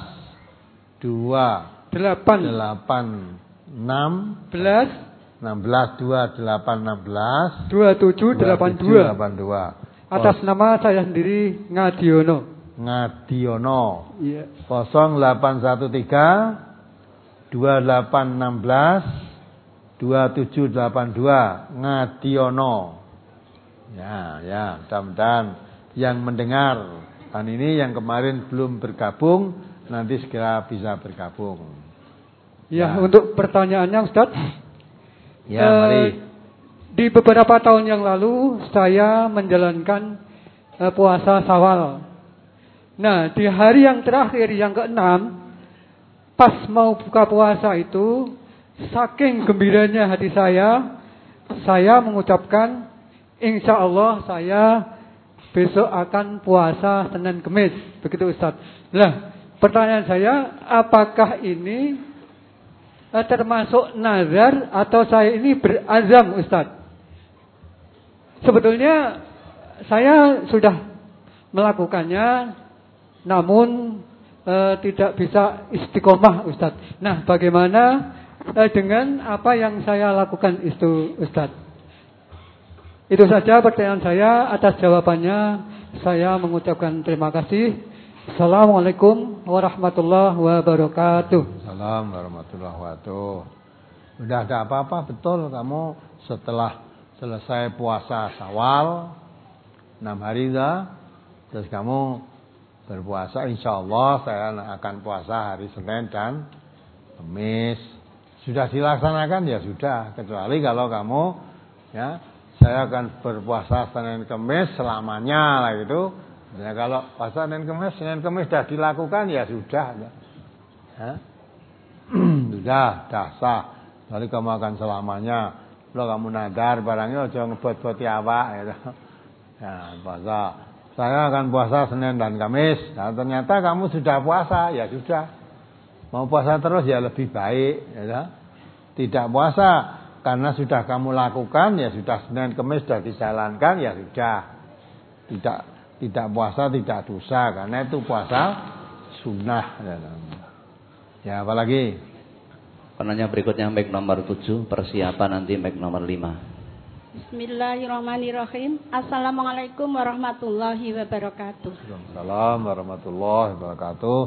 dua delapan enam
belas
enam belas dua delapan enam belas
dua tujuh delapan dua. Atas nama saya sendiri Ngadiono.
Ngadiono.
Iya.
nol delapan satu tiga dua delapan enam belas dua tujuh delapan dua Ngadiono. Ya, ya, mudah-mudahan yang mendengar dan ini yang kemarin belum bergabung nanti segera bisa bergabung.
Ya,
Ya.
untuk pertanyaannya Ustaz.
Ya,
eh,
mari.
Di beberapa tahun yang lalu saya menjalankan eh, puasa Syawal. Nah, di hari yang terakhir yang keenam, pas mau buka puasa itu, saking gembiranya hati saya, saya mengucapkan, insya Allah saya besok akan puasa Senin Kemis. Begitu Ustaz. Nah, pertanyaan saya, apakah ini eh, termasuk nazar atau saya ini berazam Ustaz? Sebetulnya saya sudah melakukannya, namun e, tidak bisa istiqomah Ustaz. Nah, bagaimana e, dengan apa yang saya lakukan itu Ustaz? Itu saja pertanyaan saya. Atas jawabannya saya mengucapkan terima kasih. Assalamualaikum warahmatullahi wabarakatuh.
Assalamualaikum warahmatullahi wabarakatuh. Udah ada apa-apa betul kamu setelah selesai puasa Syawal enam hari dah, terus kamu berpuasa, insya Allah saya akan puasa hari Senin dan Kamis. Sudah dilaksanakan ya sudah, kecuali kalau kamu ya saya akan berpuasa Senin Kamis selamanya lah gitu. Ya kalau puasa Senin Kamis, Senin Kamis sudah dilakukan ya sudah. Ya. Sudah, dah sah. Jadi kamu akan selamanya. Lo kamu nadar barangnya aja ngebot-boti awak gitu. Ya, puasa. Saya akan puasa Senin dan Kamis. Nah, ternyata kamu sudah puasa, ya sudah. Mau puasa terus ya lebih baik, ya. Tidak puasa karena sudah kamu lakukan, ya sudah Senin Kamis sudah dijalankan, ya sudah. Tidak tidak puasa tidak dosa karena itu puasa sunnah. Ya, apalagi?
Penanya berikutnya mic nomor tujuh, persiapan nanti mic nomor lima.
Bismillahirrahmanirrahim. Assalamualaikum warahmatullahi wabarakatuh.
Waalaikumsalam warahmatullahi wabarakatuh.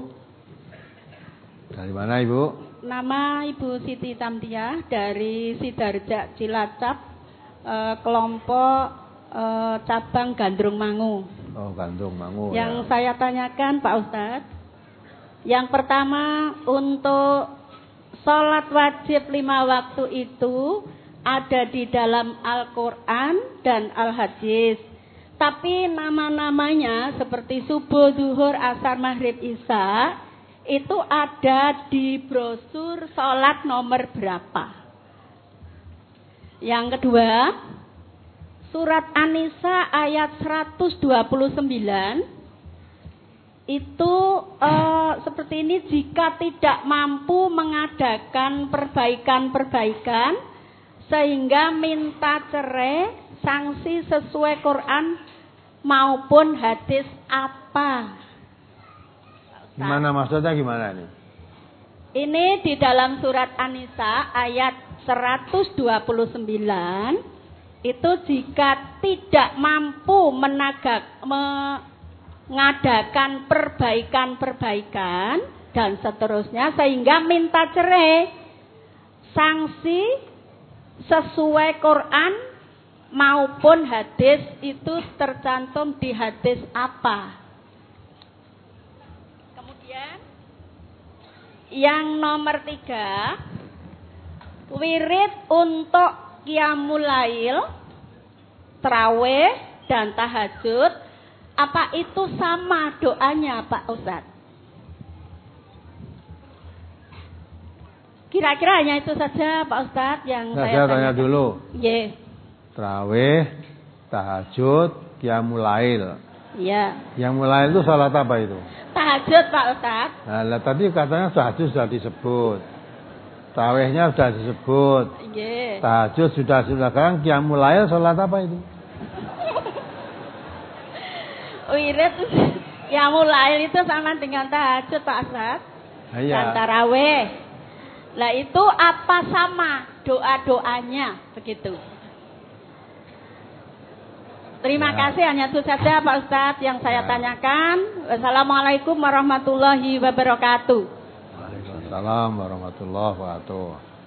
Dari mana Ibu?
Nama Ibu Siti Tamtiah dari Sidarja Cilacap, eh, kelompok eh, cabang Gandrung Mangu.
Oh, Gandrung Mangu.
Yang
Ya.
saya tanyakan Pak Ustadz, yang pertama untuk sholat wajib lima waktu itu ada di dalam Al-Quran dan Al-Hadis. Tapi nama-namanya seperti subuh, zuhur, asar, maghrib, isya itu ada di brosur sholat nomor berapa. Yang kedua, surat An-Nisa ayat seratus dua puluh sembilan itu eh, seperti ini, jika tidak mampu mengadakan perbaikan-perbaikan sehingga minta cerai, sanksi sesuai Quran maupun hadis apa?
Gimana maksudnya gimana nih?
Ini di dalam surat An-Nisa ayat seratus dua puluh sembilan itu jika tidak mampu menagak me, mengadakan perbaikan-perbaikan dan seterusnya sehingga minta cerai, sanksi sesuai Quran maupun hadis itu tercantum di hadis apa. Kemudian yang nomor tiga, wirid untuk qiyamul lail, tarawih dan tahajud, apa itu sama doanya Pak Ustadz? Kira-kira hanya itu saja Pak Ustadz yang
nah,
saya
saya tanya dulu.
Iya.
Tarawih, tahajud, qiyamul lail.
Iya.
Qiyamul lail itu salat apa itu?
Tahajud Pak Ustadz.
Nah, lah, tadi katanya tahajud sudah disebut. Tarawihnya sudah disebut.
Iya.
Tahajud sudah sudah kan qiyamul lail salat apa itu?
Wirid qiyamul lail itu sama dengan tahajud Pak Ustadz.
Nah, iya.
Dan tarawih. Lah itu apa sama doa-doanya begitu. Terima
ya.
kasih, hanya itu saja Pak Ustadz yang saya ya. tanyakan. Wassalamualaikum warahmatullahi wabarakatuh.
Waalaikumsalam warahmatullahi wabarakatuh.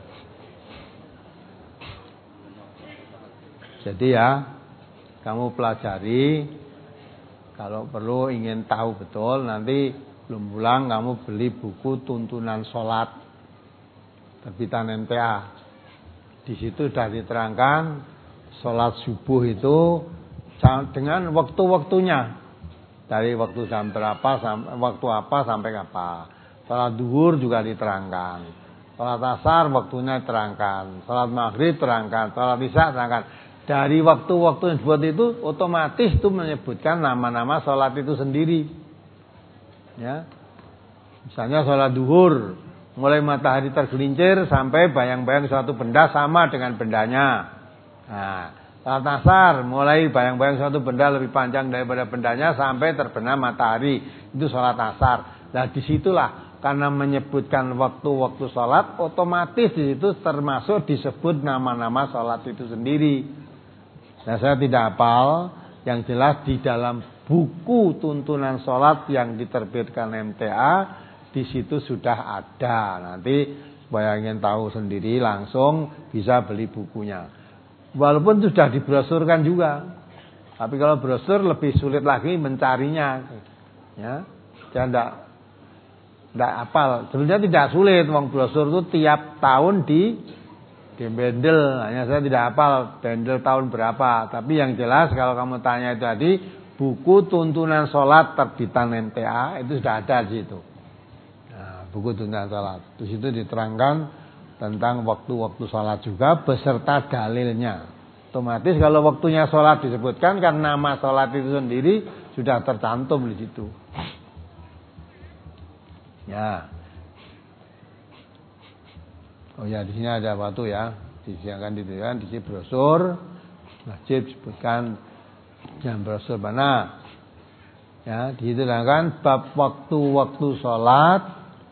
Jadi ya, kamu pelajari. Kalau perlu ingin tahu betul, nanti belum pulang kamu beli buku tuntunan sholat terbitan M T A. Di situ sudah diterangkan sholat subuh itu dengan waktu-waktunya, dari waktu jam berapa sampai waktu apa sampai apa. Sholat duhur juga diterangkan, sholat asar waktunya diterangkan, sholat maghrib terangkan, sholat isya terangkan. Dari waktu-waktu yang dibuat itu otomatis itu menyebutkan nama-nama sholat itu sendiri. Ya, misalnya sholat duhur mulai matahari tergelincir sampai bayang-bayang suatu benda sama dengan bendanya. Nah, sholat asar mulai bayang-bayang suatu benda lebih panjang daripada bendanya sampai terbenam matahari, itu sholat asar. Nah, disitulah karena menyebutkan waktu-waktu sholat, otomatis di situ termasuk disebut nama-nama sholat itu sendiri. Nah, saya tidak hafal, yang jelas di dalam buku tuntunan sholat yang diterbitkan M T A, di situ sudah ada. Nanti supaya ingin tahu sendiri langsung bisa beli bukunya. Walaupun sudah dibrosurkan juga, tapi kalau brosur lebih sulit lagi mencarinya. Ya, saya tidak tidak hafal. Sebenarnya tidak sulit, wong brosur itu tiap tahun di di bendel. Hanya saya tidak hafal bendel tahun berapa. Tapi yang jelas kalau kamu tanya itu tadi, buku tuntunan sholat terbitan M T A itu sudah ada di situ. Nah, buku tuntunan sholat. Di situ diterangkan tentang waktu-waktu sholat juga beserta dalilnya. Otomatis kalau waktunya sholat disebutkan kan nama sholat itu sendiri sudah tercantum di situ. Ya. Oh ya, di sini ada waktu ya. Disiapkan di kan di sini brosur masjid disebutkan jam brosur mana. Ya, diterangkan bab waktu-waktu sholat.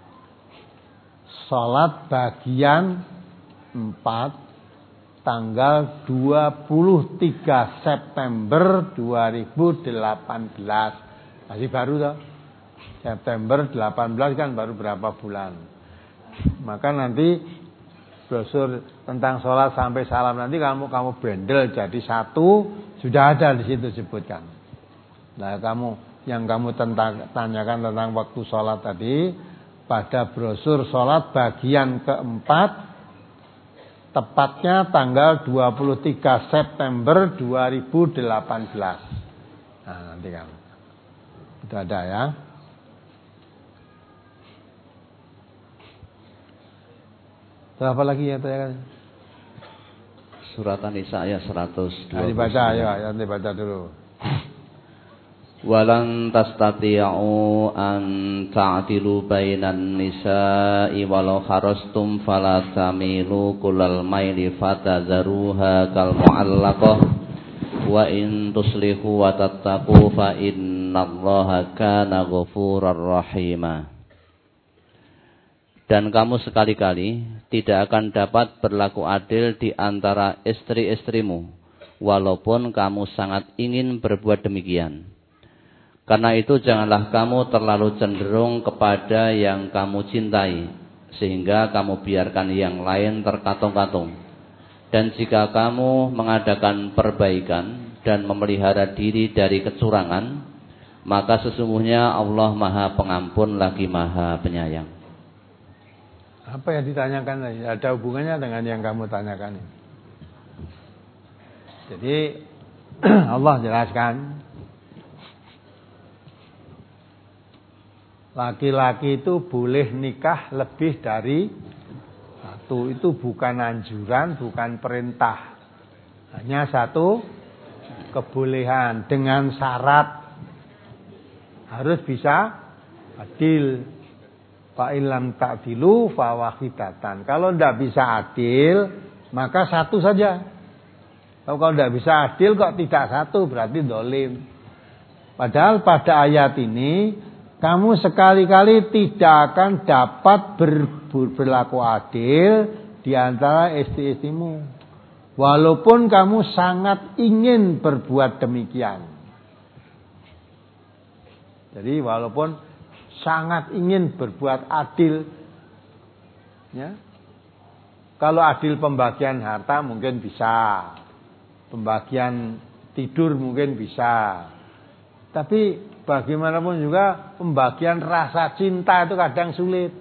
Sholat bagian empat tanggal dua puluh tiga September dua ribu delapan belas. Masih baru toh. September delapan belas kan baru berapa bulan. Maka nanti brosur tentang sholat sampai salam nanti kamu kamu bendel jadi satu, sudah ada di situ sebutkan. Nah, kamu yang kamu tentang, tanyakan tentang waktu sholat tadi, pada brosur sholat bagian keempat, tepatnya tanggal dua puluh tiga September dua ribu delapan belas. Nah, nanti kamu itu ada ya. Apa lagi yang tanyakan?
Surat An-Nisa ayat seratus dua puluh.
Nah, dibaca ayo, yang dibaca dulu.
Walan tastati'u an ta'dilu bainan nisa'i walau kharastum fala tamilu kullal maili fatadharuha kal mu'allaqah wa in tuslihu wa tattaqu fa innallaha kana ghafurar rahima. Dan kamu sekali-kali tidak akan dapat berlaku adil di antara istri-istrimu, walaupun kamu sangat ingin berbuat demikian. Karena itu janganlah kamu terlalu cenderung kepada yang kamu cintai, sehingga kamu biarkan yang lain terkatung-katung. Dan jika kamu mengadakan perbaikan dan memelihara diri dari kecurangan, maka sesungguhnya Allah Maha Pengampun lagi Maha Penyayang.
Apa yang ditanyakan tadi? Ada hubungannya dengan yang kamu tanyakan. Jadi Allah jelaskan, laki-laki itu boleh nikah lebih dari satu itu bukan anjuran, bukan perintah. Hanya satu kebolehan dengan syarat harus bisa adil. Fa illam ta'dilu fa wahidatan. Kalau tidak bisa adil, maka satu saja. Kalau tidak bisa adil kok tidak satu, berarti dolim. Padahal pada ayat ini kamu sekali-kali tidak akan dapat ber, berlaku adil di antara istri-istrimu. Walaupun kamu sangat ingin berbuat demikian. Jadi walaupun sangat ingin berbuat adil, ya. Kalau adil pembagian harta mungkin bisa, pembagian tidur mungkin bisa. Tapi bagaimanapun juga pembagian rasa cinta itu kadang sulit.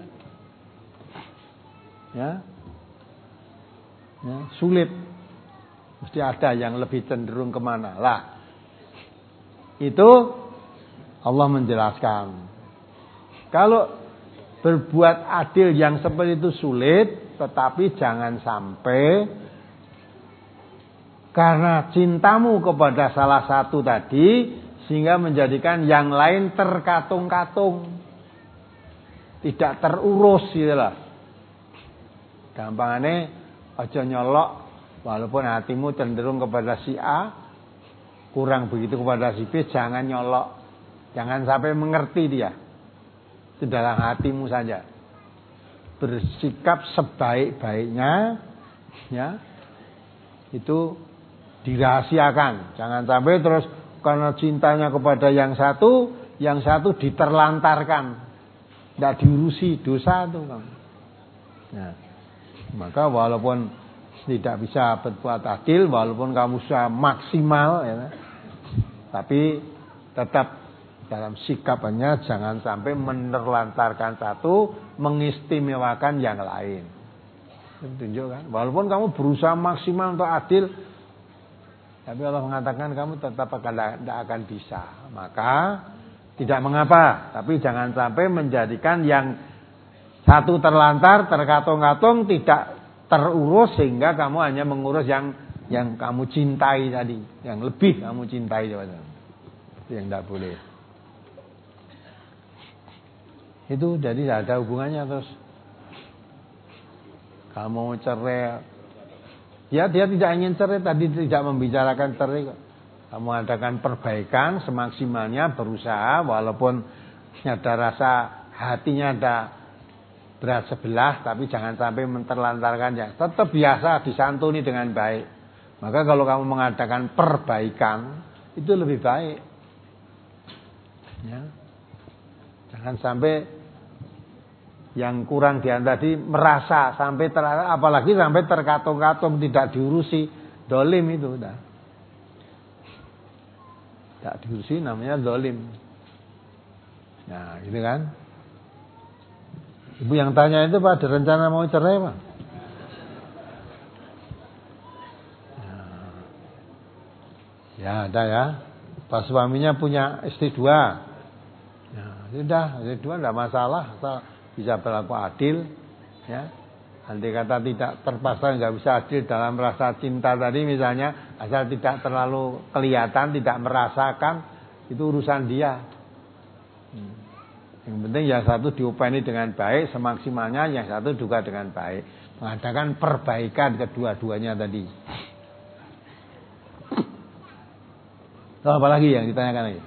Ya. Ya, sulit. Mesti ada yang lebih cenderung kemana lah. Itu Allah menjelaskan. Kalau berbuat adil yang seperti itu sulit, tetapi jangan sampai karena cintamu kepada salah satu tadi sehingga menjadikan yang lain terkatung-katung, tidak terurus gitu lah. Gampangane aja nyolok, walaupun hatimu cenderung kepada si A, kurang begitu kepada si B, jangan nyolok. Jangan sampai mengerti dia. Itu dalam hatimu saja. Bersikap sebaik-baiknya, ya. Itu dirahasiakan. Jangan sampai terus karena cintanya kepada yang satu, yang satu diterlantarkan, tidak diurusi, dosa itu. Nah, maka walaupun tidak bisa berbuat adil, walaupun kamu sudah maksimal, ya, tapi tetap dalam sikapannya jangan sampai menerlantarkan satu, mengistimewakan yang lain. Tunjukkan, walaupun kamu berusaha maksimal untuk adil, tapi Allah mengatakan kamu tetap akan, tidak akan bisa. Maka tidak mengapa, tapi jangan sampai menjadikan yang satu terlantar, terkatung-katung, tidak terurus sehingga kamu hanya mengurus yang yang kamu cintai tadi, yang lebih kamu cintai. Itu yang tidak boleh. Itu jadi tidak ada hubungannya terus. Kamu cerai, ya dia tidak ingin cerai, tadi tidak membicarakan cerai. Kamu adakan perbaikan semaksimalnya, berusaha walaupun ada rasa hatinya ada berat sebelah, tapi jangan sampai menterlantarkannya. Tetap biasa disantuni dengan baik. Maka kalau kamu mengadakan perbaikan itu lebih baik. Ya. Jangan sampai yang kurang di antara tadi merasa sampai ter, apalagi sampai terkatung-katung, tidak diurusi, dolim itu udah. Tidak diurusi namanya dolim. Nah, gitu kan? Ibu yang tanya itu Pak, ada rencana mau cerai Pak? Nah, ya ada ya. Pas suaminya punya istri dua, nah, sudah istri dua tidak masalah, asal bisa berlaku adil, ya. Andai kata tidak terpaksa nggak bisa adil dalam rasa cinta tadi misalnya, asal tidak terlalu kelihatan, tidak merasakan, itu urusan dia. Hmm. Yang penting yang satu diupani dengan baik semaksimalnya, yang satu juga dengan baik, mengadakan perbaikan kedua-duanya tadi. Lalu apa lagi yang ditanyakan lagi?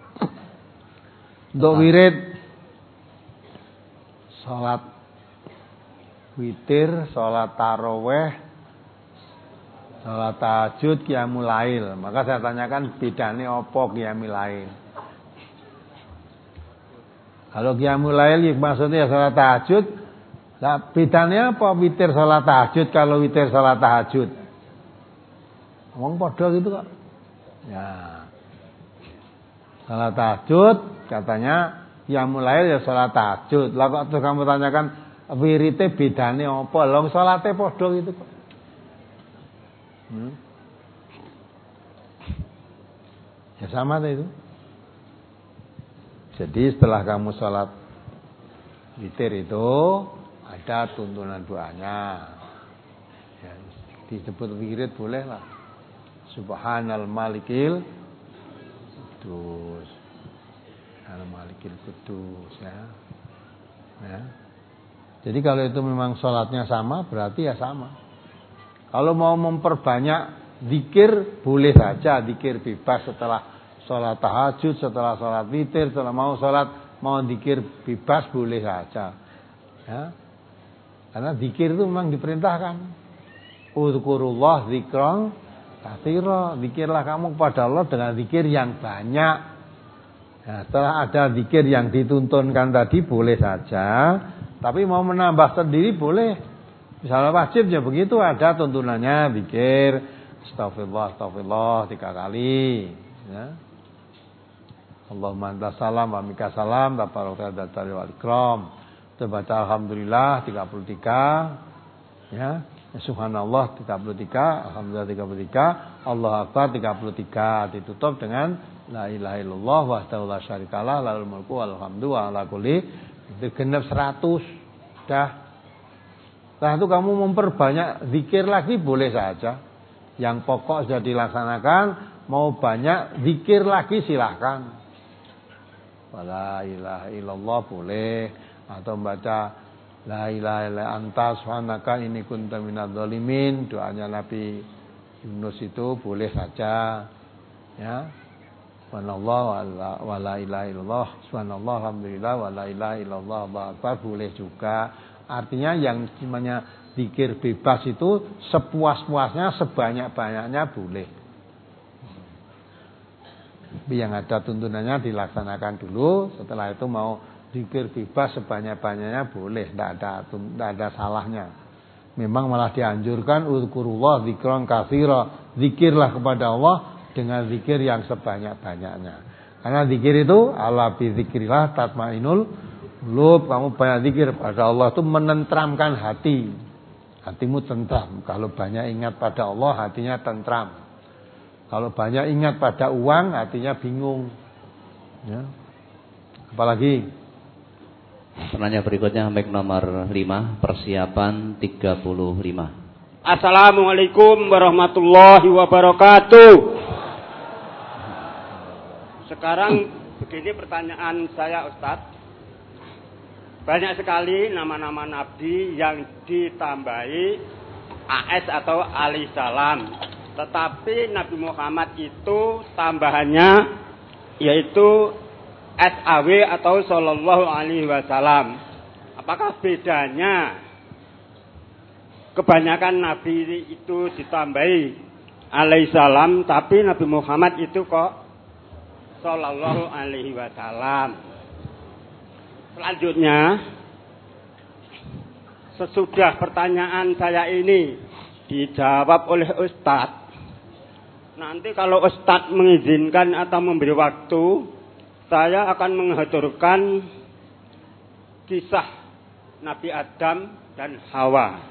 Untuk wirid, sholat witir, sholat taraweh, sholat tahajud, qiyamul lail. Maka saya tanyakan bedane opo qiyamul lail? Kalau qiyamul lail maksudnya sholat tahajud, nah bedanya apa witir sholat tahajud kalau witir sholat tahajud? Ngomong podo gitu kok. Ya. Sholat tahajud katanya qiyamul lail ya sholat tahajud. Lah kok terus kamu tanyakan wirite bedane apa? Lah salate padha gitu kok. Hmm. Ya sama itu. Jadi setelah kamu sholat witir itu ada tuntunan doanya. Ya, disebut wirid boleh lah. Subhanal malikil kudus, al malikil kudus, ya. Ya. Jadi kalau itu memang sholatnya sama, berarti ya sama. Kalau mau memperbanyak zikir, boleh saja zikir bebas setelah sholat tahajud, setelah sholat witir, setelah mau sholat, mau zikir bebas boleh saja. Ya. Karena zikir itu memang diperintahkan. Uzkurullah zikran katsira, zikirlah kamu kepada Allah dengan zikir yang banyak. Nah, setelah ada zikir yang dituntunkan tadi boleh saja. Tapi mau menambah sendiri boleh. Misalnya wajib ya begitu, ada tuntunannya zikir astagfirullah astagfirullah tiga kali, ya. Allahumma anta salam wa minka salam tabarakta dzal wal ikram. Baca alhamdulillah tiga puluh tiga, ya. Subhanallah tiga puluh tiga, alhamdulillah tiga puluh tiga, Allahu akbar tiga puluh tiga, ditutup dengan la ilaha illallah wahdahu la syarikalah lahul mulku wal hamdu wa ala kulli genap seratus. Dah. Setelah itu kamu memperbanyak zikir lagi boleh saja. Yang pokok sudah dilaksanakan, mau banyak zikir lagi silahkan. La ilaha illallah boleh, atau membaca la ilaha illa anta subhanaka inni kuntu minadz dzalimin, doanya Nabi Yunus itu boleh saja. Ya. Subhanallah wa la ilaha illallah, subhanallah alhamdulillah wa la ilaha illallah, Allahu akbar boleh juga. Artinya yang namanya zikir bebas itu sepuas-puasnya, sebanyak-banyaknya boleh. Tapi yang ada tuntunannya dilaksanakan dulu, setelah itu mau zikir bebas sebanyak-banyaknya boleh, tidak ada tidak ada salahnya. Memang malah dianjurkan uzkurullah zikran katsira, zikirlah kepada Allah dengan zikir yang sebanyak-banyaknya. Karena zikir itu ala bi zikrillah tatmainul qulub, kamu banyak zikir pada Allah itu menentramkan hati. Hatimu tentram. Kalau banyak ingat pada Allah, hatinya tentram. Kalau banyak ingat pada uang, hatinya bingung. Ya. Apalagi?
Pertanyaan berikutnya mic nomor lima, persiapan tiga puluh lima.
Assalamualaikum warahmatullahi wabarakatuh. Sekarang begini pertanyaan saya, Ustadz. Banyak sekali nama-nama nabi yang ditambahi A S atau alaihi salam. Tetapi Nabi Muhammad itu tambahannya yaitu S A W atau sallallahu alaihi wasallam. Apakah bedanya? Kebanyakan nabi itu ditambahi alaihi salam, tapi Nabi Muhammad itu kok sallallahu alaihi wasallam. Selanjutnya, sesudah pertanyaan saya ini dijawab oleh Ustadz, nanti kalau Ustadz mengizinkan atau memberi waktu, saya akan menghaturkan kisah Nabi Adam dan Hawa,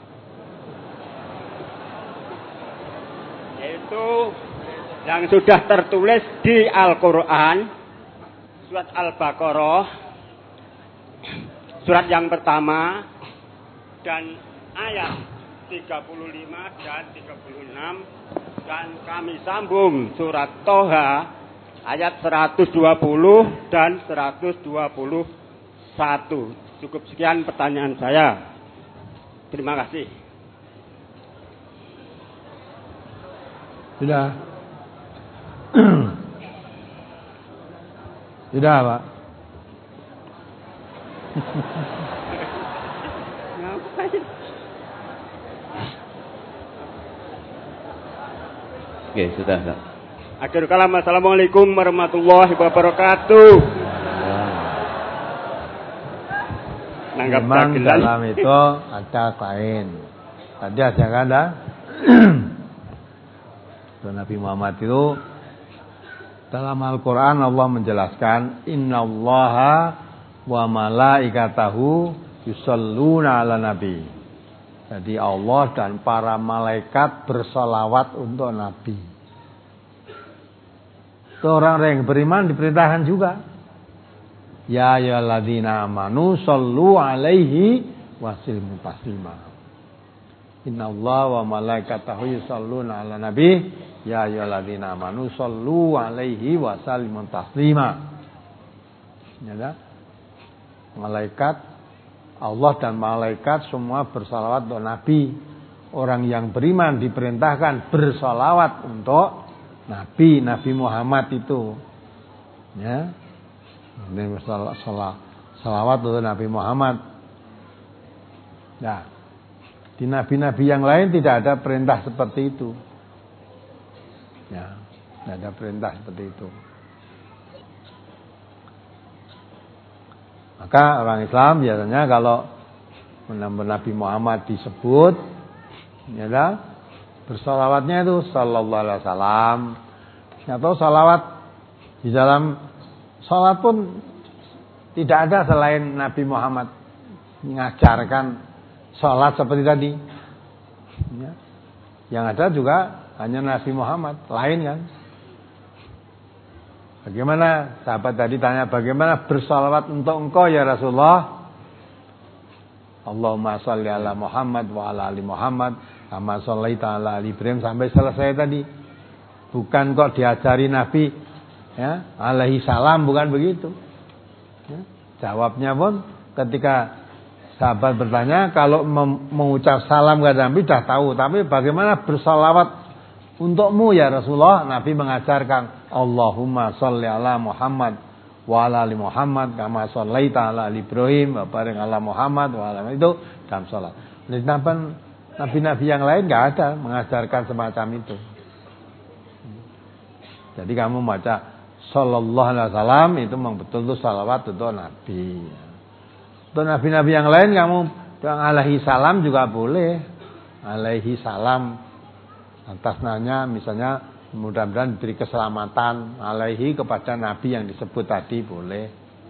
yaitu yang sudah tertulis di Al-Quran, surat Al-Baqarah, surat yang pertama, dan ayat tiga puluh lima dan tiga puluh enam, dan kami sambung surat Toha, ayat seratus dua puluh dan seratus dua puluh satu. Cukup sekian pertanyaan saya. Terima kasih.
Sudah. Sudah, Pak.
Oke, sudah, Pak.
Akhir kalam, assalamualaikum warahmatullahi wabarakatuh. Nanggap
memang dalam itu ada kain. Tadi ada ada. Nabi Muhammad itu dalam Al-Quran Allah menjelaskan innallaha wa malaikatahu yusholluna ala nabi. Jadi Allah dan para malaikat bersolawat untuk Nabi. Itu orang yang beriman diperintahkan juga. Ya ayyuhalladzina amanu shollu alaihi wasallimu taslima. Innallaha wa malaikatahu yusholluna 'alan nabi ya ayyuhalladzina amanu shollu 'alaihi wa sallimu taslima. Ya, malaikat Allah dan malaikat semua bersalawat untuk Nabi. Orang yang beriman diperintahkan bersalawat untuk Nabi Nabi Muhammad itu. Ya. Ini salawat untuk Nabi Muhammad. Nah, di nabi-nabi yang lain tidak ada perintah seperti itu. Ya, tidak ada perintah seperti itu. Maka orang Islam biasanya kalau Nabi Muhammad disebut, ya dah, bersalawatnya itu sallallahu alaihi wasallam. Atau salawat di dalam salat pun tidak ada selain Nabi Muhammad mengajarkan salat seperti tadi. Ya. Yang ada juga hanya Nabi Muhammad, lain kan? Bagaimana sahabat tadi tanya, bagaimana bersalawat untuk engkau ya Rasulullah? Allahumma sholli ala Muhammad wa ala ali Muhammad kama shallaita ala ali Ibrahim sampai selesai tadi. Bukan kok diajari Nabi ya, alaihi salam, bukan begitu. Ya. Jawabnya pun ketika sahabat bertanya, kalau mengucap salam kepada Nabi dah tahu, tapi bagaimana bersalawat untukmu ya Rasulullah? Nabi mengajarkan Allahumma sholli ala Muhammad wa ala ali Muhammad kama shallaita ala ali Ibrahim wa barik ala Muhammad wa ala itu dalam salat. Nabi-nabi yang lain enggak ada mengajarkan semacam itu. Jadi kamu baca sallallahu alaihi wasallam itu memang betul-betul salawat untuk Nabi. Untuk nabi-nabi yang lain kamu bilang alaihi salam juga boleh. Alaihi salam atas nanya misalnya mudah-mudahan diberi keselamatan alaihi kepada nabi yang disebut tadi boleh.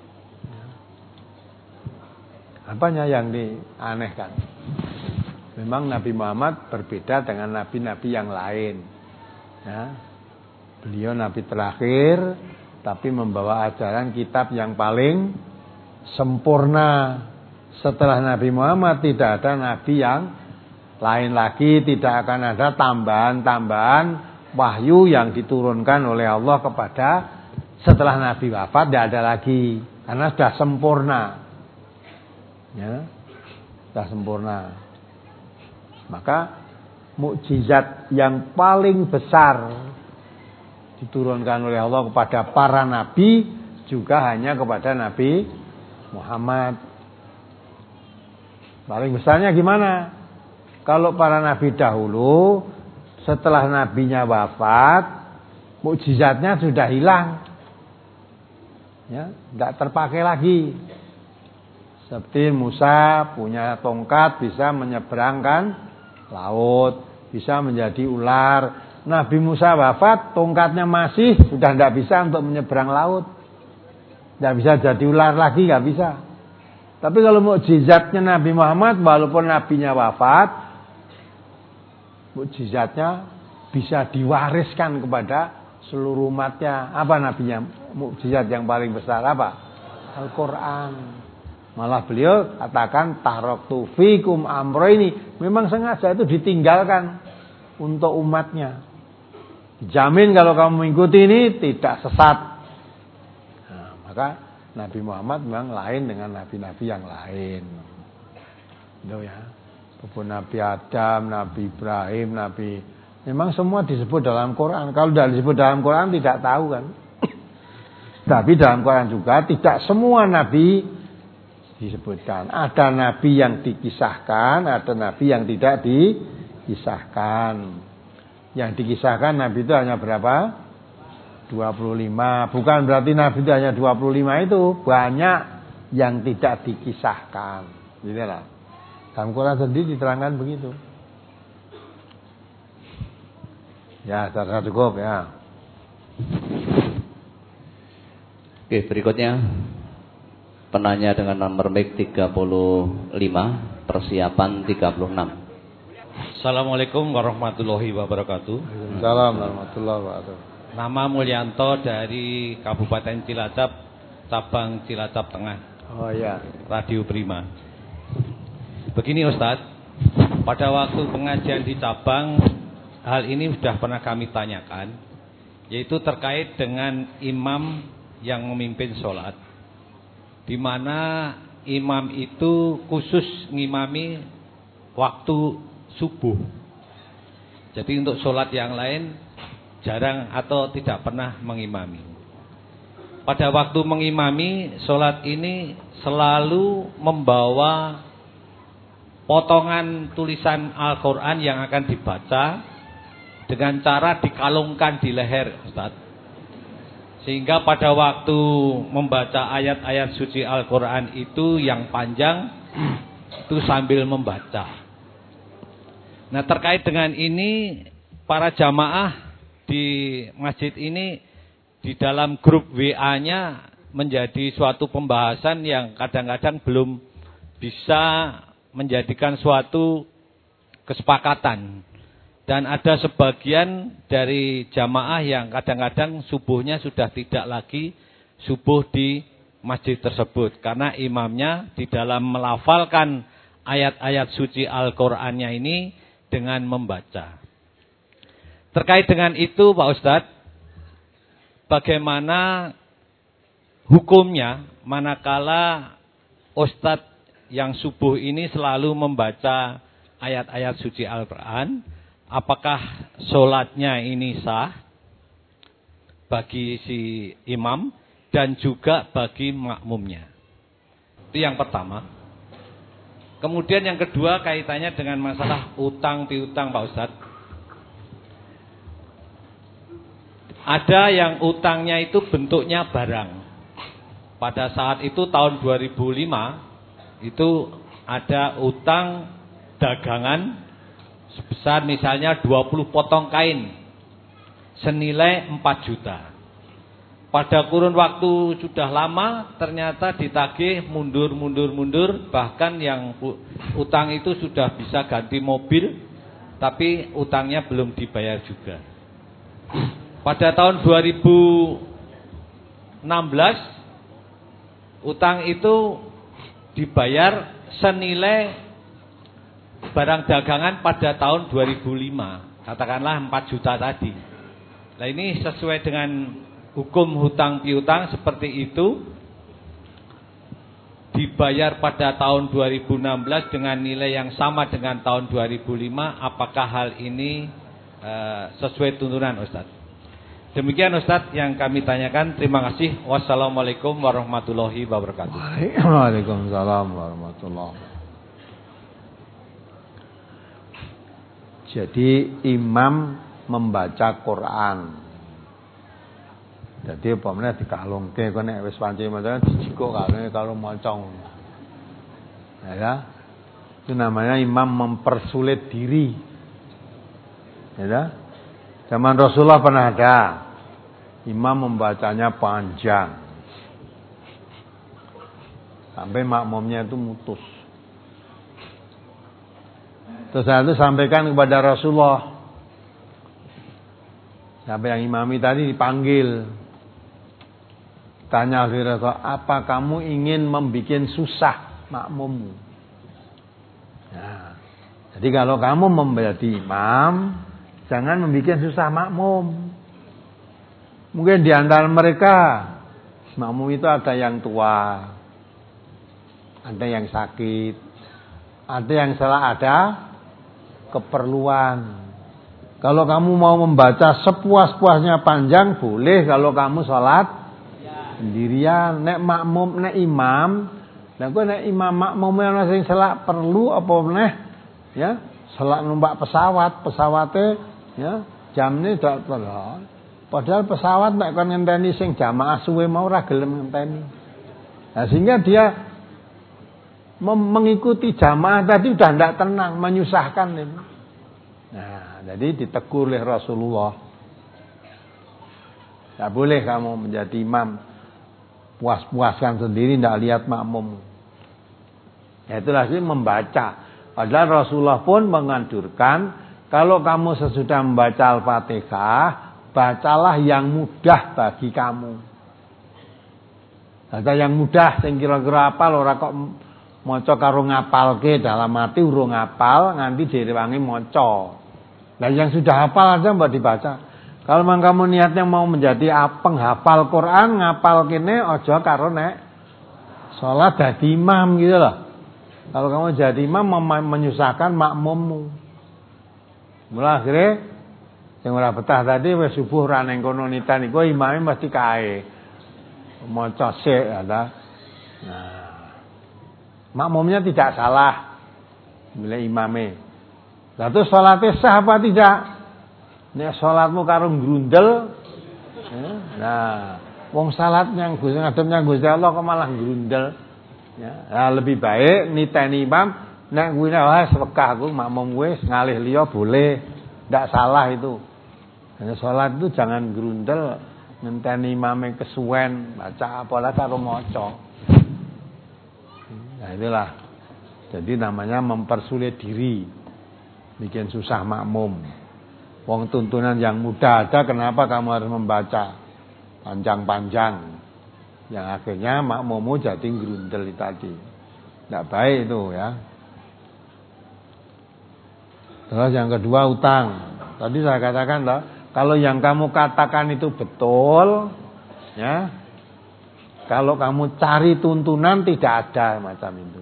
Apanya yang dianehkan? Memang Nabi Muhammad berbeda dengan nabi-nabi yang lain. Ya. Beliau nabi terakhir tapi membawa ajaran kitab yang paling sempurna. Setelah Nabi Muhammad tidak ada nabi yang lain lagi, tidak akan ada tambahan-tambahan wahyu yang diturunkan oleh Allah kepada setelah Nabi wafat, tidak ada lagi karena sudah sempurna. Ya, sudah sempurna. Maka mukjizat yang paling besar diturunkan oleh Allah kepada para nabi juga hanya kepada Nabi Muhammad. Paling besarnya gimana? Kalau para nabi dahulu setelah nabinya wafat, mukjizatnya sudah hilang. Ya, tidak terpakai lagi. Seperti Musa punya tongkat bisa menyeberangkan laut, bisa menjadi ular. Nabi Musa wafat, tongkatnya masih sudah tidak bisa untuk menyeberang laut. Tidak bisa jadi ular lagi, nggak bisa. Tapi kalau mukjizatnya Nabi Muhammad, walaupun nabinya wafat, mukjizatnya bisa diwariskan kepada seluruh umatnya. Apa nabinya? Mukjizat yang paling besar apa? Al-Quran. Malah beliau katakan taraktu fikum amroini. Memang sengaja itu ditinggalkan untuk umatnya. Dijamin kalau kamu mengikuti ini tidak sesat. Nah, maka Nabi Muhammad memang lain dengan nabi-nabi yang lain. Itu ya. Maupun Nabi Adam, Nabi Ibrahim, Nabi memang semua disebut dalam Quran. Kalau tidak disebut dalam Quran tidak tahu kan. Tapi dalam Quran juga tidak semua nabi disebutkan. Ada nabi yang dikisahkan, ada nabi yang tidak dikisahkan. Yang dikisahkan nabi itu hanya berapa? dua puluh lima. Bukan berarti nabi itu hanya dua puluh lima itu, banyak yang tidak dikisahkan. Gitu lah. Dalam Quran sendiri diterangkan begitu. Ya, saya cukup ya.
Oke, berikutnya penanya dengan nomor mic tiga puluh lima, persiapan tiga puluh enam.
Assalamualaikum warahmatullahi wabarakatuh.
Assalamualaikum warahmatullahi wabarakatuh.
Nama Mulyanto dari Kabupaten Cilacap, cabang Cilacap Tengah.
Oh ya.
Radio Prima. Begini Ustadz, pada waktu pengajian di cabang, hal ini sudah pernah kami tanyakan, yaitu terkait dengan imam yang memimpin sholat, di mana imam itu khusus ngimami waktu subuh. Jadi untuk sholat yang lain jarang atau tidak pernah mengimami. Pada waktu mengimami sholat ini selalu membawa potongan tulisan Al-Quran yang akan dibaca dengan cara dikalungkan di leher, Ustaz. Sehingga pada waktu membaca ayat-ayat suci Al-Quran itu yang panjang itu sambil membaca. Nah, terkait dengan ini, para jamaah di masjid ini di dalam grup W A-nya menjadi suatu pembahasan yang kadang-kadang belum bisa menjadikan suatu kesepakatan. Dan ada sebagian dari jamaah yang kadang-kadang subuhnya sudah tidak lagi subuh di masjid tersebut. Karena imamnya di dalam melafalkan ayat-ayat suci Al-Qur'annya ini dengan membaca. Terkait dengan itu Pak Ustadz, bagaimana hukumnya manakala Ustadz yang subuh ini selalu membaca ayat-ayat suci Al-Quran? Apakah sholatnya ini sah bagi si imam dan juga bagi makmumnya? Itu yang pertama. Kemudian yang kedua kaitannya dengan masalah utang piutang Pak Ustadz. Ada yang utangnya itu bentuknya barang. Pada saat itu tahun dua ribu lima itu ada utang dagangan sebesar misalnya dua puluh potong kain senilai empat juta. Pada kurun waktu sudah lama ternyata ditagih mundur mundur mundur, bahkan yang utang itu sudah bisa ganti mobil tapi utangnya belum dibayar juga. Pada tahun dua ribu enam belas utang itu dibayar senilai barang dagangan pada tahun dua ribu lima, katakanlah empat juta tadi. Nah, ini sesuai dengan hukum hutang piutang seperti itu, dibayar pada tahun dua ribu enam belas dengan nilai yang sama dengan tahun dua ribu lima. Apakah hal ini uh, sesuai tuntunan Ustaz? Demikian Ustaz yang kami tanyakan. Terima kasih. Wassalamualaikum warahmatullahi wabarakatuh.
Waalaikumsalam warahmatullahi wabarakatuh. Jadi imam membaca Quran. Jadi umpamane dikalungke kok nek wis panci maca dijikuk kalunge kalau mocong. Ya. Itu namanya imam mempersulit diri. Ya. Zaman Rasulullah pernah ada imam membacanya panjang. Sampai makmumnya itu mutus. Terus saya itu sampaikan kepada Rasulullah. Sampai yang imami tadi dipanggil. Tanya Rasulullah, apa kamu ingin membuat susah makmummu? Nah, jadi kalau kamu menjadi imam, jangan membuat susah makmum. Mungkin di antara mereka makmum itu ada yang tua, ada yang sakit, ada yang salah ada keperluan. Kalau kamu mau membaca sepuas-puasnya panjang boleh kalau kamu sholat sendirian. Nek makmum, nek imam, lha kok nek imam makmum ana sing salah perlu apa meneh ya, salah numpak pesawat, pesawate ya jamne dak telah. Padahal pesawat nek kon ngenteni sing jamaah suwe mau ora gelem ngenteni. Nah, sehingga dia mengikuti jamaah tadi udah ndak tenang, menyusahkan ini. Nah, jadi ditegur oleh Rasulullah. Tidak boleh kamu menjadi imam puas-puaskan sendiri, tidak lihat makmum. Ya, itulah sih membaca. Padahal Rasulullah pun menganjurkan kalau kamu sesudah membaca Al-Fatihah, bacalah yang mudah bagi kamu. Baca yang mudah, yang kira-kira apa ora kok maca karo ngapalke dalam arti urung ngapal nganti direwangi maca. Nah yang sudah hafal aja mbak dibaca. Kalau memang kamu niatnya mau menjadi penghafal Quran, ngapal kene aja karo nek salat dadi imam gitu loh. Kalau kamu jadi imam menyusahkan makmummu. Mula akhirnya yang ora betah tadi wis subuh ra ning kono nitan iku imame mesti kae. Maca sik ada. Nah. Makmumnya tidak salah. Milih imame. Lah terus salate sah apa tidak? Nek salatmu karo grundel, nah, wong salat yang Gusti ngadep nyang Gusti Allah kok malah grundel. Ya, nah, lebih baik niteni imam nek kuwi wis wekah aku makmum wis ngalih liya boleh, ndak salah itu. Nek salat itu jangan grundel, ngenteni imame kesuwen, baca apalah karo maca. Nah, itulah. Jadi namanya mempersulit diri. Bikin susah makmum. Wong tuntunan yang mudah ada, kenapa kamu harus membaca panjang-panjang? Yang akhirnya makmummu jadi grundel tadi. Tidak baik itu ya. Terus yang kedua utang. Tadi saya katakan loh, kalau yang kamu katakan itu betul, ya. Kalau kamu cari tuntunan tidak ada macam itu.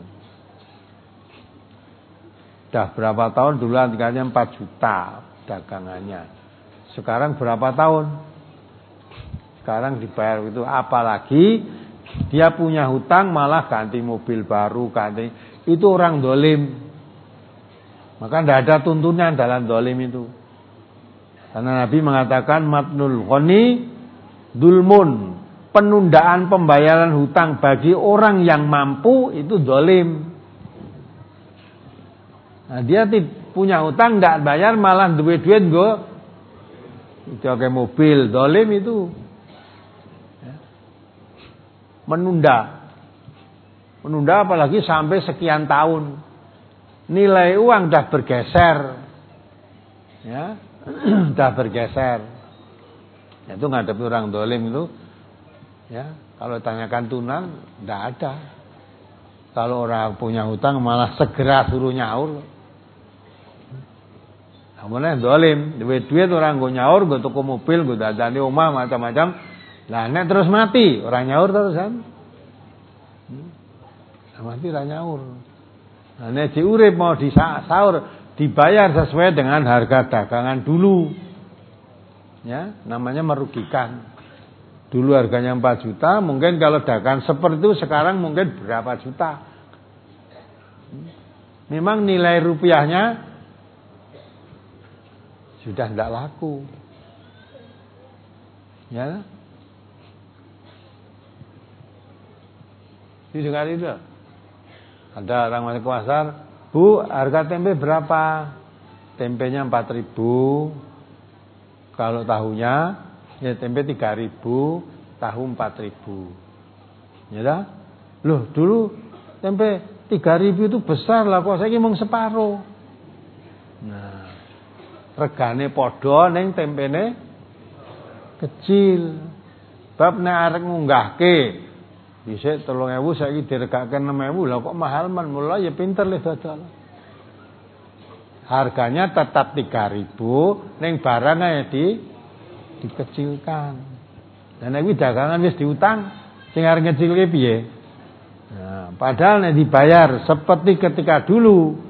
Sudah berapa tahun dulu harganya empat juta dagangannya. Sekarang berapa tahun? Sekarang dibayar itu. Apalagi dia punya hutang malah ganti mobil baru, ganti. Itu orang dolim. Maka tidak ada tuntunan dalam dolim itu. Karena Nabi mengatakan matnul ghani dulmun. Penundaan pembayaran hutang bagi orang yang mampu itu dolim. Nah, dia punya hutang tidak bayar malah duit-duit gue pakai mobil, dolim itu ya. Menunda menunda apalagi sampai sekian tahun, nilai uang dah bergeser ya. Dah bergeser ya, itu ngadepi orang dolim itu ya. Kalau tanyakan tunan tidak ada. Kalau orang punya hutang malah segera suruh nyaur. Namanya dolim, duit-duit orang gue nyaur, gue tuku mobil, gue dadani omah macam-macam. Lah nek terus mati, orang nyaur terus kan? Nah, mati orang nyaur. Nah nek diurip mau disaur, dibayar sesuai dengan harga dagangan dulu. Ya, namanya merugikan. Dulu harganya empat juta, mungkin kalau dagang seperti itu sekarang mungkin berapa juta. Memang nilai rupiahnya sudah tidak laku. Ya. Didengar itu. Ada orang masuk ke pasar, "Bu, harga tempe berapa?" Tempenya empat ribu. Kalau tahunya ya tempe tiga ribu, tahu empat ribu. Ya dah? Loh, dulu tempe tiga ribu itu besar lah, kok saiki mung separuh. Nah, regane padha ning tempene kecil. Bab nek arek ngunggahke dhisik telung ewu saiki diregake enam ewu, lah kok mahal man, mula ya pinter le dodol. Harganya tetap tiga ribu, ning barangnya di dikecilkan. Dan iki dagangan wis diutang, sing arep ngecilke piye? Nah, padahal nek dibayar seperti ketika dulu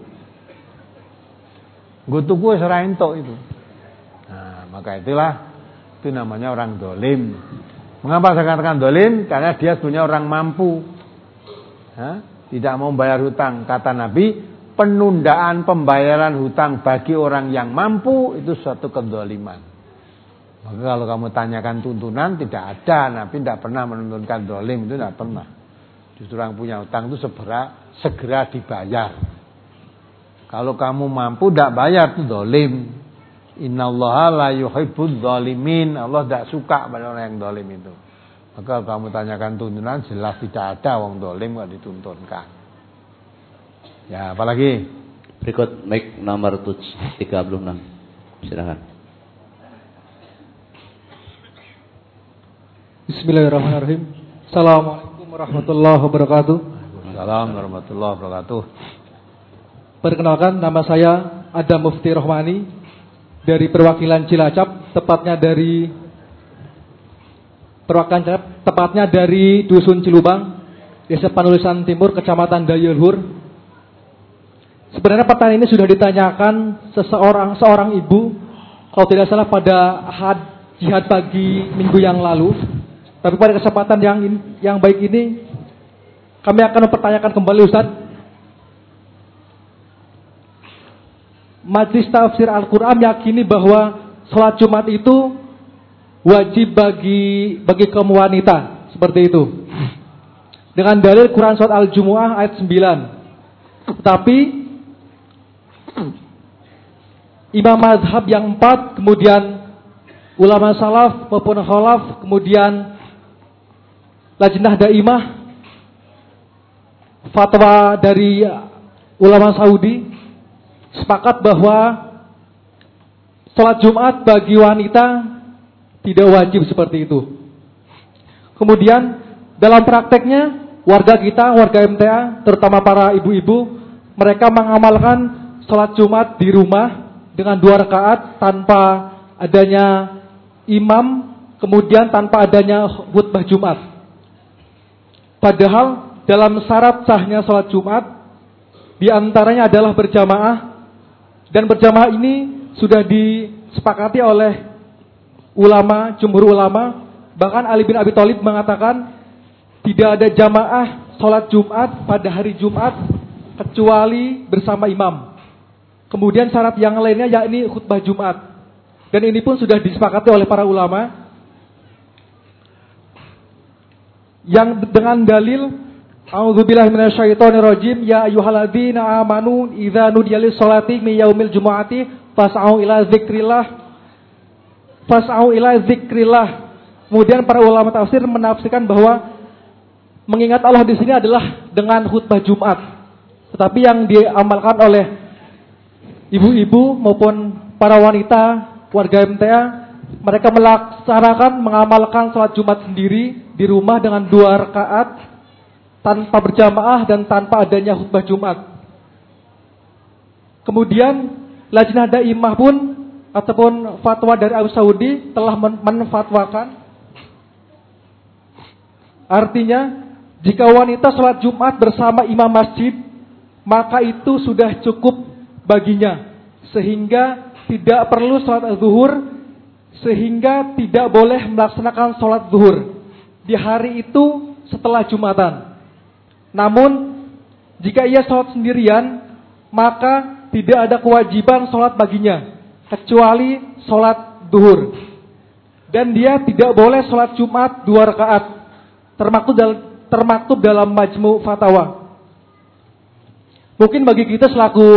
gue tuku wis ora entuk itu. Nah, maka itulah itu namanya orang dolim. Mengapa saya katakan dolim? Karena dia sebenarnya orang mampu. Hah? Tidak mau bayar hutang. Kata Nabi, penundaan pembayaran hutang bagi orang yang mampu itu suatu kedoliman. Maka kalau kamu tanyakan tuntunan, tidak ada. Nabi tidak pernah menuntunkan dolim, itu tidak pernah. Justru orang punya hutang itu segera segera dibayar. Kalau kamu mampu tidak bayar itu dolim. Innallaha la yuhibbudz zalimin. Allah tidak suka pada orang yang dolim itu. Maka kalau kamu tanyakan tuntunan, jelas tidak ada wong dolim kok dituntunkan. Ya, apalagi
berikut mic nomor tiga puluh enam. Silakan.
Bismillahirrahmanirrahim. Assalamualaikum warahmatullahi wabarakatuh.
Waalaikumsalam warahmatullahi wabarakatuh.
Perkenalkan, nama saya Adam Mufti Rohmani dari perwakilan Cilacap, tepatnya dari perwakilan Cilacap, tepatnya dari Dusun Cilubang, Desa Panulisan Timur, Kecamatan Dayeuhur. Sebenarnya pertanyaan ini sudah ditanyakan seseorang seorang ibu, kalau tidak salah pada had jihad pagi minggu yang lalu. Tapi pada kesempatan yang yang baik ini, kami akan mempertanyakan kembali, Ustaz. Majelis Tafsir Al-Quran meyakini bahwa sholat Jumat itu wajib bagi bagi kaum wanita, seperti itu. Dengan dalil Quran Surat Al-Jumu'ah ayat sembilan. Tetapi imam mazhab yang empat, kemudian ulama salaf maupun khalaf, kemudian Lajnah Daimah, fatwa dari ulama Saudi sepakat bahwa sholat Jumat bagi wanita tidak wajib seperti itu. Kemudian dalam prakteknya warga kita, warga M T A, terutama para ibu-ibu, mereka mengamalkan sholat Jumat di rumah dengan dua rakaat tanpa adanya imam, kemudian tanpa adanya khutbah Jumat. Padahal dalam syarat sahnya sholat Jumat di antaranya adalah berjamaah. Dan berjamaah ini sudah disepakati oleh ulama, jumhur ulama. Bahkan Ali bin Abi Thalib mengatakan tidak ada jamaah sholat Jumat pada hari Jumat kecuali bersama imam. Kemudian syarat yang lainnya yakni khutbah Jumat. Dan ini pun sudah disepakati oleh para ulama. Yang dengan dalil A'udzubillahi minasyaitonirrajim, ya ayyuhalladzina amanu idza nudiya lis-sholati min yaumil jumu'ati fas'au ila dzikrillah fas'au ila dzikrillah. Kemudian para ulama tafsir menafsirkan bahwa mengingat Allah di sini adalah dengan khutbah Jumat. Tetapi yang diamalkan oleh ibu-ibu maupun para wanita warga M T A, mereka melaksanakan mengamalkan salat Jumat sendiri di rumah dengan dua rakaat tanpa berjamaah dan tanpa adanya khutbah Jumat. Kemudian Lajnah Daimah pun ataupun fatwa dari Arab Saudi telah menfatwakan, artinya jika wanita sholat Jumat bersama imam masjid, maka itu sudah cukup baginya, sehingga tidak perlu sholat zuhur, sehingga tidak boleh melaksanakan sholat zuhur di hari itu setelah Jumatan. Namun jika ia sholat sendirian, maka tidak ada kewajiban sholat baginya kecuali sholat duhur. Dan dia tidak boleh sholat Jumat dua rakaat, termaktub dalam, termaktub dalam Majmu' Fatawa. Mungkin bagi kita selaku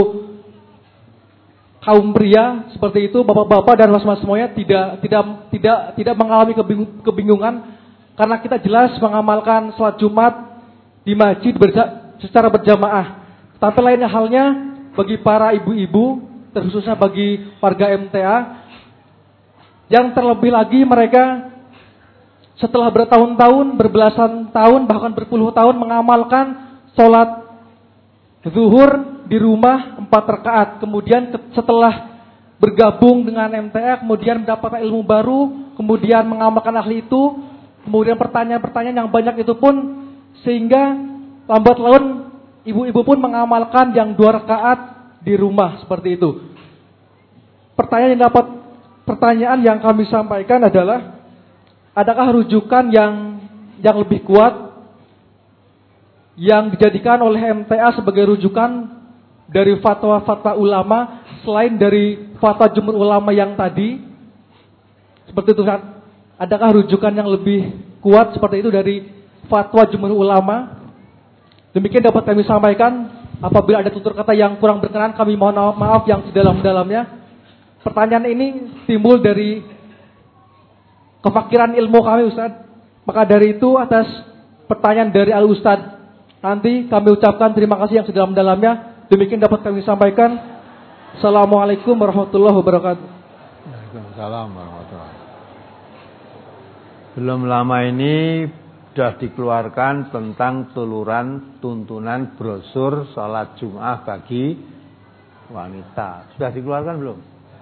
kaum pria seperti itu, bapak-bapak dan mas-mas semuanya tidak tidak tidak tidak mengalami kebingungan karena kita jelas mengamalkan sholat Jumat di masjid berja, secara berjamaah. Tapi lainnya halnya bagi para ibu-ibu, terkhususnya bagi warga M T A, yang terlebih lagi mereka setelah bertahun-tahun, berbelasan tahun, bahkan berpuluh tahun mengamalkan sholat zuhur di rumah empat rakaat. Kemudian setelah bergabung dengan M T A, kemudian mendapatkan ilmu baru, kemudian mengamalkan ahli itu, kemudian pertanyaan-pertanyaan yang banyak itu pun, sehingga lambat laun ibu-ibu pun mengamalkan yang dua rakaat di rumah seperti itu. Pertanyaan yang dapat pertanyaan yang kami sampaikan adalah, adakah rujukan yang yang lebih kuat yang dijadikan oleh M T A sebagai rujukan dari fatwa-fatwa ulama selain dari fatwa jumhur ulama yang tadi? Seperti itu kan? Adakah rujukan yang lebih kuat seperti itu dari fatwa jumhur ulama? Demikian dapat kami sampaikan. Apabila ada tutur kata yang kurang berkenan, kami mohon maaf yang sedalam-dalamnya. Pertanyaan ini timbul dari kefakiran ilmu kami, Ustaz. Maka dari itu, atas pertanyaan dari Al-Ustaz, nanti kami ucapkan terima kasih yang sedalam-dalamnya. Demikian dapat kami sampaikan. Assalamualaikum warahmatullahi wabarakatuh.
Waalaikumsalam warahmatullahi wabarakatuh. Belum lama ini sudah dikeluarkan tentang tuluran tuntunan brosur sholat Jum'ah bagi wanita. Sudah dikeluarkan belum?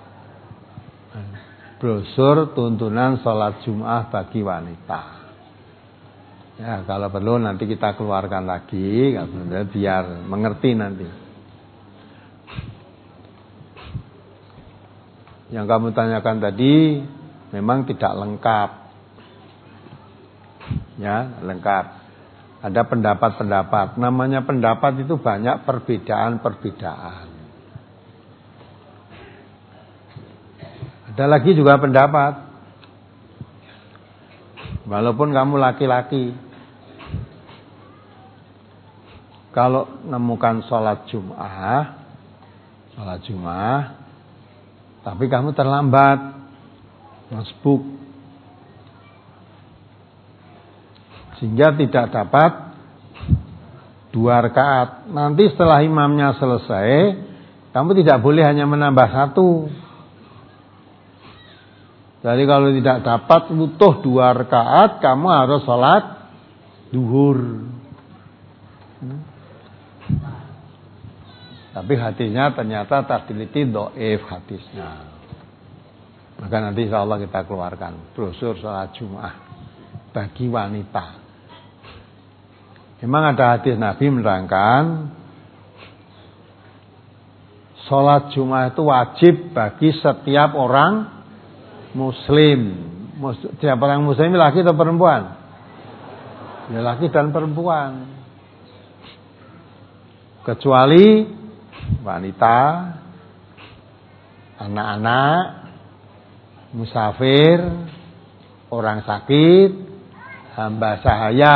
Brosur tuntunan sholat Jum'ah bagi wanita. Ya, kalau perlu nanti kita keluarkan lagi, biar mengerti nanti. Yang kamu tanyakan tadi memang tidak lengkap. Ya, lengkap. Ada pendapat-pendapat. Namanya pendapat itu banyak perbedaan-perbedaan. Ada lagi juga pendapat. Walaupun kamu laki-laki, kalau nemukan sholat Jum'ah, sholat Jum'ah, tapi kamu terlambat, masbuk, sehingga tidak dapat dua rakaat. Nanti setelah imamnya selesai, kamu tidak boleh hanya menambah satu. Jadi kalau tidak dapat butuh dua rakaat, kamu harus sholat duhur. Hmm. Tapi hadisnya ternyata tadiliti do'if hadisnya. Maka nanti insya Allah kita keluarkan brosur sholat Jum'ah bagi wanita. Memang ada hadis Nabi menerangkan sholat Jum'ah itu wajib bagi setiap orang Muslim. Setiap orang Muslim laki atau perempuan? Ya, laki dan perempuan. Kecuali wanita, anak-anak, musafir, orang sakit, hamba sahaya.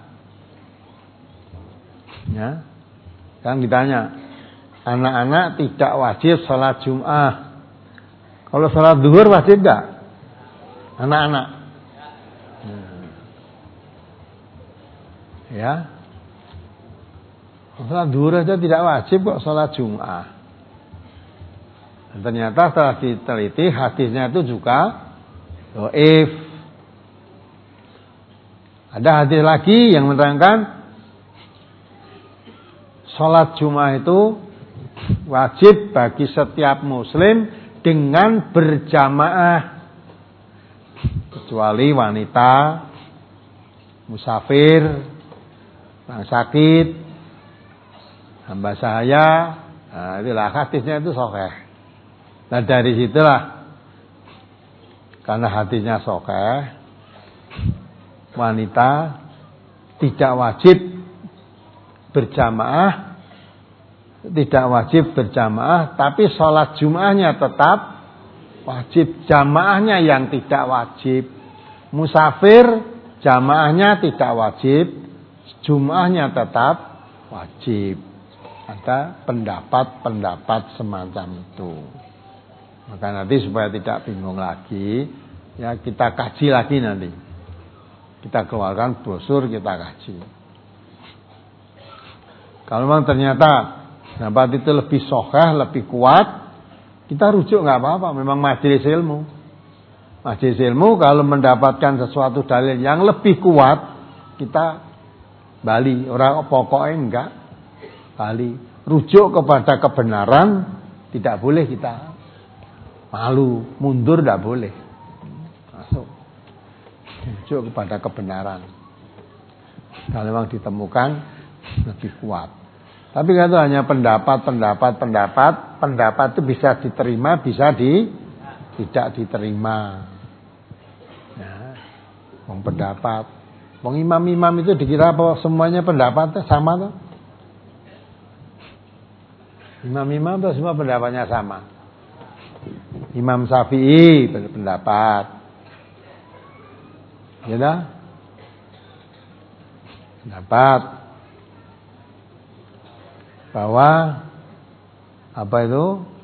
Ya. Kan ditanya, anak-anak tidak wajib sholat Jum'ah. Kalau sholat duhur wajib enggak? Anak-anak. Ya. Sholat duhur saja tidak wajib kok sholat Jum'ah. Dan ternyata setelah diteliti hadisnya itu juga dhaif. Ada hadis lagi yang menerangkan sholat Jum'ah itu wajib bagi setiap Muslim dengan berjamaah, kecuali wanita, musafir, orang sakit, hamba sahaya. Nah, itulah hadisnya itu sahih. Nah dari situlah, karena hadisnya sahih, wanita tidak wajib berjamaah, tidak wajib berjamaah, tapi sholat Jum'ahnya tetap wajib. Jamaahnya yang tidak wajib. Musafir jamaahnya tidak wajib, Jum'ahnya tetap wajib. Ada pendapat-pendapat semacam itu. Maka nanti supaya tidak bingung lagi, ya kita kaji lagi nanti. Kita keluarkan brosur, kita kaji. Kalau memang ternyata pendapat itu lebih sahih, lebih kuat, kita rujuk nggak apa-apa. Memang majelis ilmu, majelis ilmu kalau mendapatkan sesuatu dalil yang lebih kuat, kita bali. Orang pokoknya enggak bali. Rujuk kepada kebenaran, tidak boleh kita malu, mundur tidak boleh. Masuk. Rujuk kepada kebenaran. Kalau memang ditemukan lebih kuat. Tapi kan itu hanya pendapat, pendapat, pendapat. Pendapat itu bisa diterima, bisa di, tidak diterima. Ya, wong pendapat. Wong imam-imam itu dikira apa semuanya pendapatnya sama tuh? Imam-imam itu semua pendapatnya sama. Imam Syafi'i berpendapat, ya dah, pendapat bahwa apa itu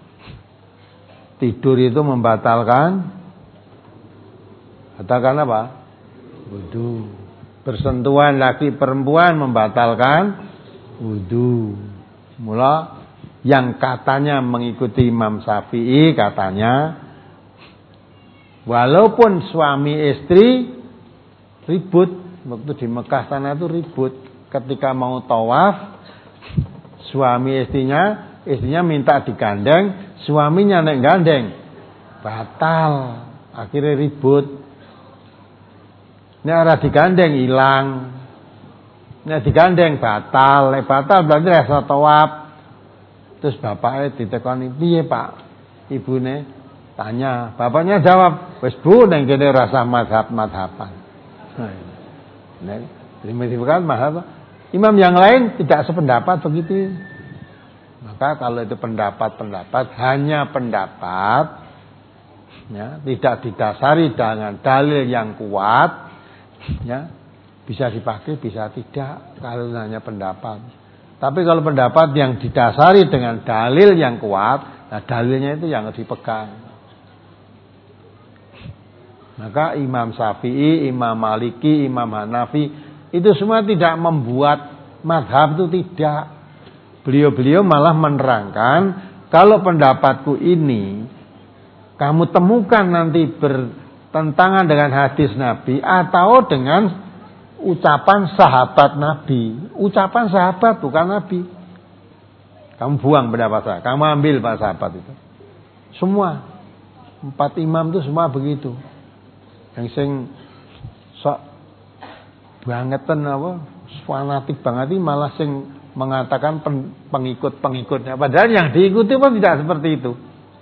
tidur itu membatalkan batalkan apa? Wudu. Bersentuhan laki perempuan membatalkan wudu. Mula yang katanya mengikuti Imam Syafi'i katanya walaupun suami istri ribut waktu di Mekah sana itu ribut. Ketika mau tawaf, suami istrinya, istrinya minta digandeng, suaminya nek gandeng, batal. Akhirnya ribut. Nek ora digandeng hilang. Nek digandeng batal, nek batal berarti rasa tawaf. Terus bapaknya ditekoni, piye Pak? Ibune tanya, bapaknya jawab, wis Bu ning kene rasa madhab-madhaban. Nah, primitifkan mahal. Imam yang lain tidak sependapat begitu. Maka kalau itu pendapat-pendapat hanya pendapat, ya, tidak didasari dengan dalil yang kuat, ya, bisa dipakai, bisa tidak. Kalau hanya pendapat. Tapi kalau pendapat yang didasari dengan dalil yang kuat, nah dalilnya itu yang harus dipegang. Maka Imam Syafi'i, Imam Maliki, Imam Hanafi itu semua tidak membuat mazhab itu tidak. Beliau-beliau malah menerangkan kalau pendapatku ini kamu temukan nanti bertentangan dengan hadis Nabi atau dengan ucapan sahabat Nabi. Ucapan sahabat bukan Nabi. Kamu buang pendapat saya, kamu ambil pak sahabat itu. Semua empat imam itu semua begitu. Yang sing sok bangetan apa fanatik banget ini malah sing mengatakan pengikut-pengikutnya, padahal yang diikuti pun tidak seperti itu.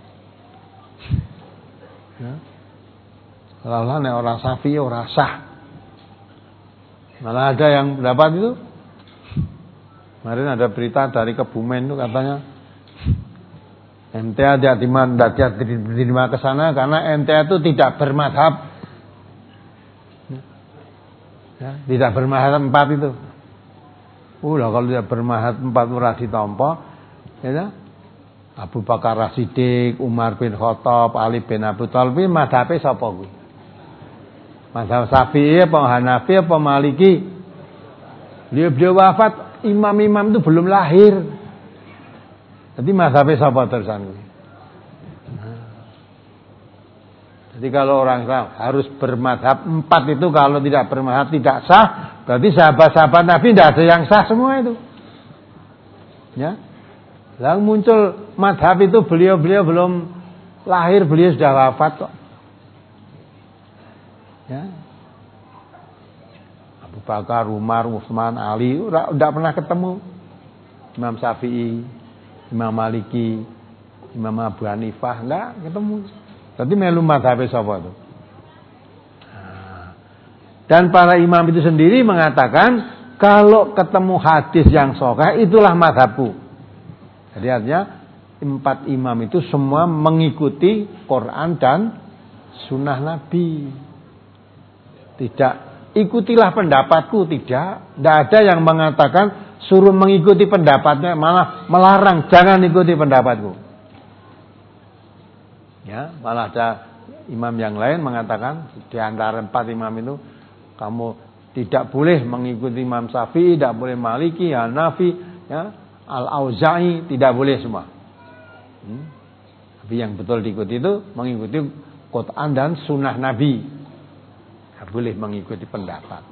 Ya. Lalu nek orang Syafi'i ora sah. Malah ada yang pendapat itu. Kemarin ada berita dari Kebumen itu katanya M T A tidak diterima ke sana karena M T A itu tidak bermadhab. Ya, tidak bermadhab empat itu. Ulah kalau tidak bermadhab empat ora ditampa, ya. Abu Bakar As-Siddiq, Umar bin Khattab, Ali bin Abi Thalib madhabe sapa kuwi? Madhab Syafi'i apa Hanafi apa Maliki? Beliau-beliau wafat, imam-imam itu belum lahir. Jadi madhabe sapa terusan kuwi? Jadi kalau orang Islam harus bermadhab empat itu, kalau tidak bermadhab tidak sah, berarti sahabat-sahabat Nabi tidak ada yang sah semua itu. Ya, lalu muncul madhab itu beliau-beliau belum lahir, beliau sudah wafat kok. Ya, Abu Bakar, Umar, Utsman, Ali, tidak pernah ketemu. Imam Syafi'i, Imam Maliki, Imam Abu Hanifah, enggak ketemu. Tapi melu madhabe sapa itu. Dan para imam itu sendiri mengatakan kalau ketemu hadis yang sahih itulah madhabku. Jadi artinya empat imam itu semua mengikuti Quran dan sunnah Nabi. Tidak ikutilah pendapatku, tidak. Tidak ada yang mengatakan suruh mengikuti pendapatnya, malah melarang jangan ikuti pendapatku. Ya, malah ada imam yang lain mengatakan di antara empat imam itu kamu tidak boleh mengikuti Imam Syafi'i, tidak boleh Maliki, Hanafi, ya, Al-Auza'i, tidak boleh semua. Hmm. Tapi yang betul diikuti itu mengikuti Quran dan sunnah Nabi. Tidak boleh mengikuti pendapat.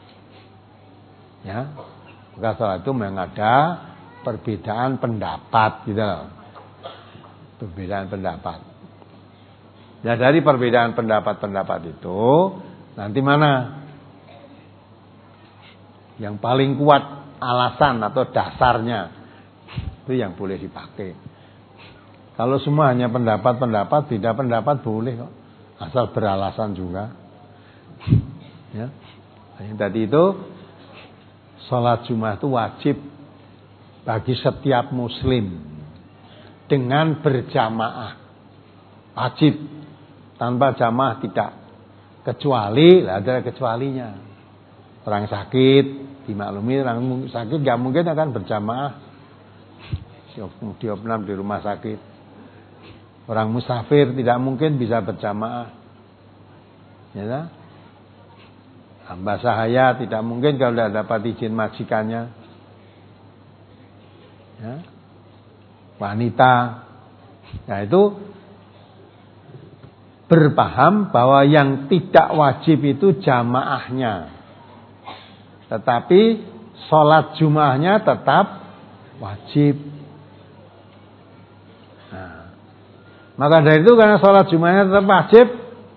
Ya, maka setelah itu memang ada perbedaan pendapat, gitu loh. Perbedaan pendapat. Ya dari perbedaan pendapat-pendapat itu nanti mana yang paling kuat alasan atau dasarnya itu yang boleh dipakai. Kalau semua hanya pendapat-pendapat, beda pendapat boleh kok, asal beralasan juga. Ya, yang tadi itu sholat Jumat itu wajib bagi setiap Muslim dengan berjamaah, wajib. Tanpa jamaah tidak, kecuali ada kecualinya. Orang sakit dimaklumi, orang sakit nggak mungkin akan berjamaah diopnam di rumah sakit. Orang musafir tidak mungkin bisa berjamaah. Ya, hamba sahaya tidak mungkin kalau tidak dapat izin majikannya. Ya. Wanita, nah itu berpaham bahwa yang tidak wajib itu jamaahnya. Tetapi sholat Jum'ahnya tetap wajib. Nah, maka dari itu karena sholat Jum'ahnya tetap wajib,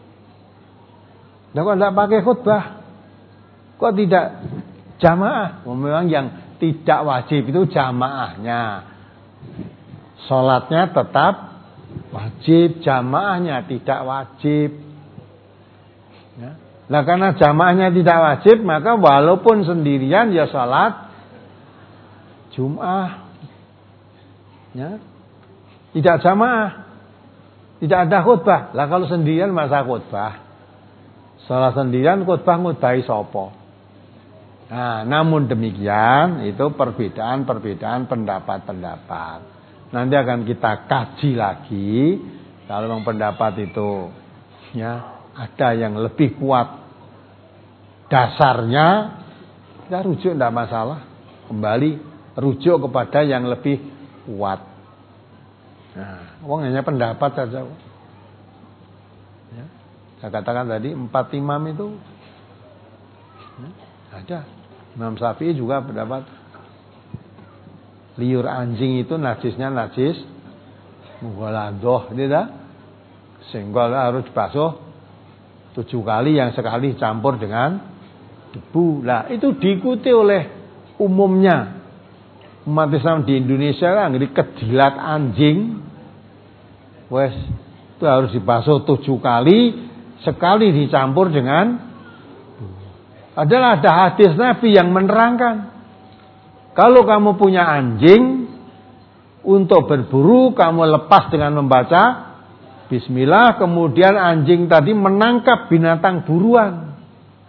kok tidak pakai khutbah? Kok tidak jamaah? Memang yang tidak wajib itu jamaahnya. Sholatnya tetap wajib, jamaahnya tidak wajib. Ya. Nah karena jamaahnya tidak wajib, maka walaupun sendirian ya sholat Jum'ah. Ya. Tidak jamaah, tidak ada khutbah. Lah kalau sendirian masa khutbah? Sholat sendirian khutbah ngutbahi sopo. Nah, namun demikian itu perbedaan-perbedaan pendapat-pendapat. Nanti akan kita kaji lagi. Kalau memang pendapat itu ya ada yang lebih kuat dasarnya, kita rujuk tidak masalah. Kembali rujuk kepada yang lebih kuat. Nah, wong hanya pendapat saja. Ya. Saya katakan tadi empat imam itu ya, ada. Imam Syafi'i juga pendapat liur anjing itu najisnya najis mughaladoh, tidak? Sehingga harus dibasuh tujuh kali, yang sekali campur dengan debu. Lah itu diikuti oleh umumnya umat Islam di Indonesia lah, ngeri kejilat anjing, wes itu harus dibasuh tujuh kali, sekali dicampur dengan. Adalah ada hadis Nabi yang menerangkan, kalau kamu punya anjing untuk berburu, kamu lepas dengan membaca Bismillah, kemudian anjing tadi menangkap binatang buruan,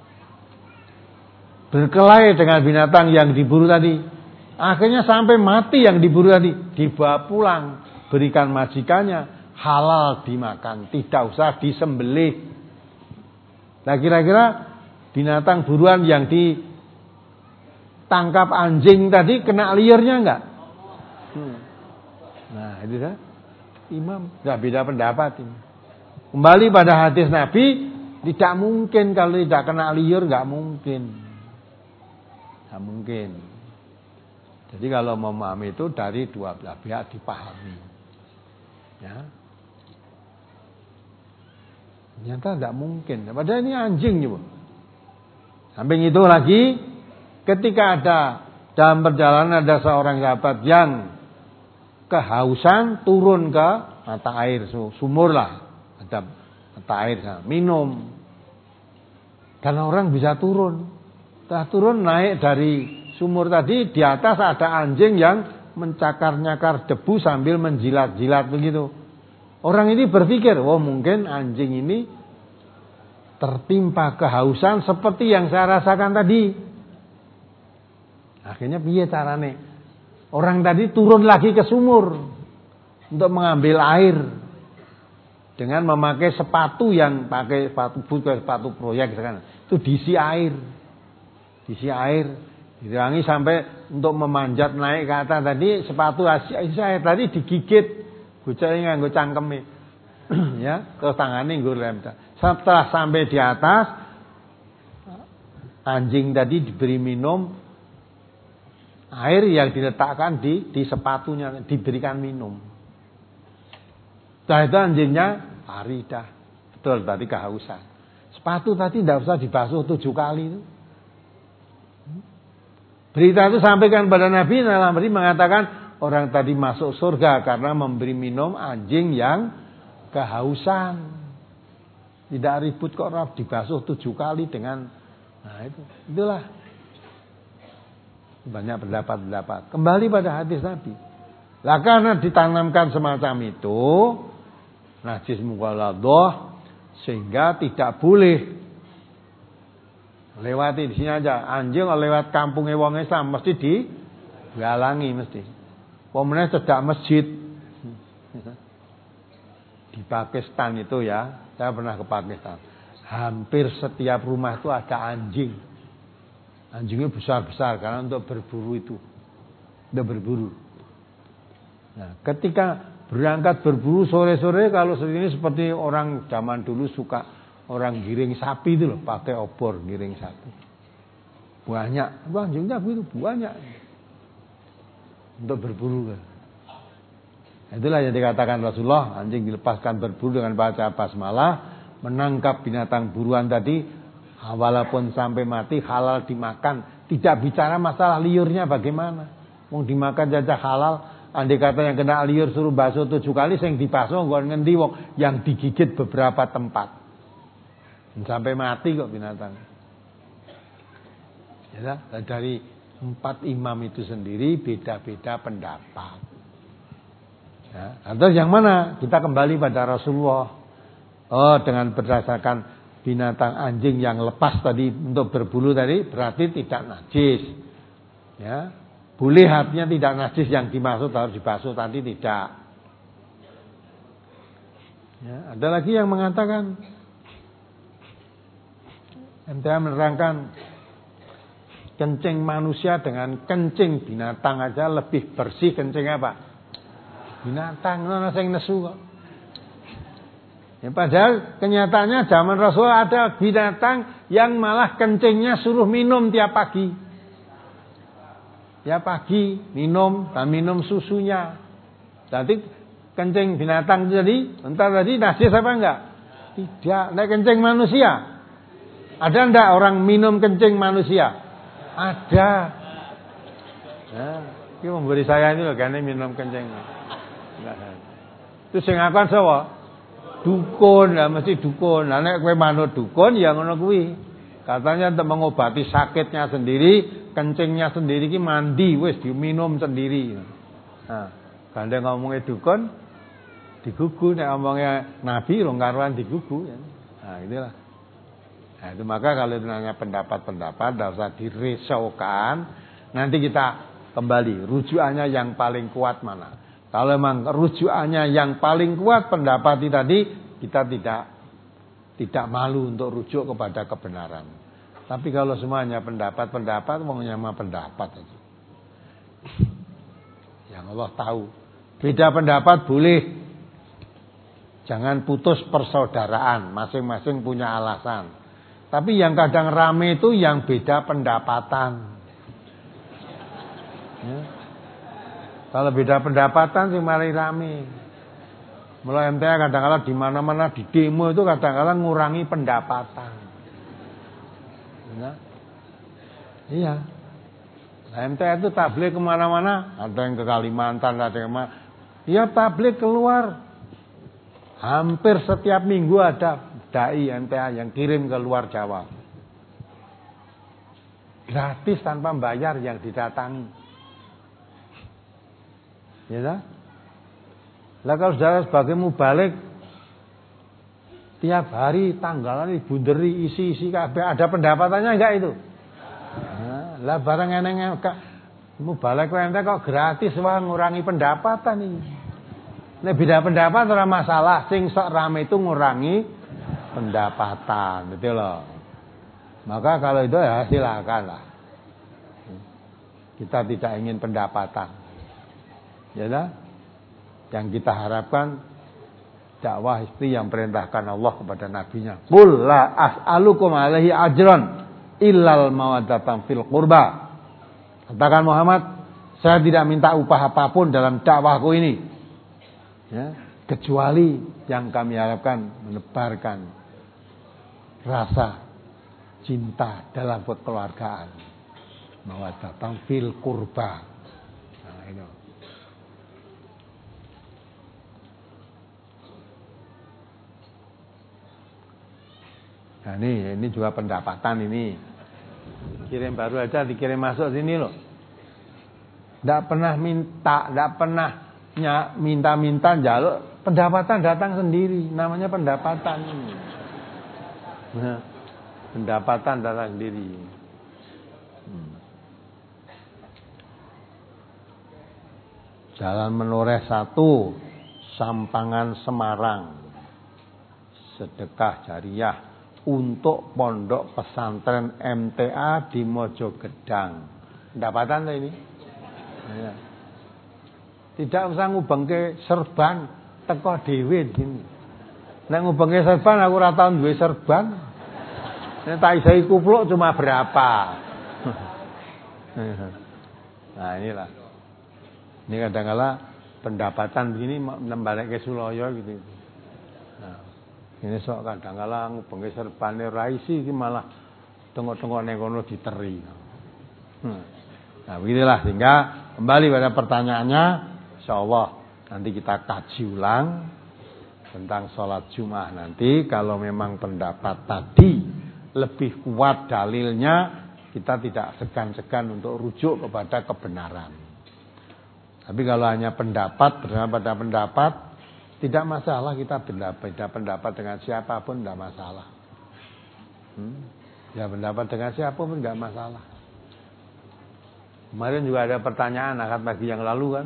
berkelahi dengan binatang yang diburu tadi, akhirnya sampai mati yang diburu tadi, dibawa pulang, berikan majikannya, halal dimakan, tidak usah disembelih. Nah kira-kira binatang buruan yang ditangkap anjing tadi kena liarnya enggak? Hmm. Nah itu kan imam enggak beda pendapat ini. Kembali pada hadis Nabi, tidak mungkin kalau tidak kena liar, enggak mungkin. Enggak mungkin. Jadi kalau memahami itu dari dua belah pihak dipahami. Ya. Ternyata tidak mungkin. Padahal ini anjing juga. Samping itu lagi, ketika ada dalam perjalanan ada seorang sahabat yang kehausan, turun ke mata air, sumur lah, ada mata air, minum. Karena orang bisa turun, setelah turun naik dari sumur tadi, di atas ada anjing yang mencakar-nyakar debu sambil menjilat-jilat begitu. Orang ini berpikir, oh mungkin anjing ini tertimpa kehausan seperti yang saya rasakan tadi. Akhirnya piye carane? Orang tadi turun lagi ke sumur untuk mengambil air dengan memakai sepatu yang pakai sepatu bukan sepatu proyek sekarang. Itu diisi air. Diisi air, dirangi sampai untuk memanjat naik ke atas tadi, sepatu isi air tadi digigit. Bocah nganggo cangkeme. Ya, terus tangane nggo lem. Setelah sampai di atas, anjing tadi diberi minum air yang diletakkan di di sepatunya, diberikan minum. Setelah itu anjingnya lari dah. Betul tadi kehausan. Sepatu tadi tidak usah dibasuh tujuh kali itu. Berita itu sampaikan pada Nabi, Nabi mengatakan orang tadi masuk surga karena memberi minum anjing yang kehausan. Tidak ribut kok Raf, dibasuh tujuh kali dengan, nah itu, itulah banyak pendapat-pendapat. Kembali pada hadis Nabi. Lah karena ditanamkan semacam itu, najis mughaladoh, sehingga tidak boleh lewati di sini aja. Anjing lewat kampungnya wong Islam mesti dihalangi mesti. Pemenang cedak masjid. Di Pakistan itu ya, saya pernah ke Pakistan. Hampir setiap rumah itu ada anjing. Anjingnya besar-besar karena untuk berburu itu. Untuk berburu. Nah, ketika berangkat berburu sore-sore, kalau ini seperti orang zaman dulu suka orang giring sapi itu loh, pakai obor giring sapi. Banyak. Anjingnya begitu banyak. Untuk berburu. Itulah yang dikatakan Rasulullah, anjing dilepaskan berburu dengan baca basmalah, menangkap binatang buruan tadi, walaupun sampai mati halal dimakan. Tidak bicara masalah liurnya bagaimana. Mau dimakan saja halal. Andai kata yang kena liur suruh basuh tujuh kali, sing dibasuh nggon ngendi wong, yang digigit beberapa tempat. Sampai mati kok binatang. Ya, dari empat imam itu sendiri beda-beda pendapat. Ya, atau yang mana? Kita kembali pada Rasulullah. Oh, dengan berdasarkan binatang anjing yang lepas tadi untuk berbulu tadi berarti tidak najis. Ya. Boleh artinya tidak najis, yang dimaksud harus dibasuh tadi tidak. Ya, ada lagi yang mengatakan M T A menerangkan kencing manusia dengan kencing binatang aja lebih bersih kencing apa? Binatang, ana sing nesu kok. Ya, padahal kenyataannya zaman Rasul ada binatang yang malah kencingnya suruh minum tiap pagi. Ya pagi minum dan minum susunya. Jadi kencing binatang jadi entar tadi najis apa enggak? Tidak. Nek kencing manusia, ada enggak orang minum kencing manusia? Ada. Nah, ini memberi saya ini loh, karena minum kencing. Terus sing ngakon sapa? Dukun, lah mesti dukun. Lah nek kowe manut dukun ya ngono kuwi. Katanya untuk mengobati sakitnya sendiri, kencingnya sendiri ki mandi wis diminum sendiri. Nah, gandeng ngomongnya dukun digugu, nek ngomongnya nabi rong karuan digugu ya. Nah, itulah. Nah, itu maka kalau nanya pendapat-pendapat enggak usah dirisaukan. Nanti kita kembali rujukannya yang paling kuat mana. Kalau memang rujukannya yang paling kuat pendapat tadi, kita tidak tidak malu untuk rujuk kepada kebenaran. Tapi kalau semuanya pendapat-pendapat, maunya mah pendapat aja. Yang Allah tahu. Beda pendapat boleh. Jangan putus persaudaraan. Masing-masing punya alasan. Tapi yang kadang rame itu yang beda pendapatan. Ya. Kalau beda pendapatan sih mari rame. Mulai M T A kadang-kadang di mana-mana di demo itu kadang-kadang ngurangi pendapatan. Ya. Iya. Nah, M T A itu tabligh kemana-mana, ada yang ke Kalimantan, ada yang kemana. Ya tabligh keluar. Hampir setiap minggu ada dai M T A yang kirim ke luar Jawa. Gratis tanpa bayar yang didatangi. Ya tak? Lah kalau saudara sebagai mubalik tiap hari tanggalan dibunderi isi-isi kabeh, ada pendapatannya enggak itu? Nah, lah barang eneng mubalik ente kok gratis wah ngurangi pendapatan ini. Nek beda pendapat ora masalah, sing sok rame itu ngurangi pendapatan, betul loh. Maka kalau itu ya silakan lah. Kita tidak ingin pendapatan. Ya dah? Yang kita harapkan dakwah itu yang perintahkan Allah kepada nabinya. Qul la as'alukum alaihi ajran illal mawaddatan fil qurba. Katakan Muhammad, saya tidak minta upah apapun dalam dakwahku ini. Ya, kecuali yang kami harapkan menebarkan rasa cinta dalam kekeluargaan. Mawaddatan fil qurba. Nah, ini. Nah ini, ini juga pendapatan ini. Kirim baru aja dikirim masuk sini loh. Tidak pernah minta, tidak pernah minta-minta jaluk. Pendapatan datang sendiri. Namanya pendapatan ini. Nah, pendapatan datang sendiri. Hmm. Jalan Menoreh satu, Sampangan Semarang. Sedekah jariah untuk pondok pesantren M T A di Mojogedang. Pendapatan lah ini. Ya. Tidak usah ngubengke serban, teko dhewe gini. Nek ngubengke serban aku ora tau duwe serban. Nek tak isai kupluk cuma berapa? Nah inilah. Ini kadang-kala pendapatan begini nembalik ke Suloyo gitu. Nah, ini sok kadang-kala ngubengke serpane raisi iki malah tengok-tengok ning kono diteri. Nah, beginilah sehingga kembali pada pertanyaannya, insyaallah nanti kita kaji ulang tentang sholat Jumat nanti. Kalau memang pendapat tadi lebih kuat dalilnya, kita tidak segan-segan untuk rujuk kepada kebenaran. Tapi kalau hanya pendapat, berdasarkan pada pendapat, tidak masalah kita beda pendapat dengan siapapun, tidak masalah. Hmm? Ya pendapat dengan siapapun tidak masalah. Kemarin juga ada pertanyaan akad pagi yang lalu kan.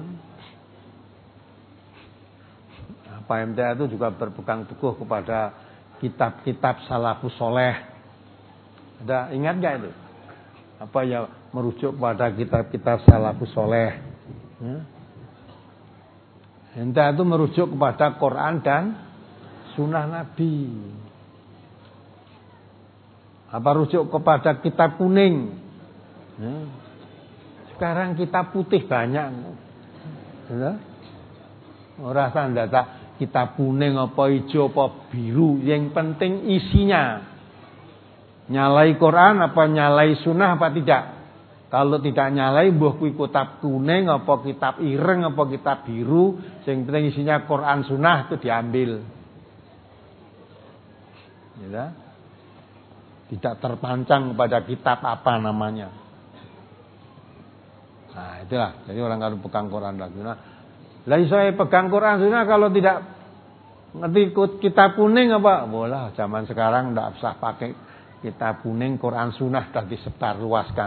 Pak M T A itu juga berpegang teguh kepada kitab-kitab salafus soleh. Ada ingat gak itu? Apa ya merujuk pada kitab-kitab salafus soleh? Hmm? M T A itu merujuk kepada Quran dan Sunnah Nabi. Apa rujuk kepada kitab kuning? Hmm? Sekarang kitab putih banyak. Ya? Ora sandata kitab kuning apa hijau apa biru, yang penting isinya. Nyalai Quran apa nyalai sunnah apa tidak? Kalau tidak nyalai mbuh kuwi kitab kuning apa kitab ireng apa kitab biru, yang penting isinya Quran sunnah itu diambil. Ya. Tidak terpancang pada kitab apa namanya. Nah, itulah. Jadi orang kalau pegang Quran dan sunnah. Lah iso pegang Quran sunnah kalau tidak ngerti kitab kuning apa? Boleh, zaman sekarang tidak usah pakai kitab kuning, Quran sunnah sudah disebarluaskan.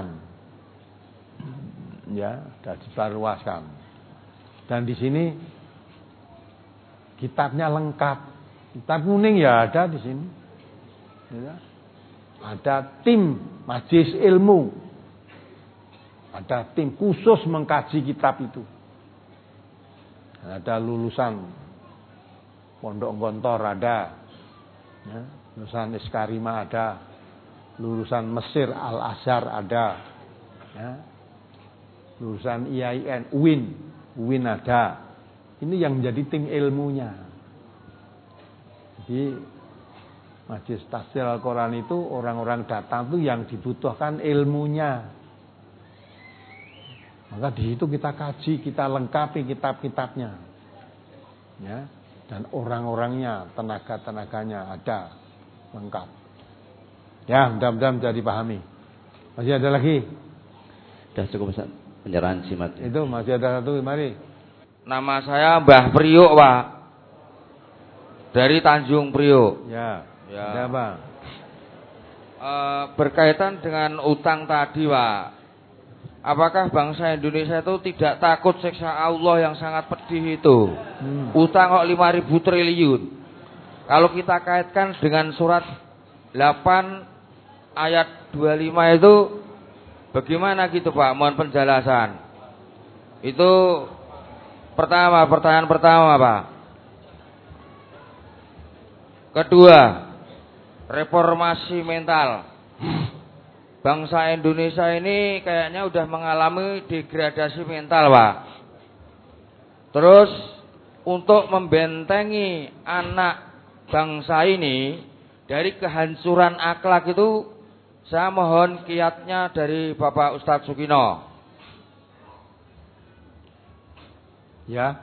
Ya, sudah disebarluaskan. Dan di sini kitabnya lengkap. Kitab kuning ya ada di sini. Ya. Ada tim majelis ilmu. Ada tim khusus mengkaji kitab itu. Ada lulusan Pondok Gontor ada, ya, lulusan Iskarima ada, lulusan Mesir Al Azhar ada, ya, lulusan I A I N, U I N, U I N ada. Ini yang menjadi tim ilmunya. Jadi majelis tafsir Al-Quran itu orang-orang datang itu yang dibutuhkan ilmunya. Maka di situ kita kaji, kita lengkapi kitab-kitabnya, ya, dan orang-orangnya, tenaga-tenaganya ada lengkap. Ya, mudah-mudahan bisa dipahami. Masih ada lagi?
Sudah cukup Ustaz. Penyerahan jimat.
Itu masih ada satu, mari.
Nama saya Mbah Priok, Pak. Dari Tanjung Priok.
Ya.
Ya.
Ada apa?
E, berkaitan dengan utang tadi, Pak. Apakah bangsa Indonesia itu tidak takut siksa Allah yang sangat pedih itu? Hmm. Utang kok lima ribu triliun. Kalau kita kaitkan dengan surat delapan ayat dua puluh lima itu bagaimana gitu Pak? Mohon penjelasan. Itu pertama, pertanyaan pertama Pak. Kedua, reformasi mental. Bangsa Indonesia ini kayaknya udah mengalami degradasi mental, Pak. Terus untuk membentengi anak bangsa ini dari kehancuran akhlak itu, saya mohon kiatnya dari Bapak Ustadz Sukino.
Ya.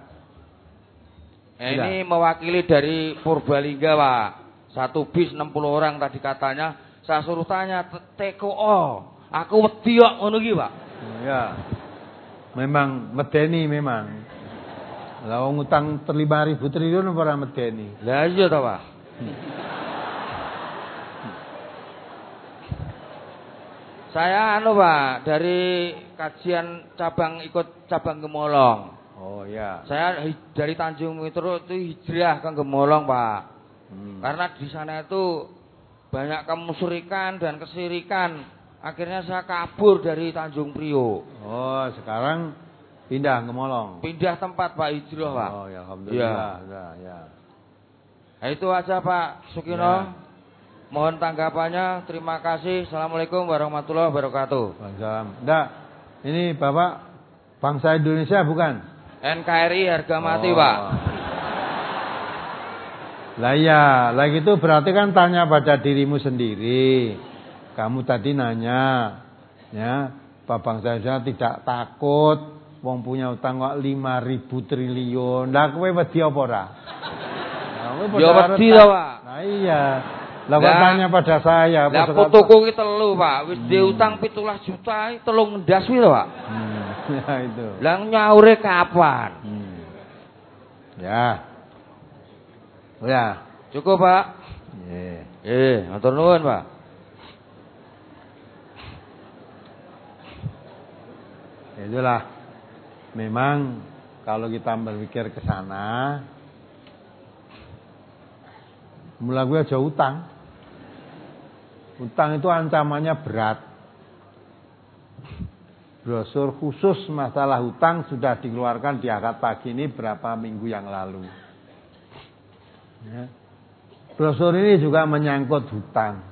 Ini mewakili dari Purbalingga, Pak. Satu bis enam puluh orang tadi katanya. Saya suruh tanya T K O. Aku wedi kok ngono iki, Pak.
Ya. Memang medeni memang. Lah wong utang lima ribu triliun ora medeni.
Lah iya ta, Pak. Hmm. Saya anu, Pak, dari kajian cabang ikut cabang Gemolong.
Oh ya.
Saya dari Tanjung Mitro itu hijrah ke Gemolong, Pak.
Hmm.
Karena di sana itu banyak kemusyrikan dan kesirikan. Akhirnya saya kabur dari Tanjung Priok.
Oh, sekarang pindah ke Molong.
Pindah tempat Pak hijrah, Pak.
Oh, ya alhamdulillah.
Ya.
Ya, ya.
Nah, itu aja Pak Sukino.
Ya.
Mohon tanggapannya. Terima kasih. Assalamualaikum warahmatullahi wabarakatuh.
Waalaikumsalam. Enggak. Ini Bapak bangsa Indonesia bukan?
N K R I harga mati,
oh.
Pak.
Lah iya, lah gitu berarti kan tanya pada dirimu sendiri. Kamu tadi nanya, ya, Pak bangsa Indonesia tidak takut wong punya utang kok lima ribu triliun. Lah kowe wedi apa ora?
Ya wedi to, Pak.
Nah iya. Lah kok tanya pada saya.
Lah putuku ki telu, Pak. Wis hmm. diutang pitulas juta, telung ndas kuwi lho, Pak.
Hmm. Ya itu.
Lah nyaure kapan?
Hmm. Ya. Oh ya,
cukup, Pak.
Nggih.
Eh, matur nuwun, Pak.
Itulah. Memang kalau kita berpikir ke sana, mulai gue aja utang. Utang itu ancamannya berat. Brosur khusus masalah hutang sudah dikeluarkan di akad pagi ini berapa minggu yang lalu. Ya. Brosur ini juga menyangkut hutang.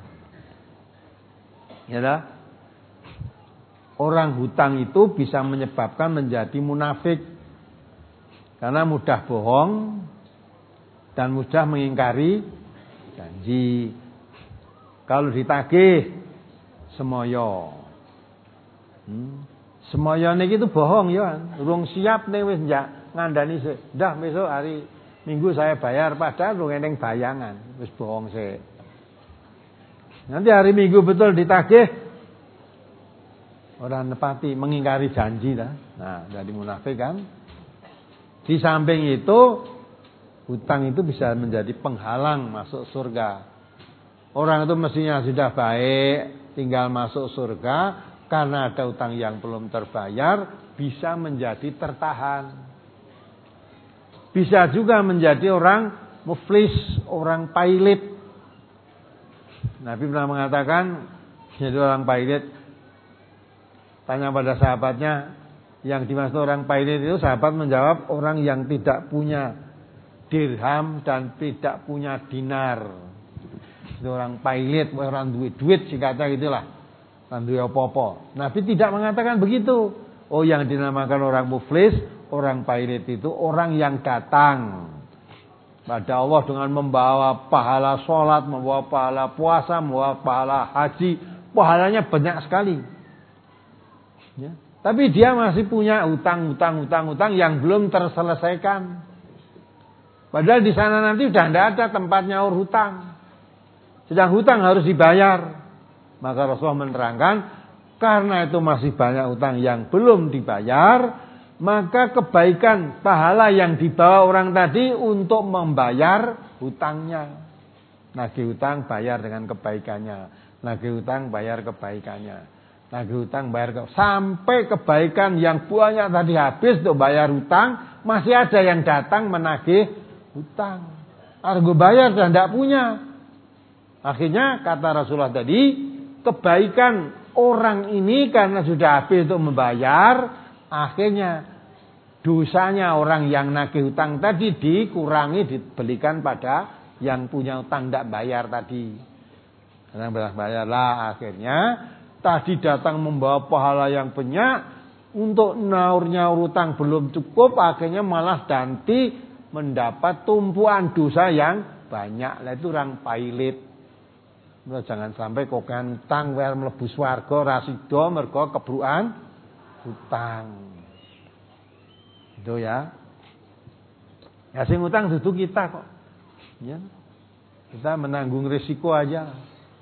Ya, orang hutang itu bisa menyebabkan menjadi munafik karena mudah bohong dan mudah mengingkari janji. Kalau ditagih semoyo, hmm. semoyo niki itu bohong ya, urung siap nih wis njak ngandani sih. Dah besok hari Minggu saya bayar, padahal lu ngeneng bayangan, wis bohong sih. Nanti hari Minggu betul ditagih, orang nepati mengingkari janji dah. Nah, jadi munafik kan. Di samping itu, hutang itu bisa menjadi penghalang masuk surga. Orang itu mestinya sudah baik, tinggal masuk surga, karena ada hutang yang belum terbayar, bisa menjadi tertahan. Bisa juga menjadi orang muflis, orang pailit. Nabi pernah mengatakan, jadi orang pailit, tanya pada sahabatnya, yang dimaksud orang pailit itu, sahabat menjawab, orang yang tidak punya dirham dan tidak punya dinar. Itu orang pailit, orang duit duit singkatnya gitulah. Orang duit apa-apa. Nabi tidak mengatakan begitu. Oh, yang dinamakan orang muflis, orang pailit itu orang yang datang pada Allah dengan membawa pahala sholat, membawa pahala puasa, membawa pahala haji. Pahalanya banyak sekali. Ya. Tapi dia masih punya utang, utang, utang, utang yang belum terselesaikan. Padahal di sana nanti sudah tidak ada tempat nyaur hutang. Sedang hutang harus dibayar. Maka Rasulullah menerangkan, karena itu masih banyak hutang yang belum dibayar, maka kebaikan pahala yang dibawa orang tadi untuk membayar hutangnya. Nagih hutang bayar dengan kebaikannya. Nagih hutang bayar kebaikannya. Nagih hutang bayar ke... Sampai kebaikan yang banyak tadi habis untuk bayar hutang, masih ada yang datang menagih hutang. Argo bayar dan tidak punya. Akhirnya kata Rasulullah tadi, kebaikan orang ini karena sudah habis untuk membayar, akhirnya dosanya orang yang nagih hutang tadi dikurangi, dibelikan pada yang punya hutang tidak bayar tadi. Yang tidak bayar lah, akhirnya tadi datang membawa pahala yang banyak, untuk nyaur-nyaur hutang belum cukup, akhirnya malah ganti mendapat tumpuan dosa yang banyak. Lah itu orang pailit. Jangan sampai kokan utang biar mlebu swarga rasido mergo kebrukan hutang. Itu ya. Ya sing utang dudu kita kok. Ya. Kita menanggung risiko aja.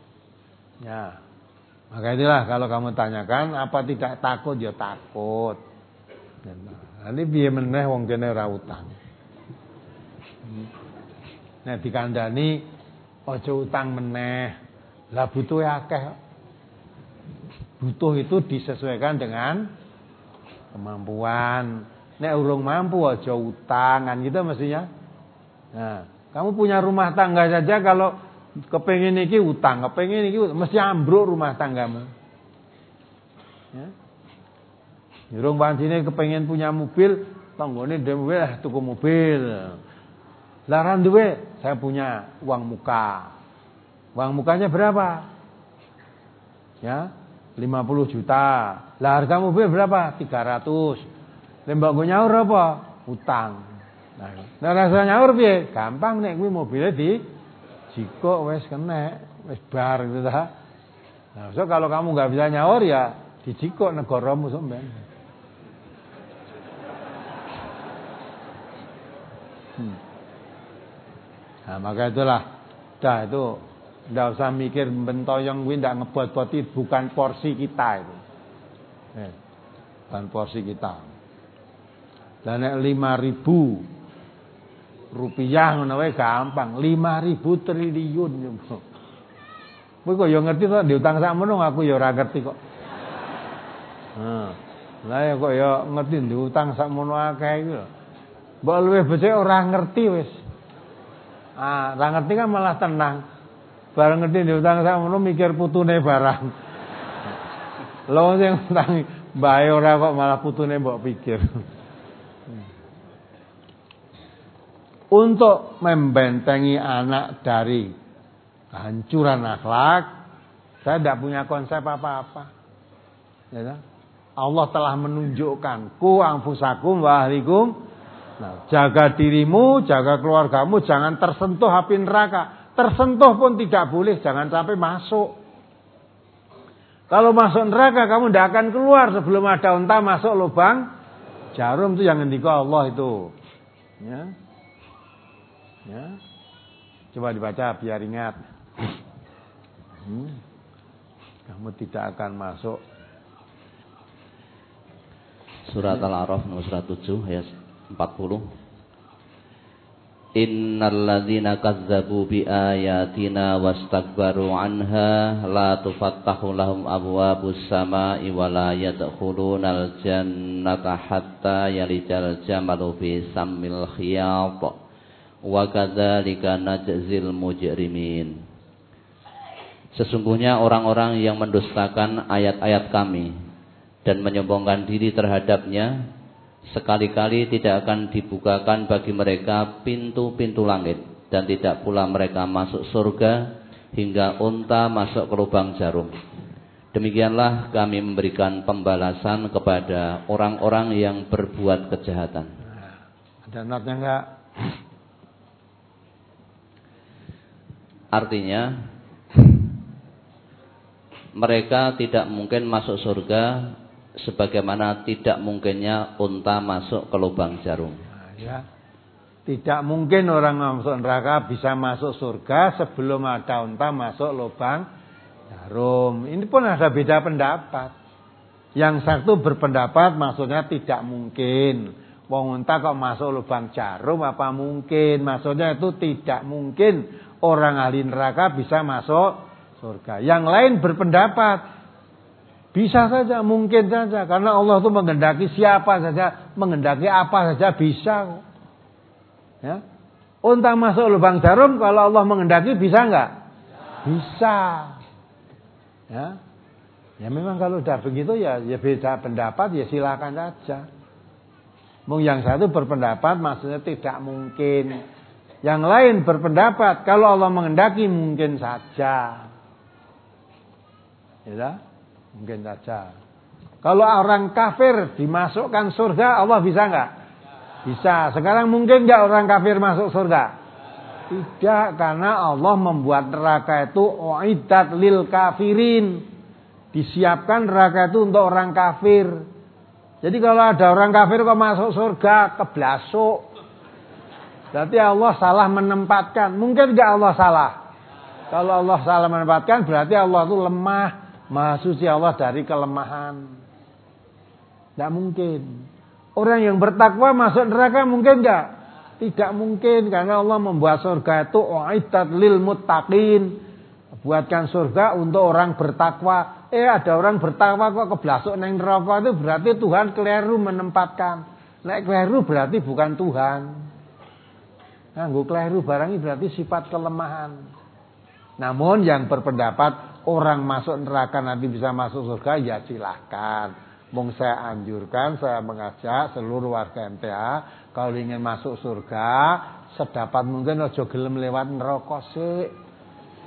Ya. Maka itulah kalau kamu tanyakan apa tidak takut, ya takut. Nanti piye meneh wong kene ora utang. Nah dikandani aja utang meneh. Lah butuh akeh. Butuh itu disesuaikan dengan kemampuan. Nek urung mampu aja utang kan gitu mestinya. Nah, kamu punya rumah tangga saja kalau kepengin iki utang, kepengin iki mesti ambruk rumah tanggamu. Ya. Urung pancine kepengin punya mobil, tanggane dhewe ah tuku mobil. Lah ra duwe, saya punya uang muka. Uang mukanya berapa? Ya, lima puluh juta. Lah harga mobil berapa? tiga ratus. Lembak gue nyaur apa? Utang. Nah, nah rasa nyaur piye? Gampang nek kuwi mobilnya di jikok wis kena, wis bar gitu ta. Nah, so kalau kamu nggak bisa nyaur ya di jikok negaramu sampean. Hmm. Nah, maka itulah. Dah itu ndak usah mikir bentoyong kuwi ndak ngebot-boti, bukan porsi kita itu. Eh, bukan porsi kita. Lah nek lima ribu rupiah ngono wae gampang, lima ribu triliun. Kowe kok ya ngerti to diutang sakmono, aku ya ora ngerti kok. Heeh. Lah ya kok ya ngerti diutang sakmono akeh iki lho. Mbok luwih becik ora ngerti wis. Ah, ora ngerti kan malah tenang. Bareng ngerti diutang sakmono mikir putune barang. Lho sing utang mbae ora kok malah putune mbok pikir. Untuk membentengi anak dari kehancuran akhlak, saya tidak punya konsep apa-apa. Ya, Allah telah menunjukkan ku anfusakum wa ahlikum. Nah, jaga dirimu, jaga keluargamu, jangan tersentuh api neraka. Tersentuh pun tidak boleh, jangan sampai masuk. Kalau masuk neraka kamu tidak akan keluar sebelum ada unta masuk lubang jarum, itu yang ngendika Allah itu. Ya. Ya. Coba dibaca biar ingat. Hmm. Kamu tidak akan masuk.
Surat Al-A'raf nomor seratus tujuh ayat empat puluh. Innal ladzina kazzabu bi ayatina wastakbaru anha la tufattahu lahum abwabus samai wa la yadkhulunal jannata hatta yalijal jamalu fi sammil khiyat. Wa kadzalika najzil mujrimin. Sesungguhnya orang-orang yang mendustakan ayat-ayat kami dan menyombongkan diri terhadapnya, sekali-kali tidak akan dibukakan bagi mereka pintu-pintu langit, dan tidak pula mereka masuk surga hingga unta masuk ke lubang jarum. Demikianlah kami memberikan pembalasan kepada orang-orang yang berbuat kejahatan.
Ada notnya enggak?
Artinya mereka tidak mungkin masuk surga sebagaimana tidak mungkinnya unta masuk ke lubang jarum.
Nah, ya. Tidak mungkin orang masuk neraka bisa masuk surga sebelum ada unta masuk lubang jarum. Ini pun ada beda pendapat. Yang satu berpendapat maksudnya tidak mungkin. Wong unta kok masuk lubang jarum, apa mungkin? Maksudnya itu tidak mungkin orang ahli neraka bisa masuk surga. Yang lain berpendapat bisa saja, mungkin saja, karena Allah itu menghendaki siapa saja, menghendaki apa saja bisa. Ya, unta masuk lubang jarum kalau Allah menghendaki bisa enggak? Bisa. Ya, ya memang kalau udah begitu ya, ya beda pendapat ya silakan saja. Mung yang satu berpendapat maksudnya tidak mungkin. Yang lain berpendapat kalau Allah menghendaki mungkin saja. Ya, mungkin saja. Kalau orang kafir dimasukkan surga, Allah bisa enggak? Bisa. Sekarang mungkin enggak orang kafir masuk surga? Tidak, karena Allah membuat neraka itu uiddat lil kafirin. Disiapkan neraka itu untuk orang kafir. Jadi kalau ada orang kafir kok masuk surga, keblasuk. Berarti Allah salah menempatkan. Mungkin enggak Allah salah? Kalau Allah salah menempatkan berarti Allah itu lemah. Maha suci Allah dari kelemahan. Tidak mungkin. Orang yang bertakwa masuk neraka mungkin enggak? Tidak mungkin, karena Allah membuat surga itu uiddat lil muttaqin. Buatkan surga untuk orang bertakwa. Eh ada orang bertakwa kok keblasuk neng neraka, itu berarti Tuhan keliru menempatkan. Nek keliru berarti bukan Tuhan. Nganggo keliru barang ini berarti sifat kelemahan. Namun yang berpendapat orang masuk neraka nanti bisa masuk surga, ya silahkan. Mung saya anjurkan, saya mengajak seluruh warga M T A kalau ingin masuk surga, sedapat mungkin ojo gelem lewat neraka sik.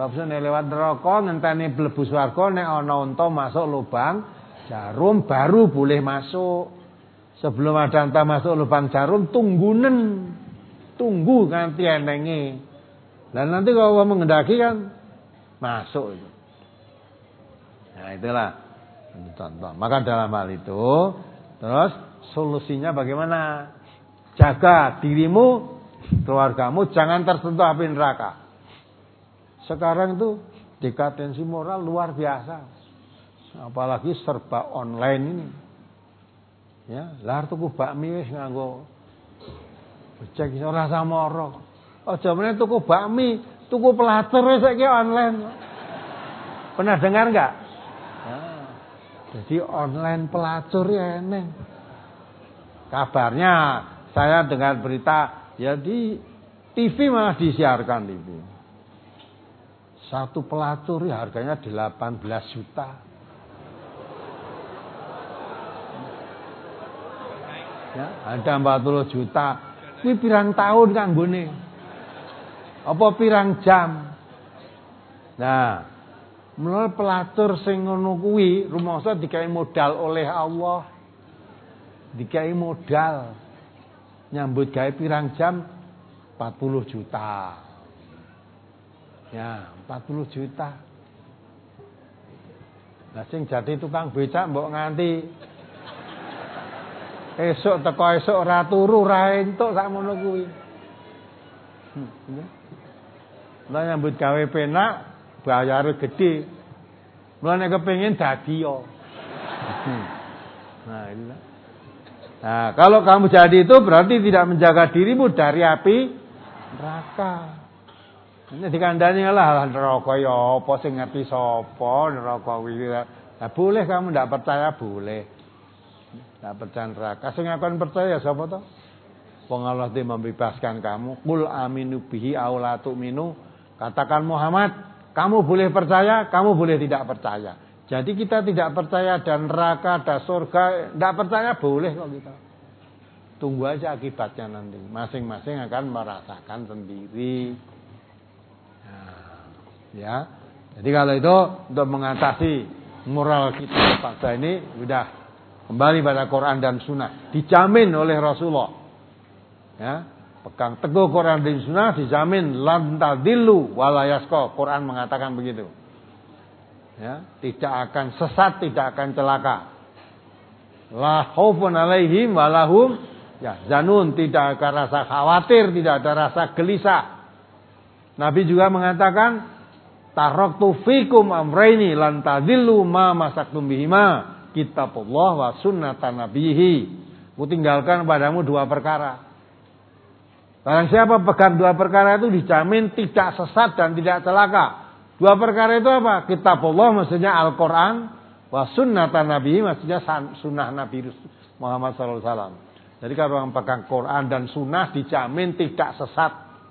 Bab nek lewat neraka ngenteni mlebu swarga nek ana unta masuk lubang jarum baru boleh masuk. Sebelum ada unta masuk lubang jarum tunggunen. Tunggu nganti enenge. Dan nanti kalau Allah menghendaki kan masuk itu. Nah itulah contoh. Maka dalam hal itu terus solusinya bagaimana? Jaga dirimu, keluargamu jangan tersentuh api neraka. Sekarang itu dekadensi moral luar biasa. Apalagi serba online ini. Ya, lar tuku bakmi wis nganggo becek iso rasa moro. Aja meneh tuku bakmi, tuku pelacur wis saiki online. Pernah dengar enggak? Nah, jadi online pelacur ya eneng. Kabarnya saya dengar berita ya di T V malah disiarkan T V. Satu pelacur ya harganya delapan belas juta. Ya, ada empat puluh juta. Kuwi pirang tahun kanggone? Apa pirang jam? Nah, menurut pelacur sing ngono kuwi rumangsa dikai modal oleh Allah. Dikai modal nyambut gawe pirang jam empat puluh juta. Ya, empat puluh juta. Lah sing jadi tukang becak mbok nganti esuk teko esuk ora turu ora entuk sak mono kuwi. Hmm. Lah nyambut gawe penak, bayare gedhe. Mulane kepengin dadi yo. Nah, inilah. Nah, kalau kamu jadi itu berarti tidak menjaga dirimu dari api neraka. Ini dikandani lah neraka ya apa sing ngerti sapa neraka kuwi. Nah, boleh kamu tidak percaya boleh. Tidak percaya neraka. Sing akan percaya sapa to? Wong Allah itu membebaskan kamu. Qul aminu bihi aw la tu'minu. Katakan Muhammad, kamu boleh percaya, kamu boleh tidak percaya. Jadi kita tidak percaya dan neraka, ada surga, tidak percaya boleh kok kita. Tunggu aja akibatnya nanti. Masing-masing akan merasakan sendiri. Nah, ya. Jadi kalau itu untuk mengatasi moral kita bangsa ini sudah kembali pada Quran dan Sunnah, dijamin oleh Rasulullah. Ya, pegang teguh Quran dan Sunnah, dijamin lan tadillu wala yasqa. Quran mengatakan begitu. Ya, tidak akan sesat, tidak akan celaka. La khaufun alaihim walahum ya zanun, tidak ada rasa khawatir, tidak ada rasa gelisah. Nabi juga mengatakan taraktu fikum amraini lan tadillu ma masaktum bihima kitabullah wa sunnatan nabihi. Ku tinggalkan padamu dua perkara. Barang siapa pegang dua perkara itu dijamin tidak sesat dan tidak celaka. Dua perkara itu apa? Kitabullah maksudnya Al-Quran, wa sunnatan nabihi maksudnya sunnah Nabi Muhammad sallallahu alaihi wasallam. Jadi kalau orang pegang Quran dan sunnah dijamin tidak sesat.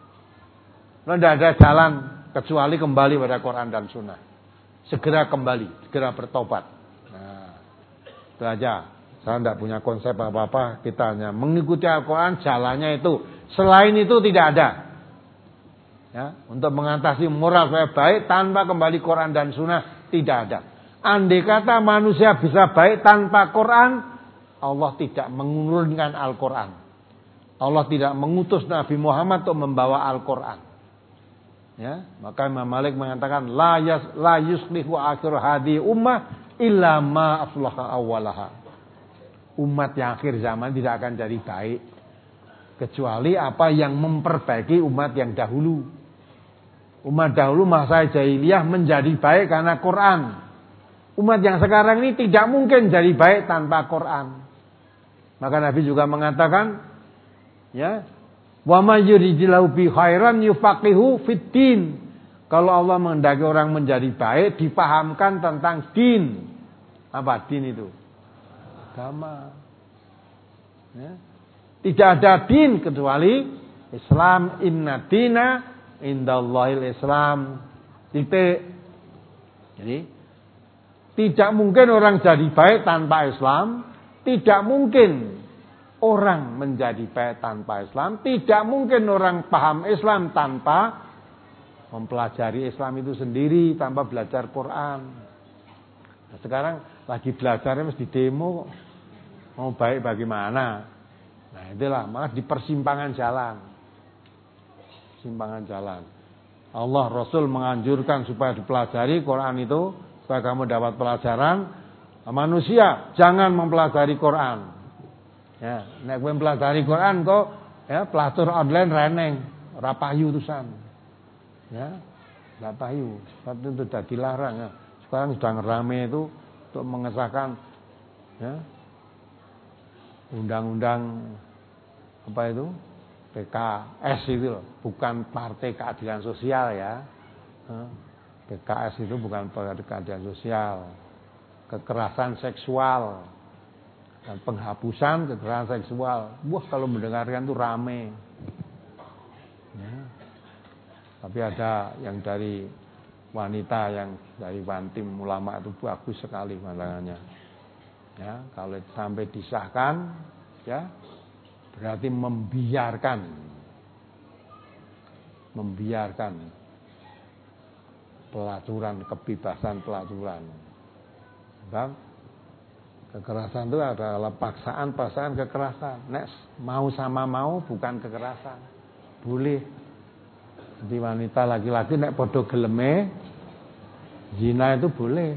Tidak ada jalan kecuali kembali pada Quran dan sunnah. Segera kembali, segera bertobat. Nah, itu aja. Saya tidak punya konsep apa-apa. Kita hanya mengikuti Al-Quran, jalannya itu. Selain itu tidak ada. Ya, untuk mengatasi moral supaya baik tanpa kembali Quran dan sunnah tidak ada. Andai kata manusia bisa baik tanpa Quran, Allah tidak menurunkan Al-Quran. Allah tidak mengutus Nabi Muhammad untuk membawa Al-Quran. Ya, maka Imam Malik mengatakan la yas la yuslihu akhir hadi ummah illa ma aflaha awwalaha. Umat yang akhir zaman tidak akan jadi baik kecuali apa yang memperbaiki umat yang dahulu. Umat dahulu masa jahiliyah menjadi baik karena Quran. Umat yang sekarang ini tidak mungkin jadi baik tanpa Quran. Maka Nabi juga mengatakan, ya, wa may yuridillahu bi khairan yufaqihu fiddin. Kalau Allah menghendaki orang menjadi baik, dipahamkan tentang din. Apa din itu? Agama. Ya. Tidak ada din kecuali Islam. Inna dina indallahil Islam. Titik. Jadi tidak mungkin orang jadi baik tanpa Islam. Tidak mungkin orang menjadi baik tanpa Islam. Tidak mungkin orang paham Islam tanpa mempelajari Islam itu sendiri tanpa belajar Quran. Nah, sekarang lagi belajarnya mesti demo, mau baik bagaimana? Nah itulah, malah di persimpangan jalan, persimpangan jalan. Allah Rasul menganjurkan supaya dipelajari Quran itu supaya kamu dapat pelajaran. Manusia jangan mempelajari Quran. Ya, nek kowe mempelajari Quran kok ya pelatur online reneng, ora payu tusan. Ya, enggak payu. Sebab itu sudah dilarang ya. Sekarang sedang rame itu untuk mengesahkan ya undang-undang apa itu? P K S itu loh, bukan Partai Keadilan Sosial ya. P K S itu bukan Partai Keadilan Sosial. Kekerasan seksual dan penghapusan kekerasan seksual. Wah, kalau mendengarkan itu rame. Ya. Tapi ada yang dari wanita, yang dari Wantim ulama itu bagus sekali pandangannya. Ya, kalau sampai disahkan, ya berarti membiarkan, membiarkan pelaturan, kebebasan pelaturan. Bang, kekerasan itu adalah paksaan, paksaan kekerasan. Nek mau sama mau bukan kekerasan. Boleh. Jadi wanita laki-laki nek podo geleme zina itu boleh.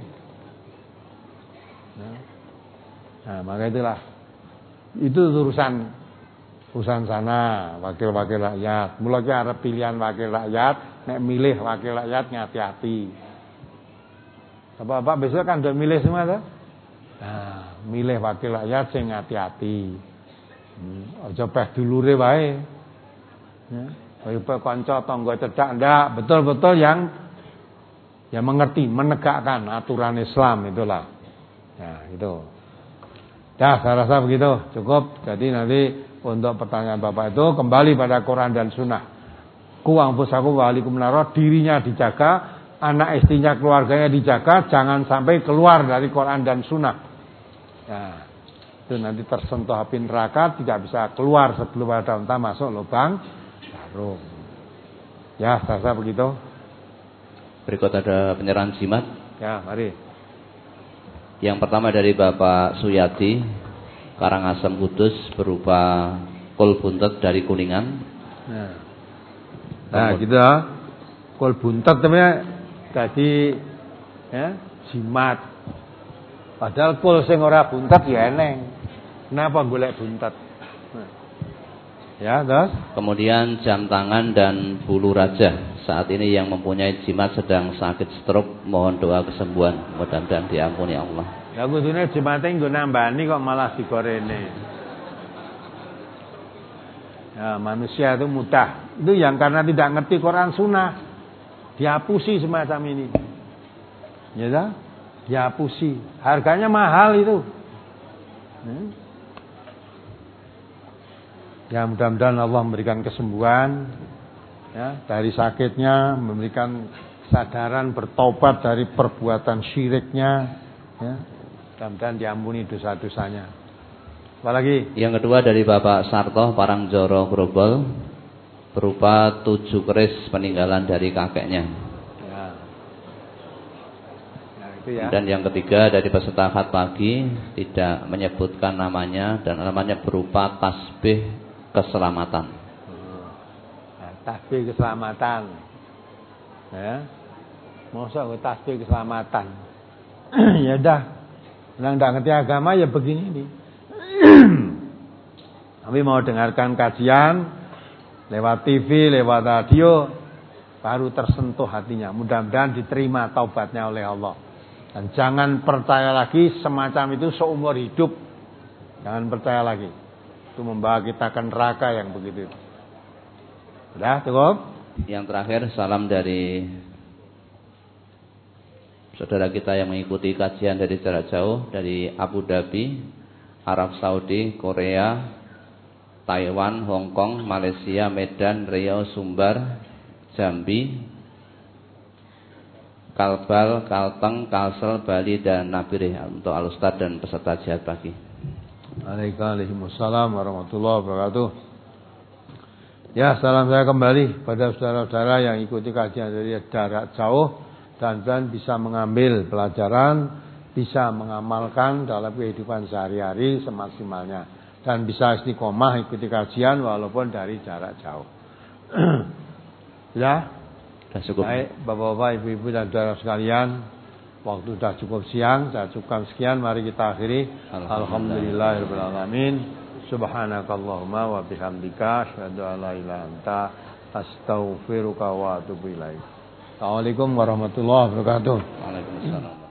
Nah, nah maka itulah. Itu urusan urusan sana, wakil-wakil rakyat. Mula ki arep pilihan wakil rakyat, nek milih wakil rakyat ngati-ati. Bapak-bapak besok kan udah milih semua tuh. Nah, milih wakil rakyat sing hati-hati. Hmm, aja peh dulure wae. Ya, kaya kanca tangga cedhak ndak, betul-betul yang yang mengerti, menegakkan aturan Islam itulah. Nah, itu. Dah, saya rasa begitu, cukup. Jadi nanti untuk pertanyaan Bapak itu kembali pada Quran dan Sunnah. Ku anfusakum wa ahlikum nar, dirinya dijaga, anak istrinya, keluarganya dijaga, jangan sampai keluar dari Quran dan Sunnah. Nah, itu nanti tersentuh api neraka, tidak bisa keluar sebelum ada unta masuk lubang jarum. Ya, saya rasa begitu.
Berikut ada penyerahan jimat.
Ya, mari.
Yang pertama dari Bapak Suyati, Karangasem Kudus, berupa kol buntet dari Kuningan.
Nah, nah gitu ya. Kol buntet namanya. Jadi ya, jimat. Padahal kul sing ora buntet ya eneng. Kenapa golek buntet? Nah. Ya, terus.
Kemudian jam tangan dan bulu raja. Saat ini yang mempunyai jimat sedang sakit stroke, mohon doa kesembuhan. Mudah-mudahan diampuni Allah.
Ya kudune jimate nggo nambani kok malah digorene. Ya, manusia itu mudah. Itu yang karena tidak ngerti Quran Sunnah. Dihapusi semacam ini. Ya dah? Dihapusi. Harganya mahal itu. Hmm? Ya mudah-mudahan Allah memberikan kesembuhan ya, dari sakitnya, memberikan kesadaran bertobat dari perbuatan syiriknya ya. Mudah-mudahan diampuni dosa-dosanya. Apalagi?
Yang kedua dari Bapak Sarto Parangjoro Grobol, berupa tujuh keris peninggalan dari kakeknya.
Ya. Ya, itu ya.
Dan yang ketiga dari peserta akad pagi, tidak menyebutkan namanya dan namanya berupa tasbih keselamatan.
Nah, tasbih keselamatan. Ya. Masa kok tasbih keselamatan? Ya dah. Nang ndak ngerti agama ya begini nih. Kami mau dengarkan kajian lewat T V, lewat radio, baru tersentuh hatinya. Mudah-mudahan diterima taubatnya oleh Allah. Dan jangan percaya lagi semacam itu seumur hidup. Jangan percaya lagi. Itu membawa kita ke neraka yang begitu. Sudah cukup?
Yang terakhir salam dari saudara kita yang mengikuti kajian dari jarak jauh, dari Abu Dhabi, Arab Saudi, Korea, Taiwan, Hong Kong, Malaysia, Medan, Riau, Sumbar, Jambi, Kalbal, Kalteng, Kalsel, Bali, dan Nabire, untuk Al-Ustaz dan peserta jihad pagi.
Waalaikumsalam warahmatullahi wabarakatuh. Ya, salam saya kembali pada saudara-saudara yang ikuti kajian dari jarak jauh dan dan bisa mengambil pelajaran, bisa mengamalkan dalam kehidupan sehari-hari semaksimalnya dan bisa istiqomah ikuti kajian walaupun dari jarak jauh. Ya,
sudah cukup.
Baik, Bapak-bapak, Ibu-ibu dan saudara sekalian, waktu sudah cukup siang, saya cukupkan sekian. Mari kita akhiri. Alhamdulillahirabbil alamin. Subhanakallahumma wa bihamdika asyhadu an la ilaha illa anta astaghfiruka wa atubu ilaik. Assalamualaikum warahmatullahi wabarakatuh.
Waalaikumsalam.